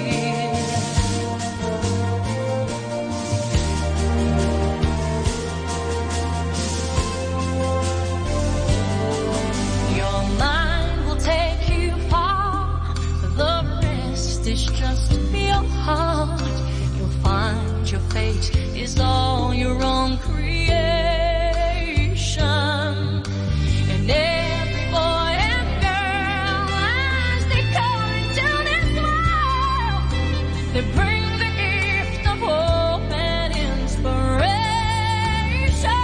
Your mind will take you far, the rest is just your heart. You'll find your fate is all your own creation. And every boy and girl, as they come into this world, they bring the gift of hope and inspiration.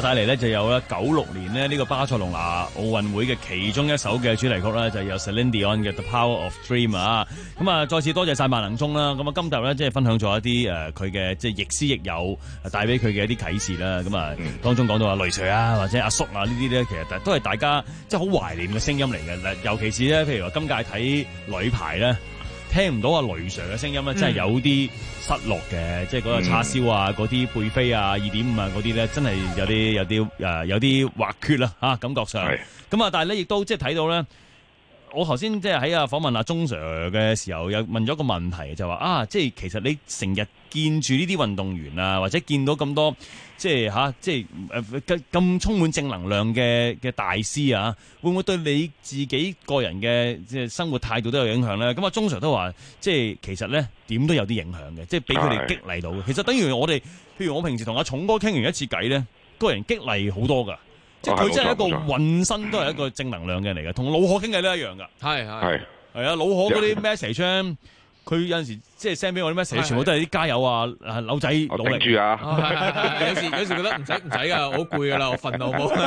帶嚟咧就有咧九六年咧呢個巴塞隆拿奧運會嘅其中一首嘅主題曲咧，就有 Celine Dion 嘅 The Power of Dream 啊。咁啊，再次多謝晒萬能中啦。咁啊，今集咧即係分享咗一啲誒佢嘅即係亦師亦友帶俾佢嘅一啲啟示啦。咁啊，當中講到阿雷 Sir 啊或者阿叔啊呢啲咧，其實都係大家即係好懷念嘅聲音嚟嘅。尤其是咧，譬如話今屆睇女排咧，聽唔到阿雷 Sir 嘅聲音咧，真係有啲失落嘅。嗯、即係嗰個叉燒啊，嗰啲貝菲啊、二點五啊嗰啲咧，真係有啲有啲誒有啲滑缺啦嚇，感覺上。咁啊，但係咧亦都即係睇到咧。我頭先即係喺啊訪問阿鐘 Sir 嘅時候，有問咗個問題，就話啊，即係其實你成日見住呢啲運動員啊，或者見到咁多即係嚇，即係誒咁充滿正能量嘅嘅大師啊，會唔會對你自己個人嘅即係生活態度都有影響咧？咁啊，鐘 Sir 都話，即係其實咧點都有啲影響嘅，即係俾佢哋激勵到嘅。其實等於我哋，譬如我平時同阿重哥傾完一次偈咧，個人激勵好多㗎。即係佢真係一個渾身都係一個正能量嘅嚟嘅，同老何傾偈都一樣噶。係係係啊，老何嗰啲 message 咧，佢有陣時即係 send 俾我啲 message，全部都係啲加油啊，柳仔努力住啊。有時有時覺得唔使唔使噶，我好攰噶啦，我瞓到好。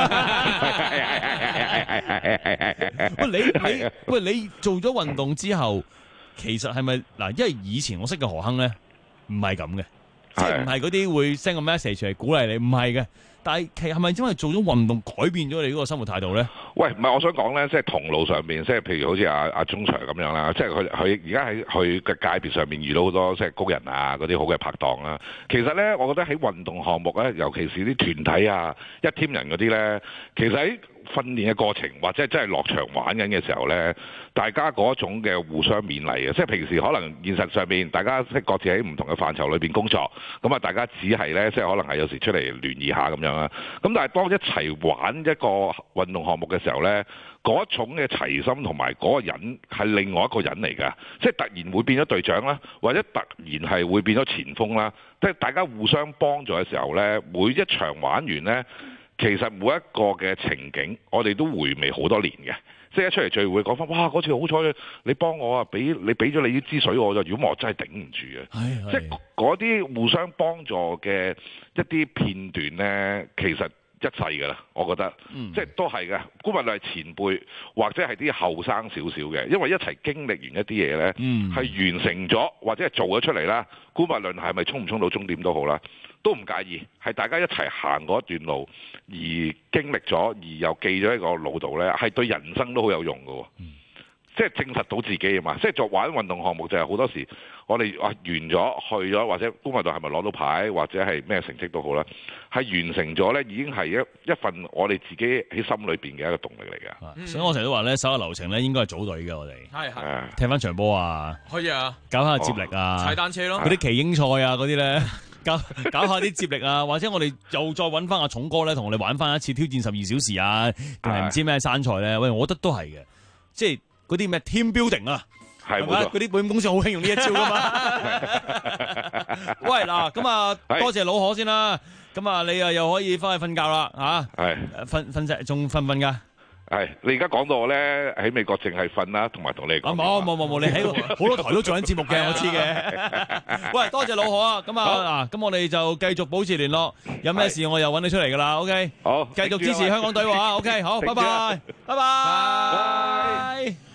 喂你你喂你做咗運動之後，其實係咪嗱？因為以前我識嘅何鏗咧，唔係咁嘅，即係唔係嗰啲會 send 個 message 嚟鼓勵你，唔係嘅。但係其實係咪因為做咗運動改變咗你嗰個生活態度咧？喂，唔係，我想講咧，即係同路上面，即係譬如好似阿阿鐘 Sir 咁樣啦，即係佢佢而家喺佢嘅界別上面遇到好多即係高人啊，嗰啲好嘅拍檔啦。其實咧，我覺得喺運動項目咧，尤其是啲團體啊、一 team 人嗰啲咧，其實喺訓練嘅過程或者真係落場玩緊嘅時候咧，大家嗰種嘅互相勉勵嘅，即係平時可能現實上面大家即係各自喺唔同嘅範疇裏邊工作，咁啊大家只係咧即係可能係有時出嚟聯誼下咁樣啦。咁但係當一齊玩一個運動項目嘅時候咧，嗰種嘅齊心同埋嗰個人係另外一個人嚟㗎，即係突然會變咗隊長啦，或者突然係會變咗前鋒啦，即係大家互相幫助嘅時候咧，每一場玩完咧。其實每一個嘅情景，我哋都回味好多年嘅。即係一出嚟聚會講翻，哇！嗰次好彩你幫我啊，俾你俾咗你啲支水我，就如果我真係頂唔住嘅。即係嗰啲互相幫助嘅一啲片段呢，其實一世㗎啦，我覺得。嗯、即係都係嘅。無論係前輩或者係啲後生少少嘅，因為一齊經歷完一啲嘢呢，係、嗯、完成咗或者係做咗出嚟啦。無論係咪衝唔衝到終點都好啦。都唔介意，係大家一齊行嗰一段路，而經歷咗，而又記咗喺個腦度呢，係對人生都好有用嘅。嗯、即係證實到自己啊嘛！即係做玩運動項目就係好多時，我哋話完咗去咗，或者公運隊係咪攞到牌，或者係咩成績都好啦，係完成咗呢，已經係一一份我哋自己喺心裏邊嘅一個動力嚟嘅。嗯、所以我成日都話呢，手下留情呢應該係組隊嘅，我哋係係踢翻場波啊，可以啊，搞下接力啊，踩、哦、單車咯，嗰啲奇英賽啊嗰啲呢。搞搞下啲接力啊，或者我哋又再揾翻阿重哥咧，同我哋玩翻一次挑戰十二小時啊，定係唔知咩山賽咧？喂，我覺得都係嘅，即係嗰啲咩 team building 啊，係咪？嗰啲保險公司好興用呢一招噶嘛。喂，嗱，咁啊，多謝老何先啦，咁啊，你啊又可以翻去瞓覺啦，嚇，係瞓瞓隻仲瞓唔瞓㗎？係，你而家講到我咧喺美國淨係瞓啦，同埋同你講。冇冇冇冇，你喺好多台都做緊節目嘅，我知嘅。喂，多謝老何啊！咁啊嗱，咁我哋就繼續保持聯絡，有咩事我又揾你出嚟噶啦。OK，好，繼續支持香港隊喎。OK，好，拜拜，拜拜。